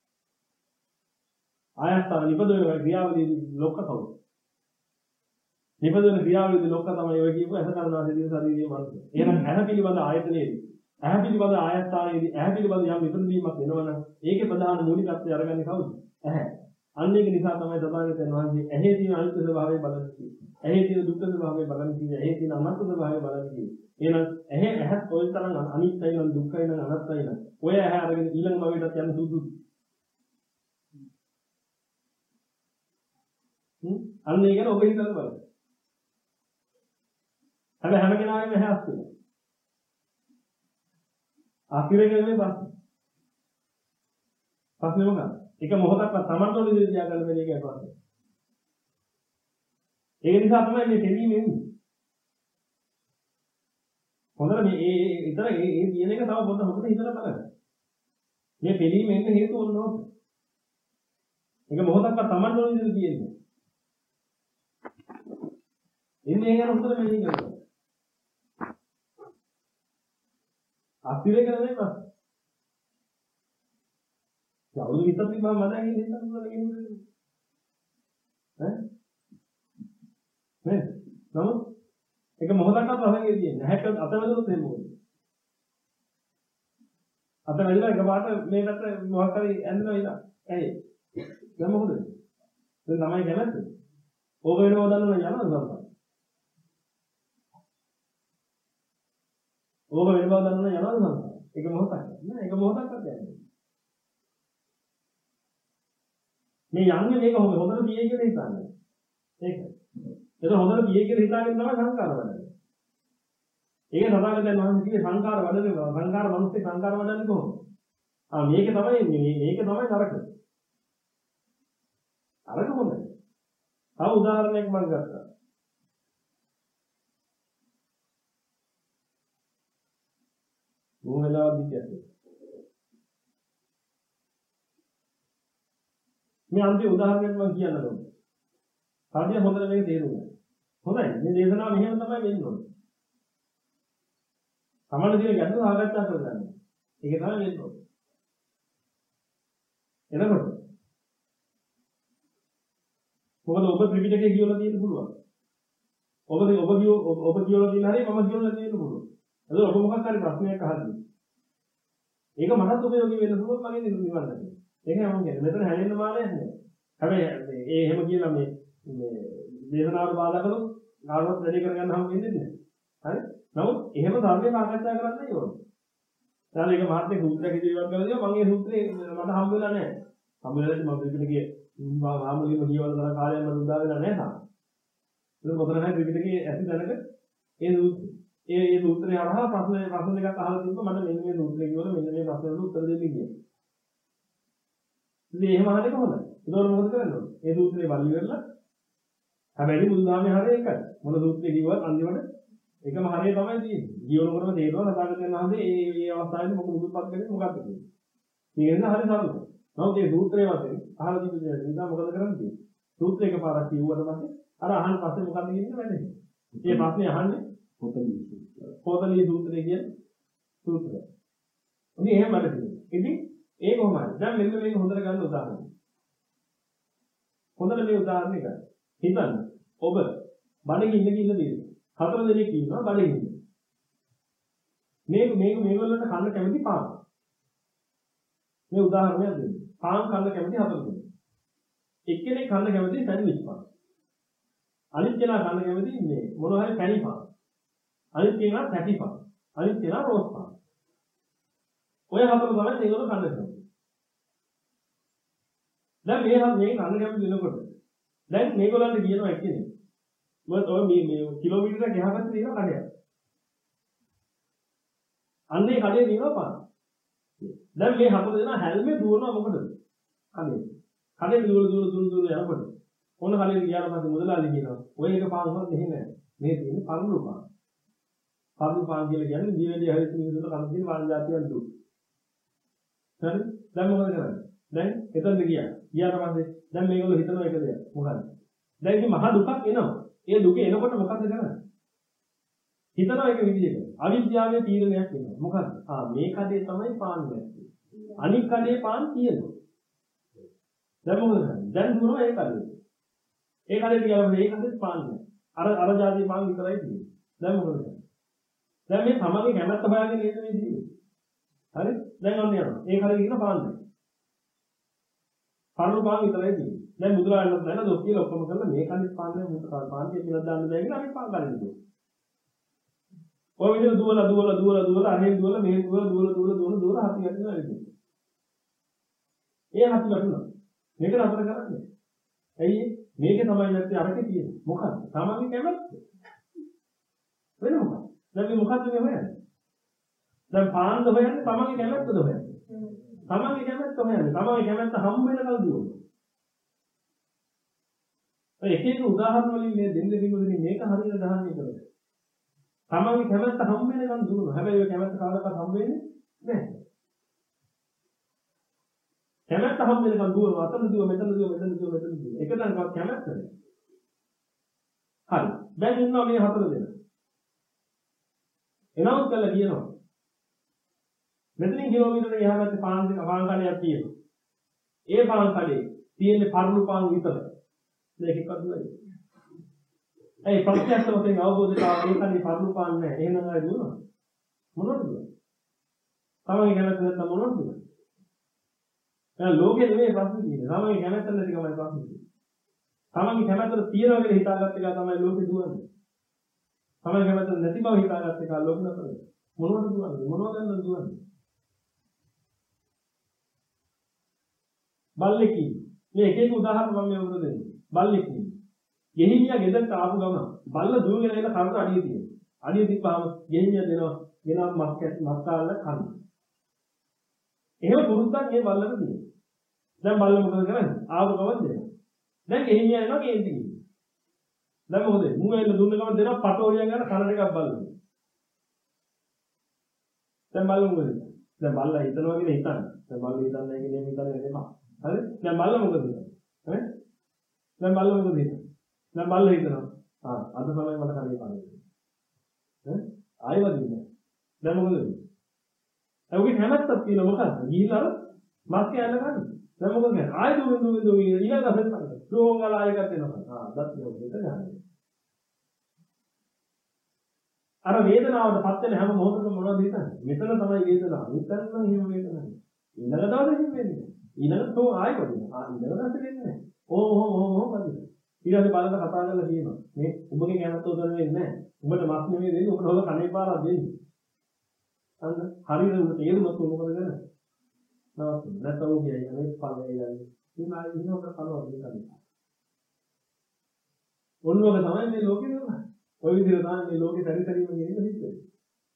ආයතන නිපදවන ක්‍රියාවලියේදී ලොක්ක කවුද? නිපදවන ක්‍රියාවලියේදී ලොක්ක තමයි ඔය කියපු ඇහැ කන නාසය දිව ශරීරය මන. එහෙනම් ඇහැ පිළිබඳ ආයතනයේදී ඇහැ පිළිබඳ ආයතනයේදී ඇහැ පිළිබඳ යම් විපරීතීමක් වෙනවනම් ඒකේ ප්‍රධාන මූලිකත්වය අරගන්නේ කවුද? ඇහැ. අන්න ඒක නිසා තමයි තථාගතයන් වහන්සේ ඇහි තියෙන අනිත්‍ය ස්වභාවය බලන්න කිව්වේ. ඇහි තියෙන දුක්ඛ ස්වභාවය බලන්න කිව්වේ. ඇහි තියෙන අනාත්ම ස්වභාවය බලන්න කිව්වේ. එහෙනම් ඇහැ ඇහත් ඔය තරම් අනිත්‍යයි නම් දුක්ඛයි නම් අනාත්මයි නම් ඔය ඇහැ අරගෙන ඊළඟ භවයටත් යන්න සුදුසුද? හ්ම් අන්න ඒක ඔබ හිතලා බලන්න. හැබැයි හැම කෙනාගේම ඇහැ අස්තුනේ. අකිරගෙන මේ බස්. පස්සේ මොකක්ද? එක මොහොතක්වත් Tamanට විදිහට තියාගන්න බැරි එකයි ප්‍රශ්නේ. ඒ නිසා තමයි මේ දෙවීම එන්නේ. හොඳට මේ ඒ විතර ඒ ඒ කියන එක තව පොඩ්ඩක් හොඳට හිතලා බලන්න. මේ පිළීම එන්න හේතුව ඕනෝත්. එක මොහොතක්වත් Tamanට විදිහට කියන්නේ. එන්නේ ඒ ගැන හොඳට මෙහෙම කරන්න. අතිරේක නෙමෙයි ප්‍රශ්නේ. අවුරුදු විස්සක් තිබ්බම මදන් ඉන්නේ හිතන්න පුළුවන් කෙනෙකුට. ඈ? නේද? නමුත් ඒක මොහොතක්වත් වහගෙන තියෙන්නේ. හැට අතවලුත් එහෙම මොකද? අතවලුලා එකපාරට මේ පැත්ත මොකක් හරි ඇඳලා ඉලා. ඇයි? දැන් මොකද? දැන් තමයි කැමැත්ත. ඕක වෙනව දන්නවද යනවද සම්පත? ඕක වෙනව දන්නවද යනවද සම්පත? ඒක මොහොතක්. නෑ ඒක මොහොතක්වත් යන්නේ. මේ යන්නේ මේක හොඳ හොඳට පියේ කියලා හිතන්නේ. ඒක. ඒක හොඳට පියේ කියලා හිතාගෙන තමයි සංකාර වඩන්නේ. ඒක සදාගතයන් වහන්සේ කිව්වේ සංකාර වඩන්නේ සංකාර මිනිස්සේ සංකාර වඩන්නේ කොහොමද? ආ මේක තමයි මේ මේක තමයි නරක. අරක හොඳයි. තව උදාහරණයක් මම ගත්තා. මොහොලාවදී කියන්නේ මේ අන්තිම උදාහරණයක් මම කියන්න ඕනේ. කාර්යය හොඳට මේක තේරුම් ගන්න. හොඳයි. මේ දේශනාව මෙහෙම තමයි වෙන්න ඕනේ. සමාන දින ගැටලු සාකච්ඡා කරගන්න. ඒක තමයි වෙන්න ඕනේ. එතකොට මොකද ඔබ ත්‍රිපිටකය කියවලා තියෙන්න පුළුවන්. ඔබ ඔබ කියව ඔබ කියවලා තියෙන හැටි මම කියවලා තියෙන්න පුළුවන්. එතකොට ඔබ මොකක් හරි ප්‍රශ්නයක් අහද්දී ඒක මටත් උපයෝගී වෙන්න පුළුවන් මගේ නිවන දැක්කේ. ඒකයි මම කියන්නේ. මෙතන හැලෙන්න මානයක් නෑ. හැබැයි ඒ එහෙම කියලා මේ මේ දේශනාවට බාධා කළොත් කාටවත් වැඩි කරගන්න හම් වෙන්නේ නැහැ. හරි? නමුත් එහෙම ධර්මයේ සාකච්ඡා කරන්නයි ඕනේ. ඊළඟ එක මහත්මයෙක් සූත්‍රයක් ඉදිරිපත් කරලා දෙනවා මම ඒ සූත්‍රේ මට හම්බ වෙලා නැහැ. හම්බ වෙලා ඉතින් මම ත්‍රිපිටකයේ මාමුලිම කියවල කරන කාලයක් මට උදා වෙලා නැහැ තාම. ඒක මොකද නැහැ ත්‍රිපිටකයේ ඇති දැනක ඒ සූත්‍රය. ඒ ඒ සූත්‍රය අරහා ප්‍රශ්න ප්‍රශ්න දෙකක් අහලා තිබ්බා මට මෙන්න මේ සූත්‍රය කියවල මෙන්න මේ ප්‍රශ්න වලට උත්තර දෙන්න කියලා. ඉතින් එහෙම අහන්නේ කොහොමද? ඒතකොට මොකද කරන්න ඕනේ? ඒ සූත්‍රේ බලලි වෙලා හැබැයි බුදුදහමේ හරිය එකයි. මොන සූත්‍රය කිව්වත් අන්තිමට එකම හරිය තමයි තියෙන්නේ. ජීවනකරම තේරෙනවා සතාගතයන් වහන්සේ මේ මේ අවස්ථාවේදී මොකද උදුපත් කරන්නේ මොකක්ද කියන්නේ. මේක නිසා හරිය සරලයි. නමුත් මේ සූත්‍රයේ වශයෙන් අහලා තිබෙන දේ නිසා මොකද කරන්නේ? සූත්‍රය එකපාරක් කියුවට පස්සේ අර අහන පස්සේ මොකක්ද කියන්නේ වැඩේ. මේ ප්‍රශ්නේ අහන්නේ පොතලිය සූත්‍රය. පොතලිය සූත්‍රය කියන සූත්‍රය. ඉතින් එහෙම වැඩ තියෙනවා. ඉතින් ඒක කොහොමද? දැන් මෙන්න මේක හොඳට ගන්න උදාහරණයක්. හොඳට මේ උදාහරණය ගන්න. හිතන්න ඔබ බඩගින්න ඉන්න දෙයක්. හතර දෙනෙක් ඉන්නවා බඩගින්න. මේක මේක මේගොල්ලන්ට කන්න කැමති පාන්. මේ උදාහරණයක් දෙන්න. පාන් කන්න කැමති හතර දෙනෙක්. එක්කෙනෙක් කන්න කැමති සැන්ඩ්විච් පාන්. අනිත් කෙනා කන්න කැමති මේ මොනවා හරි පැණි පාන්. අනිත් කෙනා පැටි පාන්. අනිත් කෙනා රෝස් පාන්. ඔය හතර තමයි මේගොල්ලෝ කන්න කැමති. දැන් මේ හතර මේ කන්න කැමති වෙනකොට දැන් මේගොල්ලන්ට කියනවා එක්කෙනෙක් මොකද ඔය මේ මේ කිලෝමීටරයක් එහා පැත්තේ තියෙන කඩයක්. අන්නේ කඩේ තියෙනවා පාන්. දැන් මේ හතර දෙනා හැල්මේ දුවනවා මොකටද? කඩේ. කඩේ දුවල දුවල දුවල දුවල යනකොට ඕන කඩේ ගියාට පස්සේ මුදලාලි කියනවා ඔය එක පාන් වුණත් මෙහෙ නෑ. මේ තියෙන්නේ පරණු පාන්. පරණු පාන් කියලා කියන්නේ ජීවිතය හරියට මිනිස්සුන්ට කන තියෙන පාන් જાතියක් දුක්. හරි? දැන් මොකද කරන්නේ? දැන් එතනද ගියා. ගියාට පස්සේ දැන් මේගොල්ලෝ හිතනවා එක දෙයක්. මොකද්ද? දැන් ඉතින් මහා දුකක් එනවා. ඒ දුක එනකොට මොකද කරන්නේ? හිතනවා එක විදිහකට. අවිද්‍යාවේ තීරණයක් වෙනවා. මොකද්ද? ආ මේ කඩේ තමයි පාන් නැත්තේ. අනිත් කඩේ පාන් තියෙනවා. දැන් මොකද කරන්නේ? දැන් දුරම ඒ කඩේ. ඒ කඩේ ගියාම මේ කඩේ පාන් නැහැ. අර අර જાති පාන් විතරයි තියෙන්නේ. දැන් මොකද කරන්නේ? දැන් මේ තමන්ගේ කැමැත්ත හොයාගෙන නේද මේ ජීවිතේ. හරි? දැන් ඔන්න යනවා. ඒ කඩේ තියෙන පාන් නැහැ. පරණු පාන් විතරයි තියෙන්නේ. දැන් බුදුරජාණන් වහන්සේ දොස් කියලා ඔක්කොම කරලා මේ කණිත් පාන් නේ මුත පාන් කියලා දාන්න බෑ කියලා අපි පාන් ගන්න දුන්නා. ඔය විදිහට දුවලා දුවලා දුවලා දුවලා අරහෙන් දුවලා මෙහෙන් දුවලා දුවලා දුවලා දුවලා දුවලා හති යනවා නේද? ඒ හති වටුණා. මේක නතර කරන්නේ. ඇයි මේකේ තමයි නැත්තේ අරකේ තියෙන්නේ. මොකක්ද? තමන්ගේ කැමැත්ත. වෙන මොකක්ද? දැන් මේ මොකක්ද මේ හොයන්නේ? දැන් පාන්ද හොයන්නේ තමන්ගේ කැමැත්තද හොයන්නේ? තමන්ගේ කැමැත්ත හොයන්නේ. තමන්ගේ කැමැත්ත හම්බ වෙනකල් දුවනවා. එක එක උදාහරණ වලින් මේ දෙන්න කිව්වොත් මේක හරියට දහන්නේ කරලා. තමන්ගේ කැමැත්ත හම්බ වෙනකන් දුවනවා. හැබැයි ඔය කැමැත්ත කාටවත් හම්බ වෙන්නේ නැහැ. කැමැත්ත හම්බ වෙනකන් දුවනවා. අතන දුව මෙතන දුව මෙතන දුව මෙතන දුව. එක තැනකවත් කැමැත්ත නැහැ. හරි. දැන් ඉන්නවා මේ හතර දෙනා. එනවුත් කළා කියනවා. මෙතනින් කිලෝමීටර් එහා පැත්තේ පාන් දෙක පාන් කඩයක් තියෙනවා. ඒ පාන් කඩේ තියෙන්නේ පරණු පාන් විතරයි. මේකවත් නෙවෙයි. ඒ ප්‍රත්‍යක්ෂ වශයෙන් අවබෝධයට ආවේකන්නේ පරණු පාන් නැහැ. එහෙනම් ආයෙ දුවනවා. මොනවද දුවන්නේ? තමන්ගේ කැමැත්ත නැත්නම් මොනවද දුවන්නේ? දැන් ලෝකෙ නෙමෙයි ප්‍රශ්නේ තියෙන්නේ. තමන්ගේ කැමැත්ත නැති කමයි ප්‍රශ්නේ තියෙන්නේ. තමන්ගේ කැමැත්ත තියනවා කියලා හිතාගත්ත එක තමයි ලෝකෙ දුවන්නේ. තමන්ගේ කැමැත්ත නැති බව හිතාගත්ත එක ලෝකෙ නතර. මොනවද දුවන්නේ? මොනවද ගන්නද දුවන්නේ? බල්ලෙක් මේ එක එක උදාහරණ මම මේ උගල දෙන්නේ. බල්ලෙක් ඉන්නේ. ගෙහිමියා ගෙදරට ආපු ගමන් බල්ල දුවගෙන එන කරට අඩිය තියෙනවා. අඩිය තිබ්බාම ගෙහිමියා දෙනවා ගෙනා මස් කැට මස් කාලා කන්න. එහෙම පුරුද්දක් මේ බල්ලට තියෙනවා. දැන් බල්ල මොකද කරන්නේ? ආපු ගමන් දෙනවා. දැන් ගෙහිමියා එනවා කේන්ති ගිහින්. දැන් මොකද? මූ එන්න දුන්න ගමන් දෙනවා පටෝරියන් ගන්න කන ටිකක් බල්ල. දැන් බල්ල මොකද? දැන් බල්ල හිතනවා කියලා හිතන්නේ. දැන් බල්ල හිතන්නේ කියන්නේ හිතන්නේ නෙමෙයි. හරි? දැන් බල්ල මොකද කරන්නේ? හරි? දැන් බල්ල මොකද හිතන්නේ? දැන් බල්ල හිතනවා. ආ අද තමයි මට කන්නේ පාන්නේ. ඈ ආයෙත් නෑ. දැන් මොකද වෙන්නේ? ඔයගේ හැමත්තක් තියෙන මොකක්ද? ගිහිල්ලා මස් කෑල්ල ගන්න. දැන් මොකද කරන්නේ? ආයෙ දුවෙන් දුවෙන් දුවෙන් ඊළඟ දවසේ ගන්න. ඩෝංගල ආයෙත් එනවා. ආ දත් නෙවෙයි ගන්න. අර වේදනාවට පත් වෙන හැම මොහොතකම මොනවද හිතන්නේ? මෙතන තමයි වේදනාව. මෙතන නම් හිම වේදනාවක්. ඊළඟ දවසේ හිම වෙන්නේ. ඊළඟ තෝ ආයෙ වදිනවා. ආ ඊළඟ දවසේ වෙන්නේ නැහැ. ඕ ඕ ඕ ඕ වදිනවා. ඊළඟ බලන්න කතා කරලා කියනවා. මේ උඹගේ කැමැත්ත උදේ වෙන්නේ නැහැ. උඹට මස් නෙමෙයි දෙන්නේ. උඹට හොල කණේ පාරක් දෙන්නේ. අන්න හරියට උඩ තේරුමක් මොකද කරන්නේ? නවත්තුන. නැත්නම් ඔය කියයි අනේ පල්ලේ යන්නේ. ඉතින් ආයෙ ඉන්නකොට කනවා දෙකක්. ඔන්නෝක තමයි මේ ලෝකේ නෙමෙයි. ඔය විදිහට තමයි මේ ලෝකේ පරිසරීම කියන එක සිද්ධ වෙන්නේ.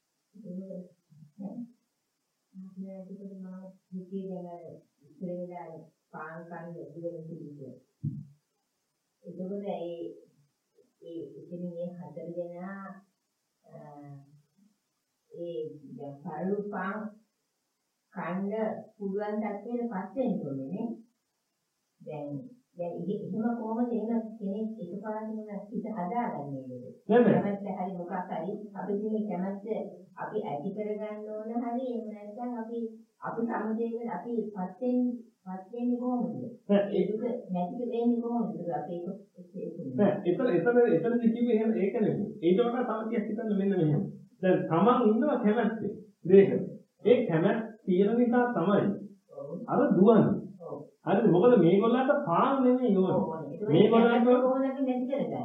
පාන් කන්න ඉඳලා එතකොට ඒ ඒ ඉතින් මේ හතර දෙනා ඒ දැන් පළු පාන් කන්න පුළුවන් තත්ත්වයට පත් වෙන්න ඕනේ නේ. දැන් දැන් එහෙම කොහොමද එහෙම කෙනෙක් එකපාරටම හිත හදාගන්නේ නේද? කැමැත්ත හරි මොකක් හරි අපි මේ කැමැත්ත අපි ඇති කරගන්න ඕන හරි එහෙම නැත්නම් අපි අපි සමුදේක අපි පත් වෙන්නේ පත් වෙන්නේ කොහොමද? ඒක නැති වෙන්නේ කොහොමද? අපි ඒක නෑ එතන එතන එතනදි කිව්වේ එහෙම ඒක නෙමෙයි. ඊට වඩා තව ටිකක් හිතන්න මෙන්න මෙහෙම. දැන් තමන් ඉන්නවා කැමැත්තේ. දෙයක. ඒ කැමැත්ත තියෙන නිසා තමයි අර දුවන්නේ. හරිද? මොකද මේගොල්ලන්ට පාන් නෙමෙයි ඕනේ. මේගොල්ලන්ට කොහොමද අපි නැති කරගන්නේ?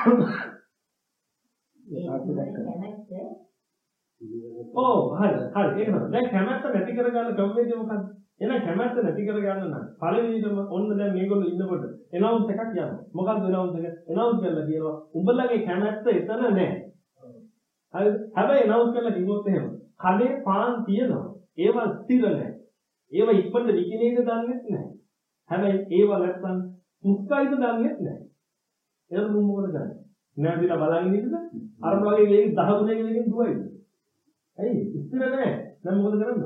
ඒ කැමැත්ත ඔව් හරි හරි ඒක තමයි. දැන් කැමැත්ත නැති කරගන්න ක්‍රමවේදය මොකක්ද? එහෙනම් කැමැත්ත නැති කරගන්න නම් පළවෙනිදම ඔන්න දැන් මේගොල්ලෝ ඉන්නකොට එනවුන්ස් එකක් යනවා. මොකක්ද එනවුන්ස් එක? එනවුන්ස් කරලා කියනවා උඹලගේ කැමැත්ත එතන නැහැ. හරිද? හැබැයි එනවුන්ස් කරලා කිව්වොත් එහෙම කඩේ පාන් තියෙනවා. ඒවා ස්ථිර නැහැ. ඒවා ඉක්මනට විකිණේද දන්නේ නැහැ. හැබැයි ඒවා නැත්තම් මුක්කයිද දන්නේ නැහැ. එහෙනම් මුන් මොකද කරන්නේ? නැතිලා බලන් ඉන්නද? අර වගේ වේග දහ ගුණයකින් එකෙන් දුවයිද? ඇයි? ස්ථිර නැහැ. දැන් මොකද කරන්නේ?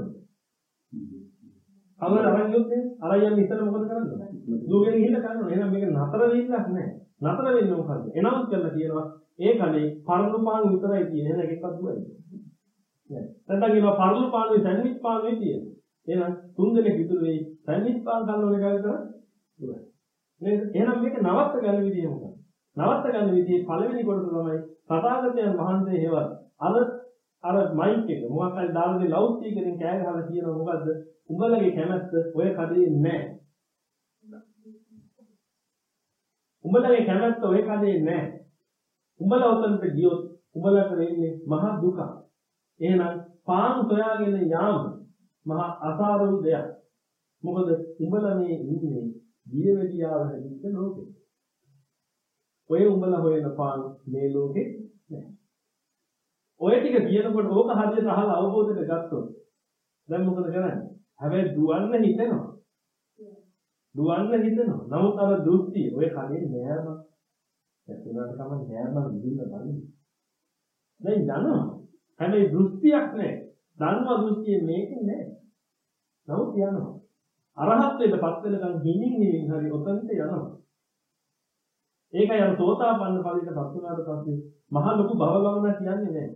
අවර අරන් ගියොත් අරයන් ඉතල මොකද කරන්නේ? දුවගෙන ගිහිල්ලා කරනවා. එහෙනම් මේක නතර වෙන්නක් නැහැ. නතර වෙන්න මොකද්ද? එනවුන්ස් කරලා කියනවා ඒ කලේ පරළු පාන් විතරයි තියෙන්නේ. එහෙනම් එකක්වත් දුවයිද? නෑ. නැත්නම් කියනවා පරළු පාන් සැන්ඩ්විච් පාන් නේ තියෙන්නේ. එහෙනම් තුන් දෙනෙක් ඉතුරු වෙයි සැන්ඩ්විච් පාන් ගන්න ඕනේ කාගෙද දුවයි. නේද? එහෙනම් මේක නවත්ත ගන්න විදිය මොකක්ද? නවත්ත ගන්න විදියේ පළවෙනි කොටස තමයි තථාගතයන් වහන්සේ හේවත් අර අර මයික් එක මොකක් හරි දාලා දෙ ලවුඩ් ස්පීකරෙන් කෑ ගහලා කියනවා මොකද්ද? උඹලගේ කැමැත්ත ඔය කඩේ නැහැ. උඹලගේ කැමැත්ත ඔය කඩේ නැහැ. උඹලා උතන්ට ගියොත් උඹලට වෙන්නේ මහා දුක. එහෙනම් පාන් සොයාගෙන යාම මහා අසාරු දෙයක්. මොකද උඹලා මේ ඉන්නේ දියවැඩියාව හැදිච්ච ලෝකෙ. ඔය උඹලා හොයන පාන් මේ ලෝකෙ නැහැ. ඔය ටික කියනකොට ඕක හරියට අහලා අවබෝධයට ගත්තොත් දැන් මොකද කරන්නේ? හැබැයි දුවන්න හිතෙනවා. දුවන්න හිතෙනවා. නමුත් අර දෘෂ්ටිය ඔය කලේ නෑම. එතනට තමයි නෑම විදින්න බලන්නේ. දැන් යනවා. හැබැයි දෘෂ්ටියක් නෑ. ධර්ම දෘෂ්ටිය මේකේ නෑ. නමුත් යනවා. අරහත්ත්වයටපත් වෙනකන් හිමින් හිමින් හරි ඔතනට යනවා. ඒකයි අර සෝතාපන්න ඵලයටපත් වුණාට පස්සේ මහ ලොකු භව ගමනක් කියන්නේ නෑ.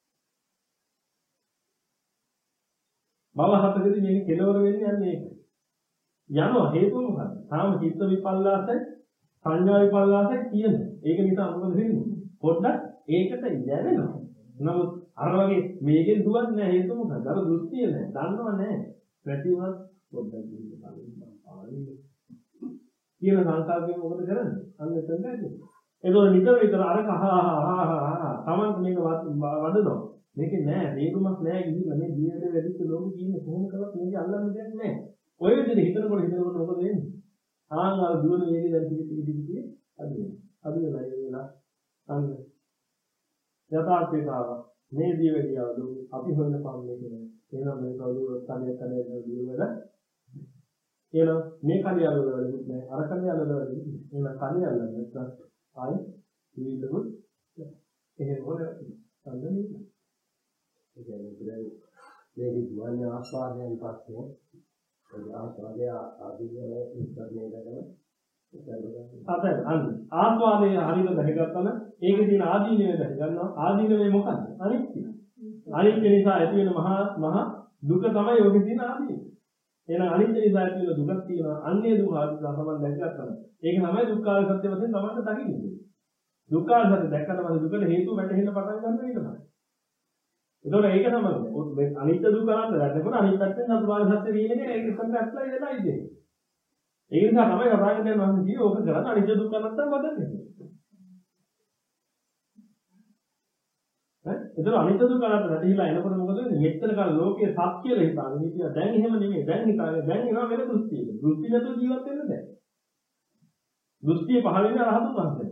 භව හතකදී මේක කෙලවර වෙන්නේ යන්නේ ඒක. යනවා හේතුව මොකක්ද? තාම චිත්ත විපල්ලාසයි සංඥා විපල්ලාසයි තියෙනවා. ඒක නිසා මොකද වෙන්නේ? පොඩ්ඩක් ඒකට යැවෙනවා. නමුත් අර වගේ මේකෙන් දුවන්නේ නැහැ හේතුව මොකක්ද? අර දෘෂ්ටිය නැහැ. දන්නව නැහැ. නැති වුණත් පොඩ්ඩක් දිහා බලන්න පාන්නේ. කියන සංකල්පයෙන් මොකද කරන්නේ? අන්න එතන ඇති. ඒකෝ නිතර විතර අර කහ තමන්ට මේක වඩනවා. මේකේ නෑ හේතුමක් නෑ ගිහිල්ලා මේ ජීවිතේ වැඩිච්ච ලෝකෙ කියන්නේ කොහොම කරත් මේක අල්ලන්න දෙයක් නෑ. ඔය විදිහට හිතනකොට හිතනකොට මොකද වෙන්නේ? ආන් අර දුවන වේගය දැන් ටික ටික ටික ටික අඩු වෙනවා. අඩු වෙලා ඒ වෙලා අන්න යථාර්ථයට ආවා. මේ දියවැඩියාව අපි හොයන පාන්නේ කියන්නේ. එහෙනම් මේ කවුරුත් කඩේ කඩේ දියවැඩ. එහෙනම් මේ කඩේ අල්ලලා වැඩිත් නෑ. අර කඩේ අල්ලලා වැඩිත් නෑ. එහෙනම් කඩේ අල්ලන්න නැත්නම් ආයි ජීවිතවල එහෙම හොයලා අල්ලන්නේ. ඒ කියන්නේ මේ දුවන්නේ ආස්වාදයෙන් පස්සේ ඒ ආස්වාදය ආදීනව ඉස්සරහේ දාගෙන අපෙන් අන්න ආස්වාදයේ හරියට දැකගත්තම ඒකේ තියෙන ආදීනවේ දැක ගන්නවා. ආදීනවේ මොකක්ද? අනිත්‍ය. අනිත්‍ය නිසා ඇති වෙන මහා මහා දුක තමයි ඔකේ තියෙන ආදීනව. එහෙනම් අනිත්‍ය නිසා ඇති වෙන දුකක් තියෙනවා. අන්නේ දුක ආදීනව තමයි දැකගත්තම ඒක තමයි දුක්ඛාර සත්‍ය වශයෙන් තමයි දකින්නේ. දුක්ඛාර සත්‍ය දැක්කම දුකට හේතුව වැටහෙන්න පටන් ගන්නවා ඊට පස්සේ. ඒතකොට ඒක තමයි අනිත්‍ය දුක කරන්නේ නැත්නම් අනිත් පැත්තෙන් චතුරාර්ය සත්‍ය විඳින්නේ ඒක ඉස්සරහට ඇප්ලයි වෙලා ඉන්නේ. ඒ නිසා තමයි රාගයෙන් වහන්සේ කිව්වේ ඕක කරන්නේ අනිත්‍ය දුක නැත්නම් වදන්නේ. හරි ඒතර අනිත්‍ය දුක්ඛ අනාත්ම වැටහිලා එනකොට මොකද වෙන්නේ? මෙච්චර කාල ලෝකයේ සත්‍ය කියලා හිතාගෙන හිටියා. දැන් එහෙම නෙමෙයි. දැන් හිතාගෙන දැන් එනවා වෙන දෘෂ්ටියක. දෘෂ්ටි නැතුව ජීවත් වෙන්න බෑ. දෘෂ්ටිය පහළ වෙන රහතුන් වහන්සේ.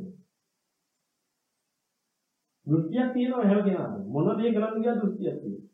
දෘෂ්ටියක් තියෙනවා හැම කෙනාම. මොන දේ කරන්න ගියා දෘෂ්ටියක් තියෙනවා.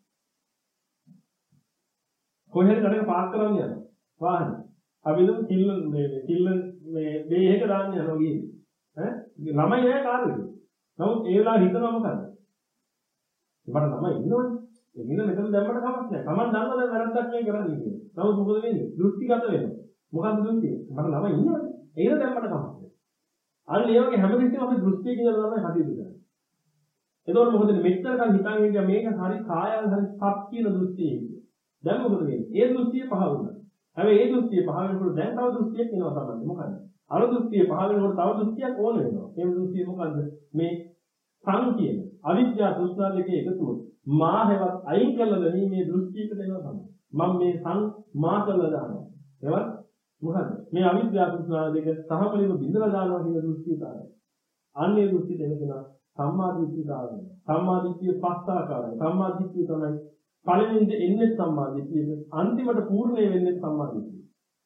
කොහෙද කඩක පාක් කරන්න යනවා. වාහනේ. අපි දුම් කිල්ල මේ කිල්ල මේ මේ එක දාන්න යනවා ගියේ. ඈ ළමයි නෑ කාර්යය. නමුත් ඒ වෙලාව හිතනවා මොකද? මට ළමයි ඉන්නවනේ. ඒ ඉන්න මෙතන දැම්මට කමක් නෑ. Taman දන්නවා දැන් වැරද්දක් නේ කරන්නේ කියලා. නමුත් මොකද වෙන්නේ? දෘෂ්ටිගත වෙනවා. මොකද්ද දෘෂ්ටිය? මට ළමයි ඉන්නවනේ. ඒක දැම්මට කමක් නෑ. අන්න ඒ වගේ හැමදෙස්සෙම අපි දෘෂ්ටියකින් ඉඳලා තමයි කටයුතු කරන්නේ. එතකොට මොකද මෙච්චර කල් හිතාගෙන හිටියා මේක හරි කායල් හරි සත් කියන දෘෂ්ටියයි. දැන් මොකද වෙන්නේ? ඒ දෘෂ්ටිය පහ වුණා. හැබැයි ඒ දෘෂ්ටිය පහ වෙනකොට දැන් තව දෘෂ්ටියක් එනවා තමයි. මොකද? අර දෘෂ්ටිය පහ වෙනකොට තව දෘෂ්ටියක් ඕන වෙනවා. ඒ දෘෂ්ටිය මොකද්ද? මේ සං කියන අවිද්‍යාව තෘෂ්ණා දෙකේ එකතුව මා හැවත් අයින් කළා ගැනීමේ දෘෂ්ටියකට එනවා තමයි. මම මේ සං මා කළා දානවා. ඒවත් මොකද? මේ අවිද්‍යාව තෘෂ්ණා දෙක සහපලිව බිඳලා දානවා කියන දෘෂ්ටිය තමයි. අන්නේ දෘෂ්ටි දෙනවා සම්මා දිට්ඨිය දානවා. සම්මා දිට්ඨිය පස් ආකාරයි. සම්මා දිට්ඨිය තමයි පළවෙනිද එන්නේ සම්මා දිට්ඨියද අන්තිමට පූර්ණේ වෙන්නේ සම්මා දිට්ඨිය.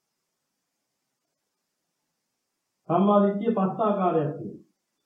සම්මා දිට්ඨිය පස් ආකාරයක් තියෙනවා.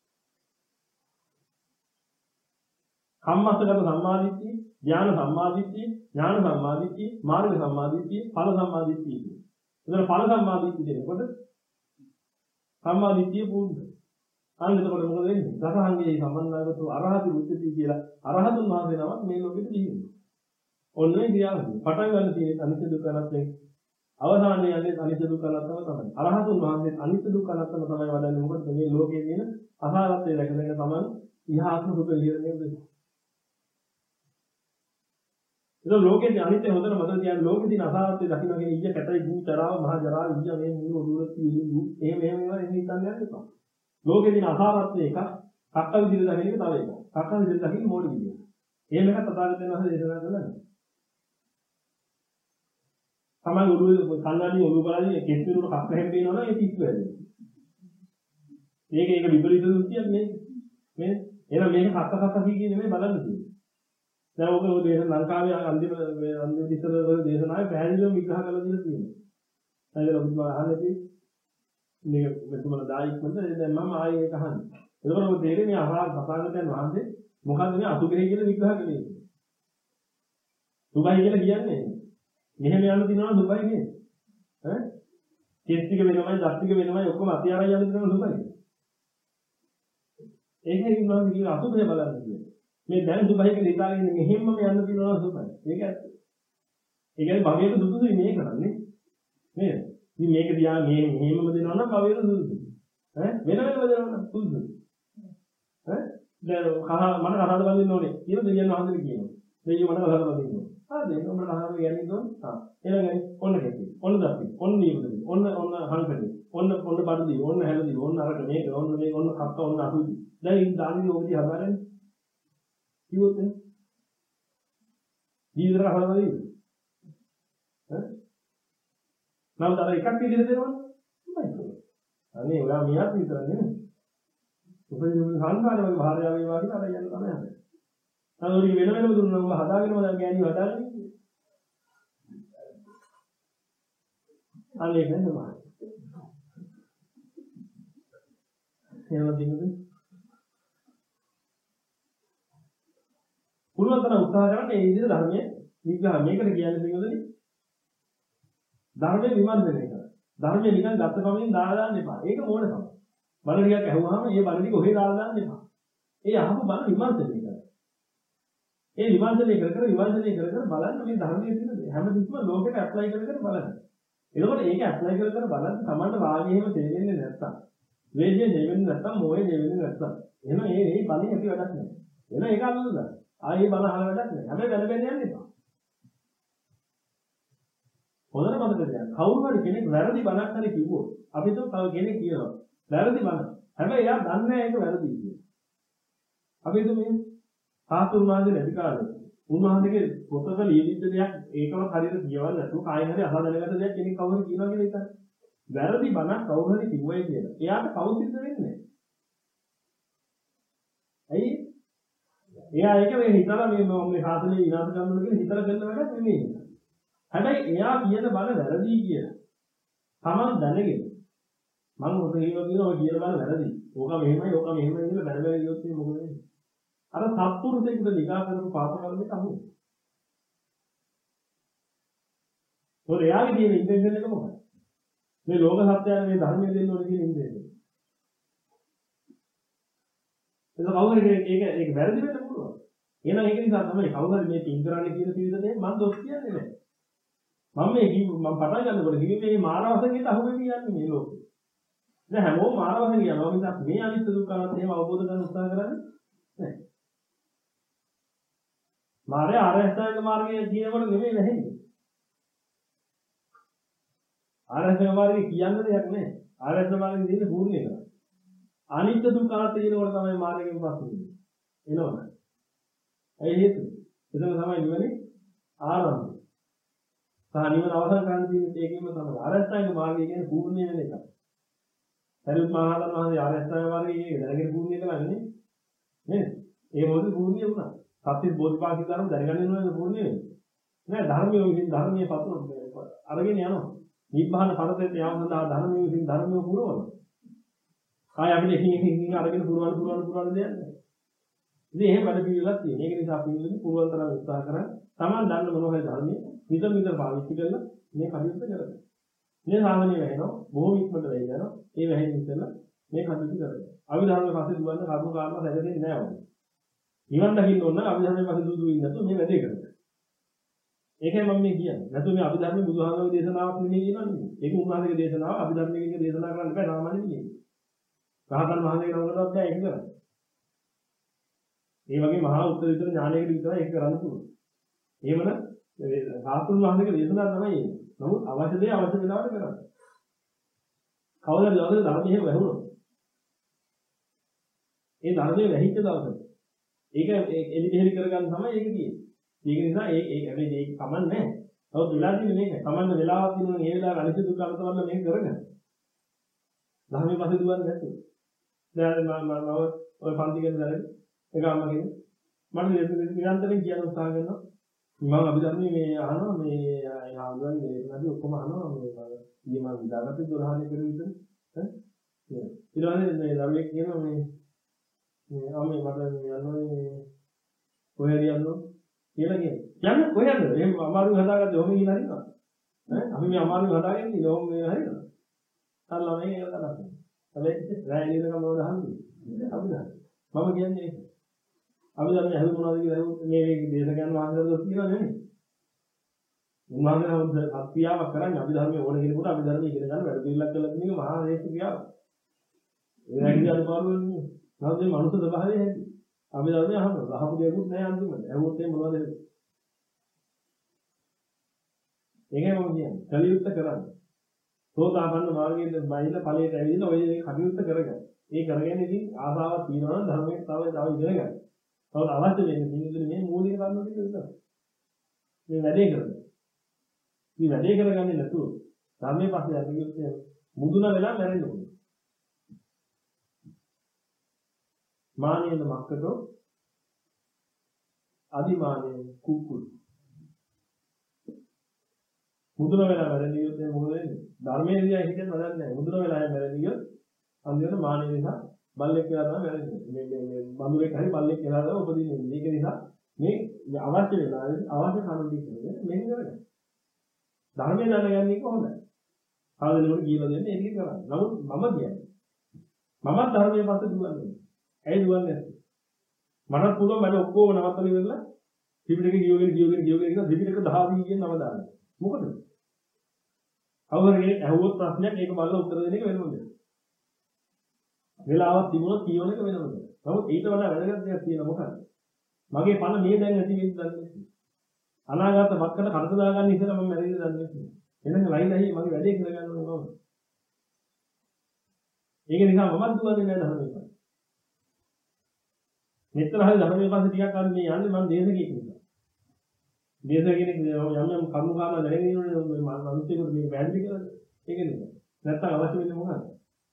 කම්මස්සගත සම්මා දිට්ඨිය, ඥාන සම්මා දිට්ඨිය, ඥාන සම්මා දිට්ඨිය, මාර්ග සම්මා දිට්ඨිය, ඵල සම්මා දිට්ඨිය කියනවා. එතන ඵල සම්මා දිට්ඨිය දෙනකොට සම්මා දිට්ඨිය පූර්ණ. අන්න එතකොට මොකද වෙන්නේ? දසහංගයේ සම්මන්නාගතු අරහතු උච්චති කියලා අරහතුන් වහන්සේ නමක් මේ ලෝකෙට දීන්නේ. ඔන්නේ ක්‍රියාවලිය. පටන් ගන්න තියෙන අනිත්‍ය දුක්ඛ අනාත්මයෙන් අවසානයේ යන්නේ අනිත්‍ය දුක්ඛ අනාත්ම තමයි. අරහතුන් වහන්සේ අනිත්‍ය දුක්ඛ අනාත්ම තමයි වඩන්නේ. මොකද මේ ලෝකයේ තියෙන අසාරත්වය දැකගෙන තමයි ඉහාත්ම දුක ඉහිරන්නේ උදේ. ඒක ලෝකයේ අනිත්‍ය හොඳට මතක තියාගන්න. ලෝකයේ තියෙන අසාරත්වය දකින්නගෙන ඊය කැටයි භූ චරාව මහ ජරාව ඊය මේ මුළු ඔළුවට තියෙන එහෙම එහෙම ඒවා එන්නේ හිතන්න යන්න එපා. ලෝකයේ තියෙන අසාරත්වය එකක්, කක්ක විදිහට දකින්න එක තව එකක්. කක්ක විදිහට දකින්න මොඩ විදිහ. එහෙම එකක් තථාගතයන් වහන්සේ දේශනා කළා. තමයි ඔළුවේ කන්නඩි ඔළුව බලන්නේ කෙස් විරුට කක්ක හැම පේනවනම් ඒ පිස්සු වැදෙනවා. මේක ඒක විපරීත දෘෂ්ටියක් නේ. මේ එහෙනම් මේක කක්ක කක්ක කී නෙමෙයි බලන්න තියෙන්නේ. දැන් ඔක ඔය දේශන ලංකාවේ අන්තිම අන්තිම ඉස්සර වල දේශනාවේ පැහැදිලිවම විග්‍රහ කරලා දීලා තියෙනවා. හරිද ඔබතුමා අහන්නේ මේක මෙතුමලා දායික්මද දැන් මම ආයේ ඒක අහන්නේ. එතකොට ඔය තේරෙන්නේ අහලා තථාගතයන් වහන්සේ මොකද්ද මේ අසුභය කියලා විග්‍රහ කළේ. සුභයි කියලා කියන්නේ මෙහෙම යන්න දිනවා දුකයි නේ. ඈ? කෙස් ටික වෙනමයි, දත් ටික වෙනමයි ඔක්කොම අතියාරයි යන්න දිනවා දුකයි. ඒකයි ඉන්නවා කියන අසුභය බලන්න කියන්නේ. මේ දැන් දුකයි කියලා හිතාගෙන ඉන්නේ මෙහෙම්ම යන්න දිනවා දුකයි. ඒක ඇත්ත. ඒ කියන්නේ භවයට සුදුසුයි මේ කරන්නේ. නේද? ඉතින් මේක දිහා මේ මෙහෙම්ම දෙනවා නම් භවයට සුදුසුයි. ඈ? වෙන වෙනම දෙනවා නම් සුදුසුයි. ඈ? දැන් කහ මට කතාද බඳින්න ඕනේ කියලා දෙවියන් වහන්සේ කියනවා. දෙවියෝ මට කතාද බඳින්න ඕනේ. හරිද? ඒක උඹට අහන්න යන්නේ කොහොමද? ආ. එහෙනම් ඔන්න කැටි. ඔන්න දප්පි. ඔන්න නීවදේ. ඔන්න ඔන්න හංකඩේ. ඔන්න ඔන්න බඩදී. ඔන්න හැලදී. ඔන්න අරක මේක. ඔන්න මේක. ඔන්න කප්ප. ඔන්න අසුදි. දැන් ඉතින් දාන්නේ ඔබදී හදාරන්නේ. කිව්වොත් නේ. ජීවිතය හදවලදී. ඈ? නම් තර එකක් විදිහට දෙනවනේ. අනේ ඔයා මියක් විතර නෙමෙයි. උපදින සංස්කාර වගේ භාර්යාව වේවා කියලා අර යන්න තමයි හදන්නේ. නමුත් වෙන වෙනම දුන්නා උඹ හදාගෙනම දැන් ගෑණි හදාගන්නේ. අනේ ඒක නෙමෙයි. එහෙම දෙන්නද? පුළුවන් තරම් උත්සාහ කරන්න මේ විදිහට ධර්මයේ විග්‍රහ මේකට කියන්නේ මොකදනේ? ධර්මයේ විමර්ශනය කරන්න. ධර්මයේ නිකන් ගත්ත කමින් දාලා දාන්න එපා. ඒක මොනකම. බණ ටිකක් ඇහුවාම ඒ බණ ටික ඔහේ දාලා දාන්න එපා. ඒ අහපු බණ විමර්ශනය කරන්න. ඒ විමර්ශනය කර කර විමර්ශනය කර කර බලන්න මේ ධර්මයේ තියෙන හැම කිසිම ලෝකෙට ඇප්ලයි කර කර බලන්න. එතකොට ඒක ඇප්ලයි කර කර බලන්න තමන්ට රාගය එහෙම තේරෙන්නේ නැත්තම්, ද්වේෂය තේරෙන්නේ නැත්තම්, මොහය තේරෙන්නේ නැත්තම්, එහෙනම් ඒ ඒ බලේ ඇති වැඩක් නැහැ. එහෙනම් ඒක අල්ලලා ආයේ බල අහල වැඩක් නැහැ. හැබැයි බැල බැල යන්න එපා. හොඳට මතක තියාගන්න. කවුරු හරි කෙනෙක් වැරදි බණක් හරි කිව්වොත් අපි හිතුව තව කෙනෙක් කියනවා වැරදි බණ. හැබැයි එයා දන්නේ නැහැ ඒක වැරදි කියලා. අපි හිතුව මේ සාතුන් වහන්සේ නැති කාලේ උන්වහන්සේගේ පොතක ලියවිච්ච දෙයක් ඒකවත් හරියට කියවන්න නැතුව කායින් හරි අහලා දැනගත්ත දෙයක් කෙනෙක් කවුරු කියනවා කියලා හිතන්න. වැරදි බණක් කවුරු හරි කිව්වයි කියලා. එයාට කවුරුත් වෙන්නේ නැහැ. ඇයි? එයා ඒක මේ හිතලා මේ මම මේ සාසනේ විනාශ කරනවා කියලා හිතලා කරන වැඩක් නෙමෙයි. හැබැයි එයා කියන බල වැරදි කියලා. Taman දැනගෙන මම ඔතන කියනවා කියනවා ඔය කියන බල වැරදි. ඕක මෙහෙමයි ඕක මෙහෙමයි කියලා බැල බැල ගියොත් මොකද වෙන්නේ? අර සත්පුරුෂයෙකුට නිගා කරපු පාප කර්මයට අහු. ඔය එයාගේ තියෙන ඉන්ටෙන්ෂන් එක මොකක්ද? මේ ලෝක සත්‍යයන් මේ ධර්මයේ දෙන්න ඕනේ කියන ඉන්ටෙන්ෂන්. ඒක කවුරු හරි ඒක ඒක වැරදි වෙන්න පුළුවන්. එහෙනම් ඒක නිසා තමයි කවුරු හරි මේ පින් කරන්න කියන තීරණය මම දොස් කියන්නේ නැහැ. මම මේ මම පටන් ගන්නකොට කිව්වේ මේ මානවසංගීත අහුවෙන්නේ යන්නේ මේ ලෝකේ. දැන් හැමෝම මානවසංගීත යනවා මිසක් මේ අනිත්‍ය දුක්ඛවත් එහෙම අවබෝධ කරගන්න උත්සාහ කරන්නේ නැහැ. මාර්ගය ආරෂ්ඨාංග මාර්ගය කියනකොට නෙමෙයි වැහෙන්නේ. ආරෂ්ඨාංග මාර්ගය කියන්න දෙයක් නැහැ. ආරෂ්ඨාංග මාර්ගය දෙන්නේ පූර්ණ එක. අනිත්‍ය දුක්ඛ අනාත්ම කියනකොට තමයි මාර්ගයෙන් පස්සේ එනවනේ. ඒ හේතුව. එතන තමයි නිවනේ ආරම්භය. සහ නිවන අවසන් කරන්න තියෙන දෙයකින්ම තමයි ආරෂ්ඨාංග මාර්ගය කියන්නේ පූර්ණ වෙන එක. සරියුත් මහ රහතන් වහන්සේ ආරෂ්ඨාංග මාර්ගය කියන්නේ දැනගෙන පූර්ණ කරන්නේ නේද? ඒ මොකද පූර්ණ වුණා. සත්‍ය බෝධිපාක්ෂික ධර්ම දැනගන්න ඕනේ පූර්ණ වෙන්නේ. නෑ ධර්මයේ විසින් ධර්මයේ පතුර අරගෙන යනවා. නිබ්බාන පරතේට යාම සඳහා ධර්මයේ විසින් ධර්මයේ පුරවනවා. ආය අපිට එකින් එකින් අරගෙන පුරවන පුරවන පුරවන දෙයක් නෑ. ඉතින් එහෙම වැඩ පිළිවෙලක් තියෙන. ඒක නිසා අපි ඉන්නේ පුරවල් තරම් උත්සාහ කරන් Taman දන්න මොනවද ධර්මයේ විතර විතර පාවිච්චි කරලා මේ කටයුත්ත කරගන්න. මේ සාමාන්‍ය වෙනවා බොහෝ ඉක්මනට වෙයි යනවා. ඒ වෙහෙන් ඉස්සෙල්ලා මේ කටයුතු කරගන්න. අවිධර්ම පස්සේ දුවන්න කර්ම කාරණා සැකදෙන්නේ නෑ වගේ. නිවන් දකින්න ඕන නම් අභිධර්මයේ පස්සේ දුදු වෙන්නේ නැතුව මේ වැඩේ කරන්න. ඒකයි මම මේ කියන්නේ. නැතු මේ අභිධර්මයේ බුදුහාමගේ දේශනාවක් නෙමෙයි කියනන්නේ. ඒක උන්වහන්සේගේ දේශනාව අභිධර්මයේ කියන දේශනා කරන්න බෑ සාමාන්‍ය නියම. රහතන් වහන්සේ නමකටවත් බෑ ඒක කරන්න. ඒ වගේ මහා උත්තර විතර ඥානයකට විතරයි ඒක කරන්න පුළුවන්. එහෙමනම් සාස්ත්‍රුන් වහන්සේගේ දේශනාව තමයි එන්නේ. නමුත් අවශ්‍ය දේ අවශ්‍ය වෙලාවට කරන්න. කවදාද දවසේ ධර්මයේ වැහුණොත්. ඒ ධර්මයේ වැහිච්ච දවසට ඒක එලි දෙහෙලි කරගන්න තමයි ඒක තියෙන්නේ. ඒක නිසා ඒ ඒ හැබැයි ඒක කමන්නේ නැහැ. තවත් වෙලා තියෙන්නේ මේක. කමන්න වෙලාවක් තියෙනවා මේ වෙලාව අනිත් දුක් අරතවන්න මේක කරගන්න. ධර්මයේ පස්සේ දුවන්නේ නැතුව. දැන් මම මම ඔය පන්ති කියන දරේ එක අම්මා කෙනෙක් මම නිරන්තරයෙන් කියන උත්සාහ කරනවා. මම අභිධර්මයේ මේ අහනවා මේ ආගමෙන් දේශනාදී ඔක්කොම අහනවා මේ ඊයේ මම විදාගත්තේ දොළහනේ කර විතර. ඈ ඊට පස්සේ මේ දරුවෙක් කියනවා මේ මේ අම්මේ මට යන්නේ කොහෙද යන්නේ කියලා කියනවා. යන්නේ කොහෙද? එහෙම අමාරුවෙන් හදාගත්තේ ඔහොම ගිහින් හරිනවා. ඈ අපි මේ අමාරුවෙන් හදාගෙන ඉන්නේ ඔහොම මේ හරිනවා. අල්ලා මේ ඒක කතා කරනවා. හැබැයි රැය නිරකම මොනවද අහන්නේ? අභිධර්ම. මම කියන්නේ ඒක. අභිධර්ම ඇහුව මොනවද කියලා මේ මේ දේශකයන් වහන්සේලා කියනවා නෙමෙයි. උන්වහන්සේලා අත්‍යාවක් කරන්නේ අභිධර්මයේ ඕන කෙනෙකුට අභිධර්මයේ ඉගෙන ගන්න වැඩ පිළිලක් කරලා තියෙන එක මහා දේශ ක්‍රියාවක්. ඒ නැගිටි අනුපාරුවන්නේ නැවත මේ මනුස්ස ස්වභාවය හැටි. අපි ධර්මයේ අහනවා. අහපු දෙයක්වත් නැහැ අන්තිමට. ඇහුවොත් ඒ මොනවද වෙන්නේ? ඒකයි මම කියන්නේ. කලියුත්ත කරන්න. සෝතාපන්න මාර්ගයේ බයිලා ඵලයට ඇවිල්ලා ඔය මේ කලියුත්ත කරගන්න. ඒ කරගෙන ඉතින් ආසාවක් තියනවා නම් ධර්මයේ තව තව ඉගෙන ගන්න. තවත් අවශ්‍ය වෙන්නේ නිකුදුනේ මේ මූලික කර්ම ටික විතරයි. මේ වැඩේ කරන්නේ. මේ වැඩේ කරගන්නේ නැතුව ධර්මයේ පස්සේ යන්නේ මුදුන වෙලා මැරෙන්න ඕනේ. මානෙන මක්කතෝ අදිමානෙන කුකුල් මුදුන වෙලා වැඩියොත් මොකද වෙන්නේ ධර්මයේ දිහා හිතෙන් වැඩක් නැහැ මුදුන වෙලා වැඩියොත් අන්තිමට මානෙ නිසා බල්ලෙක් කියලා තමයි වැඩින්නේ මේ මේ බඳුරෙක් හරි බල්ලෙක් කියලා තමයි උපදින්නේ මේක නිසා මේ අවශ්‍ය වෙලාවෙ අවශ්‍ය කරුණු ටික මෙන්න කරගන්න ධර්මයේ දැනගන්නේ කොහොමද ආවදලට කියලා දෙන්නේ ඒක කරන්නේ නමුත් මම කියන්නේ මමත් ධර්මයේ පස්සේ දුවන්නේ ඇයි දුවන්නේ නැත්තේ? මටත් පුළුවන් මට ඔක්කොම නවත්තලා ඉවරලා ත්‍රිපිටක ගියෝගෙන ගියෝගෙන ගියෝගෙන ඉන්න ත්‍රිපිටක දහසකින් කියන නම දාන්න. මොකද? අවුරුනේ ඇහුවොත් ප්‍රශ්නයක් ඒක බලලා උත්තර දෙන එක වෙනම දෙයක්. වෙලාවක් තිබුණොත් කියවන එක වෙනම දෙයක්. නමුත් ඊට වඩා වැදගත් දෙයක් තියෙනවා මොකක්ද? මගේ පණ මේ දැන් නැති වෙන්න දන්නේ නැහැ. අනාගත මක්කට කඩත දාගන්න ඉස්සෙල්ලා මම මැරෙන්න දන්නේ නැහැ. එහෙනම් ලයින් ඇහි මගේ වැඩේ කරගන්න ඕනේ නෝන. ඒක නිසා මමත් දුවන්නේ නැහැ ධර්මයේ. මෙතන හරි ධර්මයේ පස්සේ ටිකක් අර මේ යන්නේ මම දේශකෙක් නිසා. දේශකෙනෙක් යම් යම් කර්ම කාරණා දැනගෙන ඉන්නෝනේ මේ මිනිස්සුන්ට මේක වැරදි කියලා. ඒක නෙමෙයි. නැත්තම් අවශ්‍ය වෙන්නේ මොකක්ද?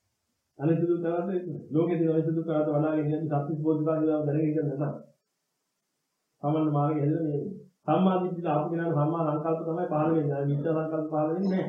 අනිත් දුක් කරද්දී ලෝකේ තියෙන අනිත් දුක් කරද්දී වඩාගෙන යන්නේ සත්‍ය බෝධිපාක්ෂිකව දැනගෙන ඉන්න නැතත්. සාමාන්‍ය මාර්ගය හැදෙන්නේ මේ. සම්මා දිට්ඨියට ආපු කෙනාට සම්මා සංකල්ප තමයි පහළ වෙන්නේ. අය මිත්‍යා සංකල්ප පහළ වෙන්නේ නැහැ.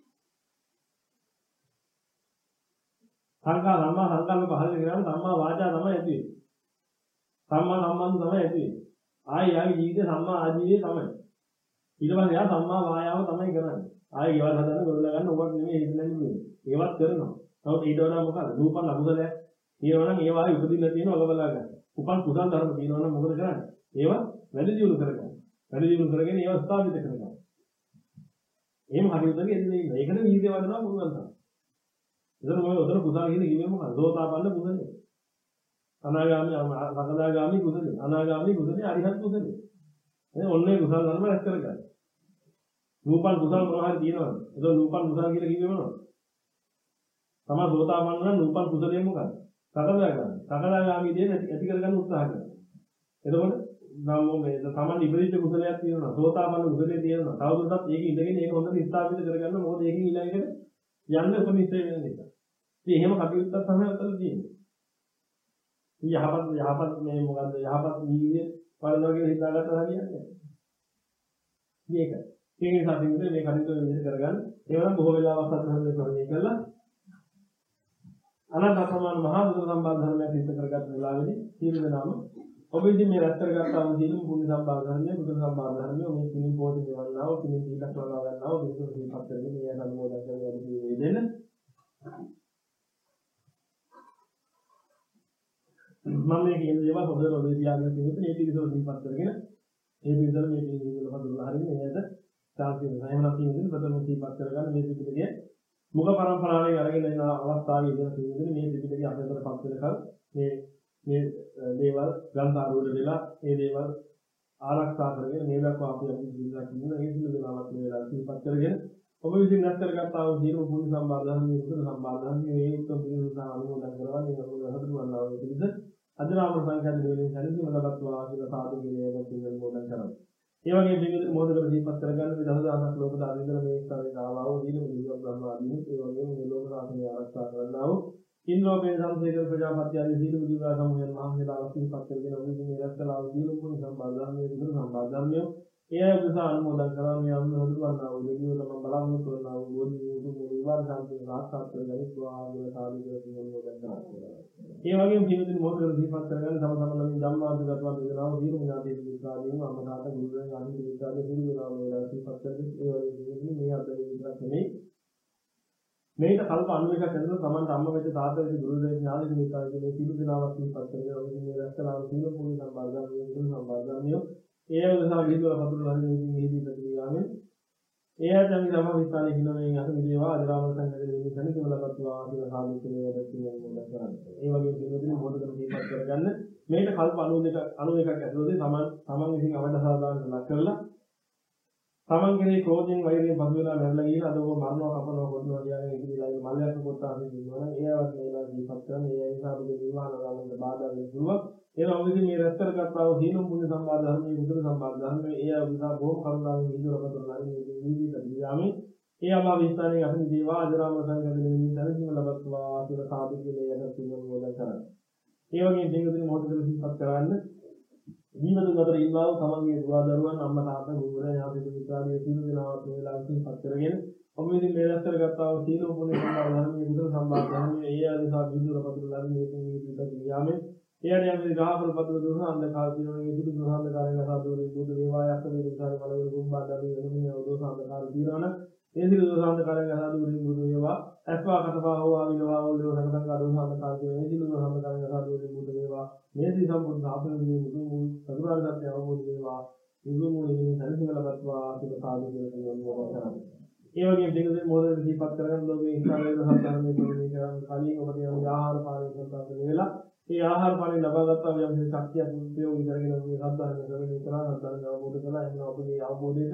සංකල්ප සම්මා සංකල්ප පහළ වෙන කෙනාට සම්මා වාචා තමයි ඇති වෙන්නේ. සම්මා සම්බන්ධ තමයි ඇති වෙන්නේ. ආයි යාගේ ජීවිතේ සම්මා ආජීවයේ තමයි. ඊට පස්සේ යා සම්මා වායාම තමයි කරන්නේ. ආයි ඒවල් හදන්න ගොඩනගා ගන්න ඕකට නෙමෙයි හිතන්නේ නෙමෙයි. ඒවත් කරනවා. නමුත් ඊට වඩා මොකද? රූපන් අකුසලයක්. ඊවනම් ඒවා උපදින්න තියෙන ඔලබලා ගන්න. උපන් කුසල් ධර්ම තියෙනවා නම් මොකද කරන්නේ? ඒවා වැඩි දියුණු කරගන්න. වැඩි දියුණු කරගෙන ඒවා ස්ථාපිත කරගන්න. එහෙම හරියටම එන්නේ නැහැ. ඒකට වීර්ය වඩනවා පුළුවන් තමයි. එතන මොකද? උතන කුසල කියන කිව්වේ මොකක්ද? සෝතාපන්න කුසලයි. අනාගාමී සකදාගාමී කුසලයි. අනාගාමී කුසලයි අරිහත් කුසලයි. එහෙනම් ඔන්නේ කුසල ධර්ම රැස් කරගන්න. රූපන් කුසල මොනවා හරි තියෙනවද? ඒක රූපන් කුසල කියලා කිව්වේ මොනවද? තමයි සෝතාපන්න නම් රූපන් කුසලයේ මොකක්ද? සකදාගාමී. සකදාගාමී දේ ඇති කරගන්න උත්සාහ කරනවා. එතකොට නම් මේ සාමාන්‍ය ඉබ්‍රිච්ච කුසලයක් තියෙනවා. සෝතාපන්න කුසලයේ තියෙනවා. තවදුරටත් ඒක ඉඳගෙන ඒක හොඳට ස්ථාපිත කරගන්න මොකද ඒකෙන් ඊළඟට යන්න උපනිෂය වෙන නිසා. ඉතින් එහෙම කටයුත්තක් තමයි අතල තියෙන්නේ. යහපත් යහපත් මේ මොකද්ද යහපත් ජීවිතය වලනවා කියලා හිතාගත්ත හරියන්නේ නැහැ. මේක. ඒ නිසා තිබුණේ මේ කටයුතු විදිහට කරගන්න. ඒවනම් බොහෝ වෙලාවක් අත්හරින්න කරන්නේ කියලා අනන්ත සමාන මහා බුදු සම්බන්ධ ධර්මයක් සිද්ධ කරගත්ත වෙලාවේදී සියලු දෙනාම ඔබ ඉතින් මේ රැස් කරගත්තා වූ සියලුම පුණ්‍ය සම්බන්ධ ධර්මයේ බුදු සම්බන්ධ ධර්මයේ මේ කිනි පොතේ දෙවන්නා වූ කිනි දීලක් ලබා ගන්නා වූ විසු දීපත් කරගෙන මේ අනුමෝදන් කරගෙන යන්නේ දෙන්න. මම මේ කියන දේවල් හොඳට ඔබේ තියාගෙන තියෙනවා. මේ පිළිසොර දීපත් කරගෙන මේ පිළිසොර මේ පිළිසොර හඳුන්වලා හරින්නේ නේද? සාන්තිය වෙනවා. එහෙනම් තියෙන්නේ ප්‍රථම දීපත් කරගන්න මේ පිළිපිටකයේ මුඛ පරම්පරාවෙන් අරගෙන යන අවස්ථාවේ ඉඳලා තියෙන්නේ මේ පිළිපිටකයේ අපේකට පත් වෙනකල් මේ මේ දේවල් ග්‍රන්ථාරූඪ වෙලා මේ දේවල් ආරක්ෂා කරගෙන මේ දක්වා අපි අපි ජීවිතයක් ඉන්න ඒ සිළු වෙලාවක් මේ වෙලාවට දීපත් කරගෙන ඔබ විසින් රැස් කරගත්තා වූ ජීව පුණ්‍ය සම්බාධ ධර්මයේ උතුම් සම්බාධ ධර්මයේ මේ උතුම් පිළිසුසා අනුමෝදන් කරනවා මේ අනුමෝදන් හඳුන්වනවා වූ පිළිස අදනාම සංකල්ප දෙවියන් සැලසීම ලබත්වා කියලා සාදු කියලා කියන අනුමෝදන් කරනවා. ඒ වගේම පිළිගත් මොහොතකට දීපත් කරගන්න මේ දහදාසක් ලෝක දානින්දල මේ ස්ථානයේ ආවා වූ ජීව නියම බ්‍රහ්මාදීන් ඒ වගේම මේ ලෝක සාසනය ආරක්ෂා කරනවා වූ ඉන්ද්‍රෝපේ සම්සේකර ප්‍රජාපති ආදී සීල ජීවා සමූහයන් මහන්සියලා ලක්ෂණ පත් කරගෙන ඔබගේ මේ රැස්කලා වූ ජීව පුණ්‍ය සම්බාධ ධර්මයේ උතුම් සම්බාධ ධර්මයේ ඒ උදෙසා අනුමෝදන් කරනවා මේ අනුමෝදන්වන්නා වූ දෙවියෝ තම බලාපොරොත්තු වන්නා වූ බෝධි වූ නිවාර සාන්තිය සාක්ෂාත් කරගනිත්වා කියලා සාදු කියලා අනුමෝදන් කරනවා. ඒ වගේම ජීවිතින් මොහොතකට දීපත් කරගන්න තම තමන් නම් ධම්මාර්ථගතව දෙනවා දීරු ඥාති විද්‍යාදීන් අමතාත ගුරුවරයන් ආදී විද්‍යාවේ දිනු වෙනවා වේලා දීපත් කරගෙන ඒ වගේ ජීවිතේ මේ අද විතරක් නෙමෙයි මේක කල්ප අනුවේක කරන තමන්ට අම්ම වෙච්ච තාත්තා වෙච්ච ගුරුවරයන් ඥාති විද්‍යාවේ මේ සිළු දිනාවක් දීපත් කරගෙන ඔබගේ මේ රැස්කලා සීල පුණ්‍ය සම්බාධන මේ සම්බාධනය ඒ උදෙසා විදුල පතුරුලා හරිනේ මේදී ප්‍රතික්‍රියාවෙන් ඒ ආයතන ගම විස්තරේ හිනෝනේ අත මිදේවා අදරාම සංගදේ මේ සනිකම ලබත්වා කියලා සාදු කියලා දැක්කේ මොකද කරන්නේ. ඒ වගේ පිළිවෙලින් මොහොතකට දීපත් කරගන්න මේක කල්ප අනුවේක අනුවේකක් ඇතුළතදී තමන් තමන් විසින් අවදාසාදාන ලක් කරලා තමන් කෙරේ ක්‍රෝධයෙන් වෛරයෙන් පසු වෙලා මැරලා ගිහින් අද ඔබ මරනවා කපනවා කොටනවා කියන්නේ ඉතිරිලා ඒ මල්ලයක් කොටාගෙන ඉන්නවා නම් ඒවත් මේලා දීපත් කරන ඒ නිසා ඔබේ නිර්වාණ ලාභයට බාධා වෙන පුළුවන්. ඒ වගේම මේ රැස් කරගත්තා වූ සීල පුණ්‍ය සම්බාධ ධර්මයේ උතුම් සම්බාධ ධර්මයේ ඒ අවිසා බොහොම කරුණාවෙන් ඉදිරියට ලබන නිවිද දියාමේ ඒ අභාව විස්තරයෙන් අපි දේවා අජරාම සංගදෙන නිවිද දැනීම ලබත්වා කියලා සාදු කියලා යන තුන මොදා කරන්නේ. ඒ වගේම දෙවියන් මොහොතකට සිහිපත් කරන්න ජීවිත ගතර ඉන්නවා තමන්ගේ දුවා දරුවන් අම්මා තාත්තා ගුරුවරයා යාළුවෝ මිත්‍රාදී සියලු දෙනාවත් මේ වෙලාවට සිහිපත් කරගෙන ඔබ විසින් මේ රැස් කරගත්තා වූ සීල පුණ්‍ය සම්බාධ ධර්මයේ උතුම් සම්බාධ ධර්මයේ ඒ අවිසා විදුර පතුරුලා මේ නිවිද දියාමේ එයාට යම් ග්‍රහවල පතුරු දුන අන්ධකාර දිනෝනේ දුරු දුන අන්ධකාරයෙන් අසාදුරේ බුදු වේවායක් මේ විකාර වල ගුම්බාඩාවේ වෙනමිය දෝස අන්ධකාර දිනවන ඒ දිරු දෝස අන්ධකාරයෙන් අසාදුරේ බුදු වේවා අස්වා කතපා හෝ ආවිලවා වල සකතං කාදෝස අන්ධකාර දිනේ දිරු දෝස අන්ධකාරයෙන් අසාදුරේ බුදු වේවා මේ දී සම්පූර්ණ ආපරණයේ මුතු සතුරාර්ය සත්‍ය අවබෝධ වේවා මුළු මුලින් සැලසිමලපත්වා කියලා සාදු කියලා කියනවා. ඒ වගේම දෙකෙන් මොහොතකට දීපත් කරගන්න ලෝකේ ඉස්සාවේද සත්‍යන්නේ තුනේ කරන් කලින් ඔබට යන ආහාර පානය කරලා වෙලා ඒ ආහාර පානය ලබා ගත්තා යම් ශක්තියක් උපයෝගී කරගෙන මේ සද්ධාර්ම ශ්‍රවණය කරලා සද්ධාර්ම අවබෝධ කරලා එන්න ඔබගේ අවබෝධයට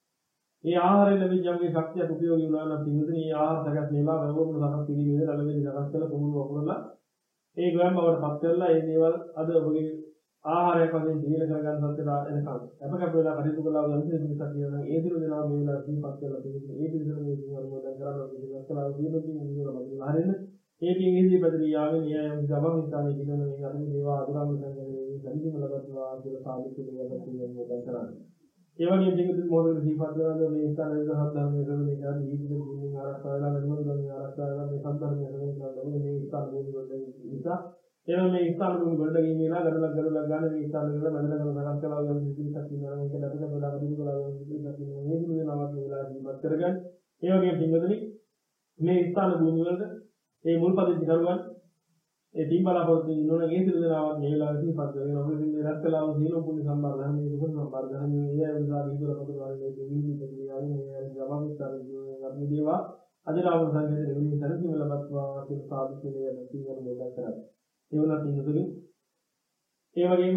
ඒ ආහාරය ලැබී යම්ගේ ශක්තියක් උපයෝගී වුණා නම් පිළිදෙන ඒ ආහාර සකස් මේවා වැවුණු සකස් පිළිවිද ලැබෙන්නේ සකස් කළ කුමුණු වපුරලා ඒ ගොයම් බවට පත් කරලා ඒ දේවල් අද ඔබගේ ආහාරයක් වශයෙන් ජීවිත කරගන්න සත්‍යලා එනකම් අපකප් වෙලා කටයුතු කළා නම් ඒ නිසා කියනවා ඒ දින දෙනවා මේ වෙලාව දීපත් කරලා තියෙන්නේ ඒ පිළිදෙන මේ දින අනුමෝදන් කරනවා කියන එකලා දිනුකින් නියම බලන්න හරින්න ඒ පින් ඉදිරිපත් යාමේ නියම ගමන් ස්ථානයේ දිනන මේ අරමි දේවා අදුරාම සංගමයේ සම්පූර්ණ ලබත්වා කියලා සාදු කියලා කියන මොකක්ද කරන්නේ. ඒ වගේම ජීවිත මොහොතේ දීපත් කරන මේ ස්ථානයේ සහත් ධර්මයේ ශ්‍රවණය කරන ජීවිත දිනින් ආරක්ෂා වෙලා වෙනවද ගමන් ආරක්ෂා වෙලා මේ සම්ධර්මයේ ශ්‍රවණය කරන මේ ස්ථාන භූමි වල නිසා ඒවා මේ ස්ථාන භූමි වලට ගිහිලා ගඩලක් ගඩලක් ගන්න මේ ස්ථාන වල මැදට කරන සකස් කළා වගේ විදිහට තියෙනවා මේක ලැබෙන බලා ගන්න බලා ගන්න විදිහට තියෙනවා මේ දුන්නේ නමක් වෙලා දීපත් කරගන්න. ඒ වගේම පින්වතුනි මේ ස්ථාන භූමි වලට ඒ මුල් පදිච්ච කරුවන් ඒ ටීම් බලාපොරොත්තු ඉන්නෝන ඒ සිළු දෙනාවක් මේ වෙලාවට දීපත් කරගෙන ඔබ ඉතින් රැස් කළා වූ සීල පුණ්‍ය සම්බාර ධර්මයේ දුක සම්බාර ධර්මයේ ඒ විලා දීපල පොතවල මේ ජීවිත ප්‍රතිආවෙන් මේ ගමන් ස්ථාන ජීවන දේවා අදලාව සංකේත දෙවියන් සරසිම ලබත්වා කියන සාදු කියලා කියන මොකක්ද කරන්නේ. ඒ වුණත් ඉන්නතුනි ඒ වගේම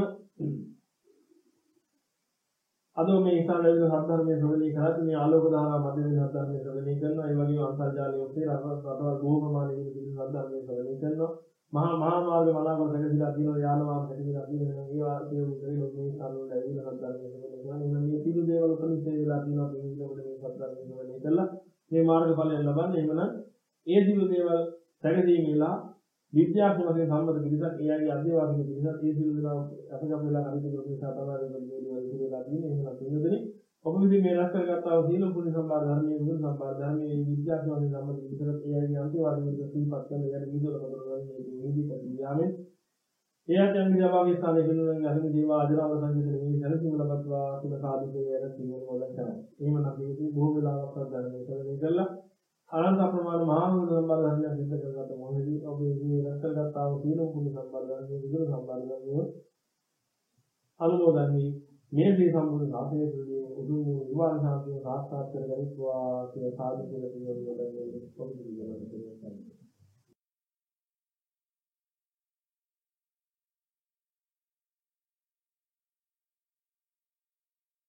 අද මේ ඉස්සරහට සද්ධර්මයේ ශ්‍රවණය කරද්දී මේ ආලෝක ධාරා මැදින් සද්ධර්මයේ ශ්‍රවණය කරනවා. ඒ වගේම අන්තර්ජාලයේ ඔස්සේ රටවල් බොහෝ ප්‍රමාණයකින් පිළිතුරු සද්ධර්මයේ ශ්‍රවණය කරනවා. මහා මහා මාර්ග මනාවල් දැකලා තියෙනවා යාන වාහන දැකලා තියෙනවා. ඒ වාර්තේ උදේ ලෝකේ සාරවල ඇවිල්ලා සද්ධර්මයේ ශ්‍රවණය කරනවා. එන්න මේ පිළි දේවල් උපනිෂේ වෙලා තියෙනවා පිළිතුරු මේ සද්ධර්මයේ ශ්‍රවණය කළා. මේ මාර්ගඵලය ලබන්නේ එහෙමනම් ඒ දිවි දේවල් දැකීමේලා විද්‍යාත්මක වශයෙන් සම්මත පිළිසක් ඒ අයගේ අධ්‍යයවාදික පිළිසක් ඒ සිළු දෙනා අපගම වෙලා හරි දෙක නිසා තමයි මේ දේවල් ඉතිරිලා තියෙන්නේ. එහෙනම් පින්නදෙනි ඔබ විදිහේ මේ රැස් කරගත්තා වූ සීල පුණ්‍ය සම්බාර ධර්මයේ මුල් සම්බාර ධර්මයේ විද්‍යාත්මක වශයෙන් සම්මත පිළිසක් ඒ අයගේ අධ්‍යයවාදික පිළිපත් කරන යට විදුල පදවන මේ නිදී ප්‍රතියාමෙන් ඒ අධ්‍යයන විභාගයේ ස්ථානයේ ගුණයන් අහිමි දේවා අජරාව සංජිතන මේ සැලසීම ලබත්වා කියන සාධිකයේ යන සිංහල මොලක් කරා. එහෙම නම් මේකේ බොහෝ වෙලාවක් ධර්මයේ කරන්නේ කළා අනන්ත අප්‍රමාණ මහා මුල සම්බාර ධර්මයන් සිද්ධ කරගත මොහොතදී ඔබ මේ රැස් කරගත්තා වූ සීල පුණ්‍ය සම්බාර ධර්මයේ විදුල සම්බාර ධර්මයේ අනුමෝදන් වී මේ දී සම්පූර්ණ සාසනයේ උතුම් නිවන් සාන්තිය සාක්ෂාත් කරගනිත්වා කියලා සාදු කියලා කියන මොකද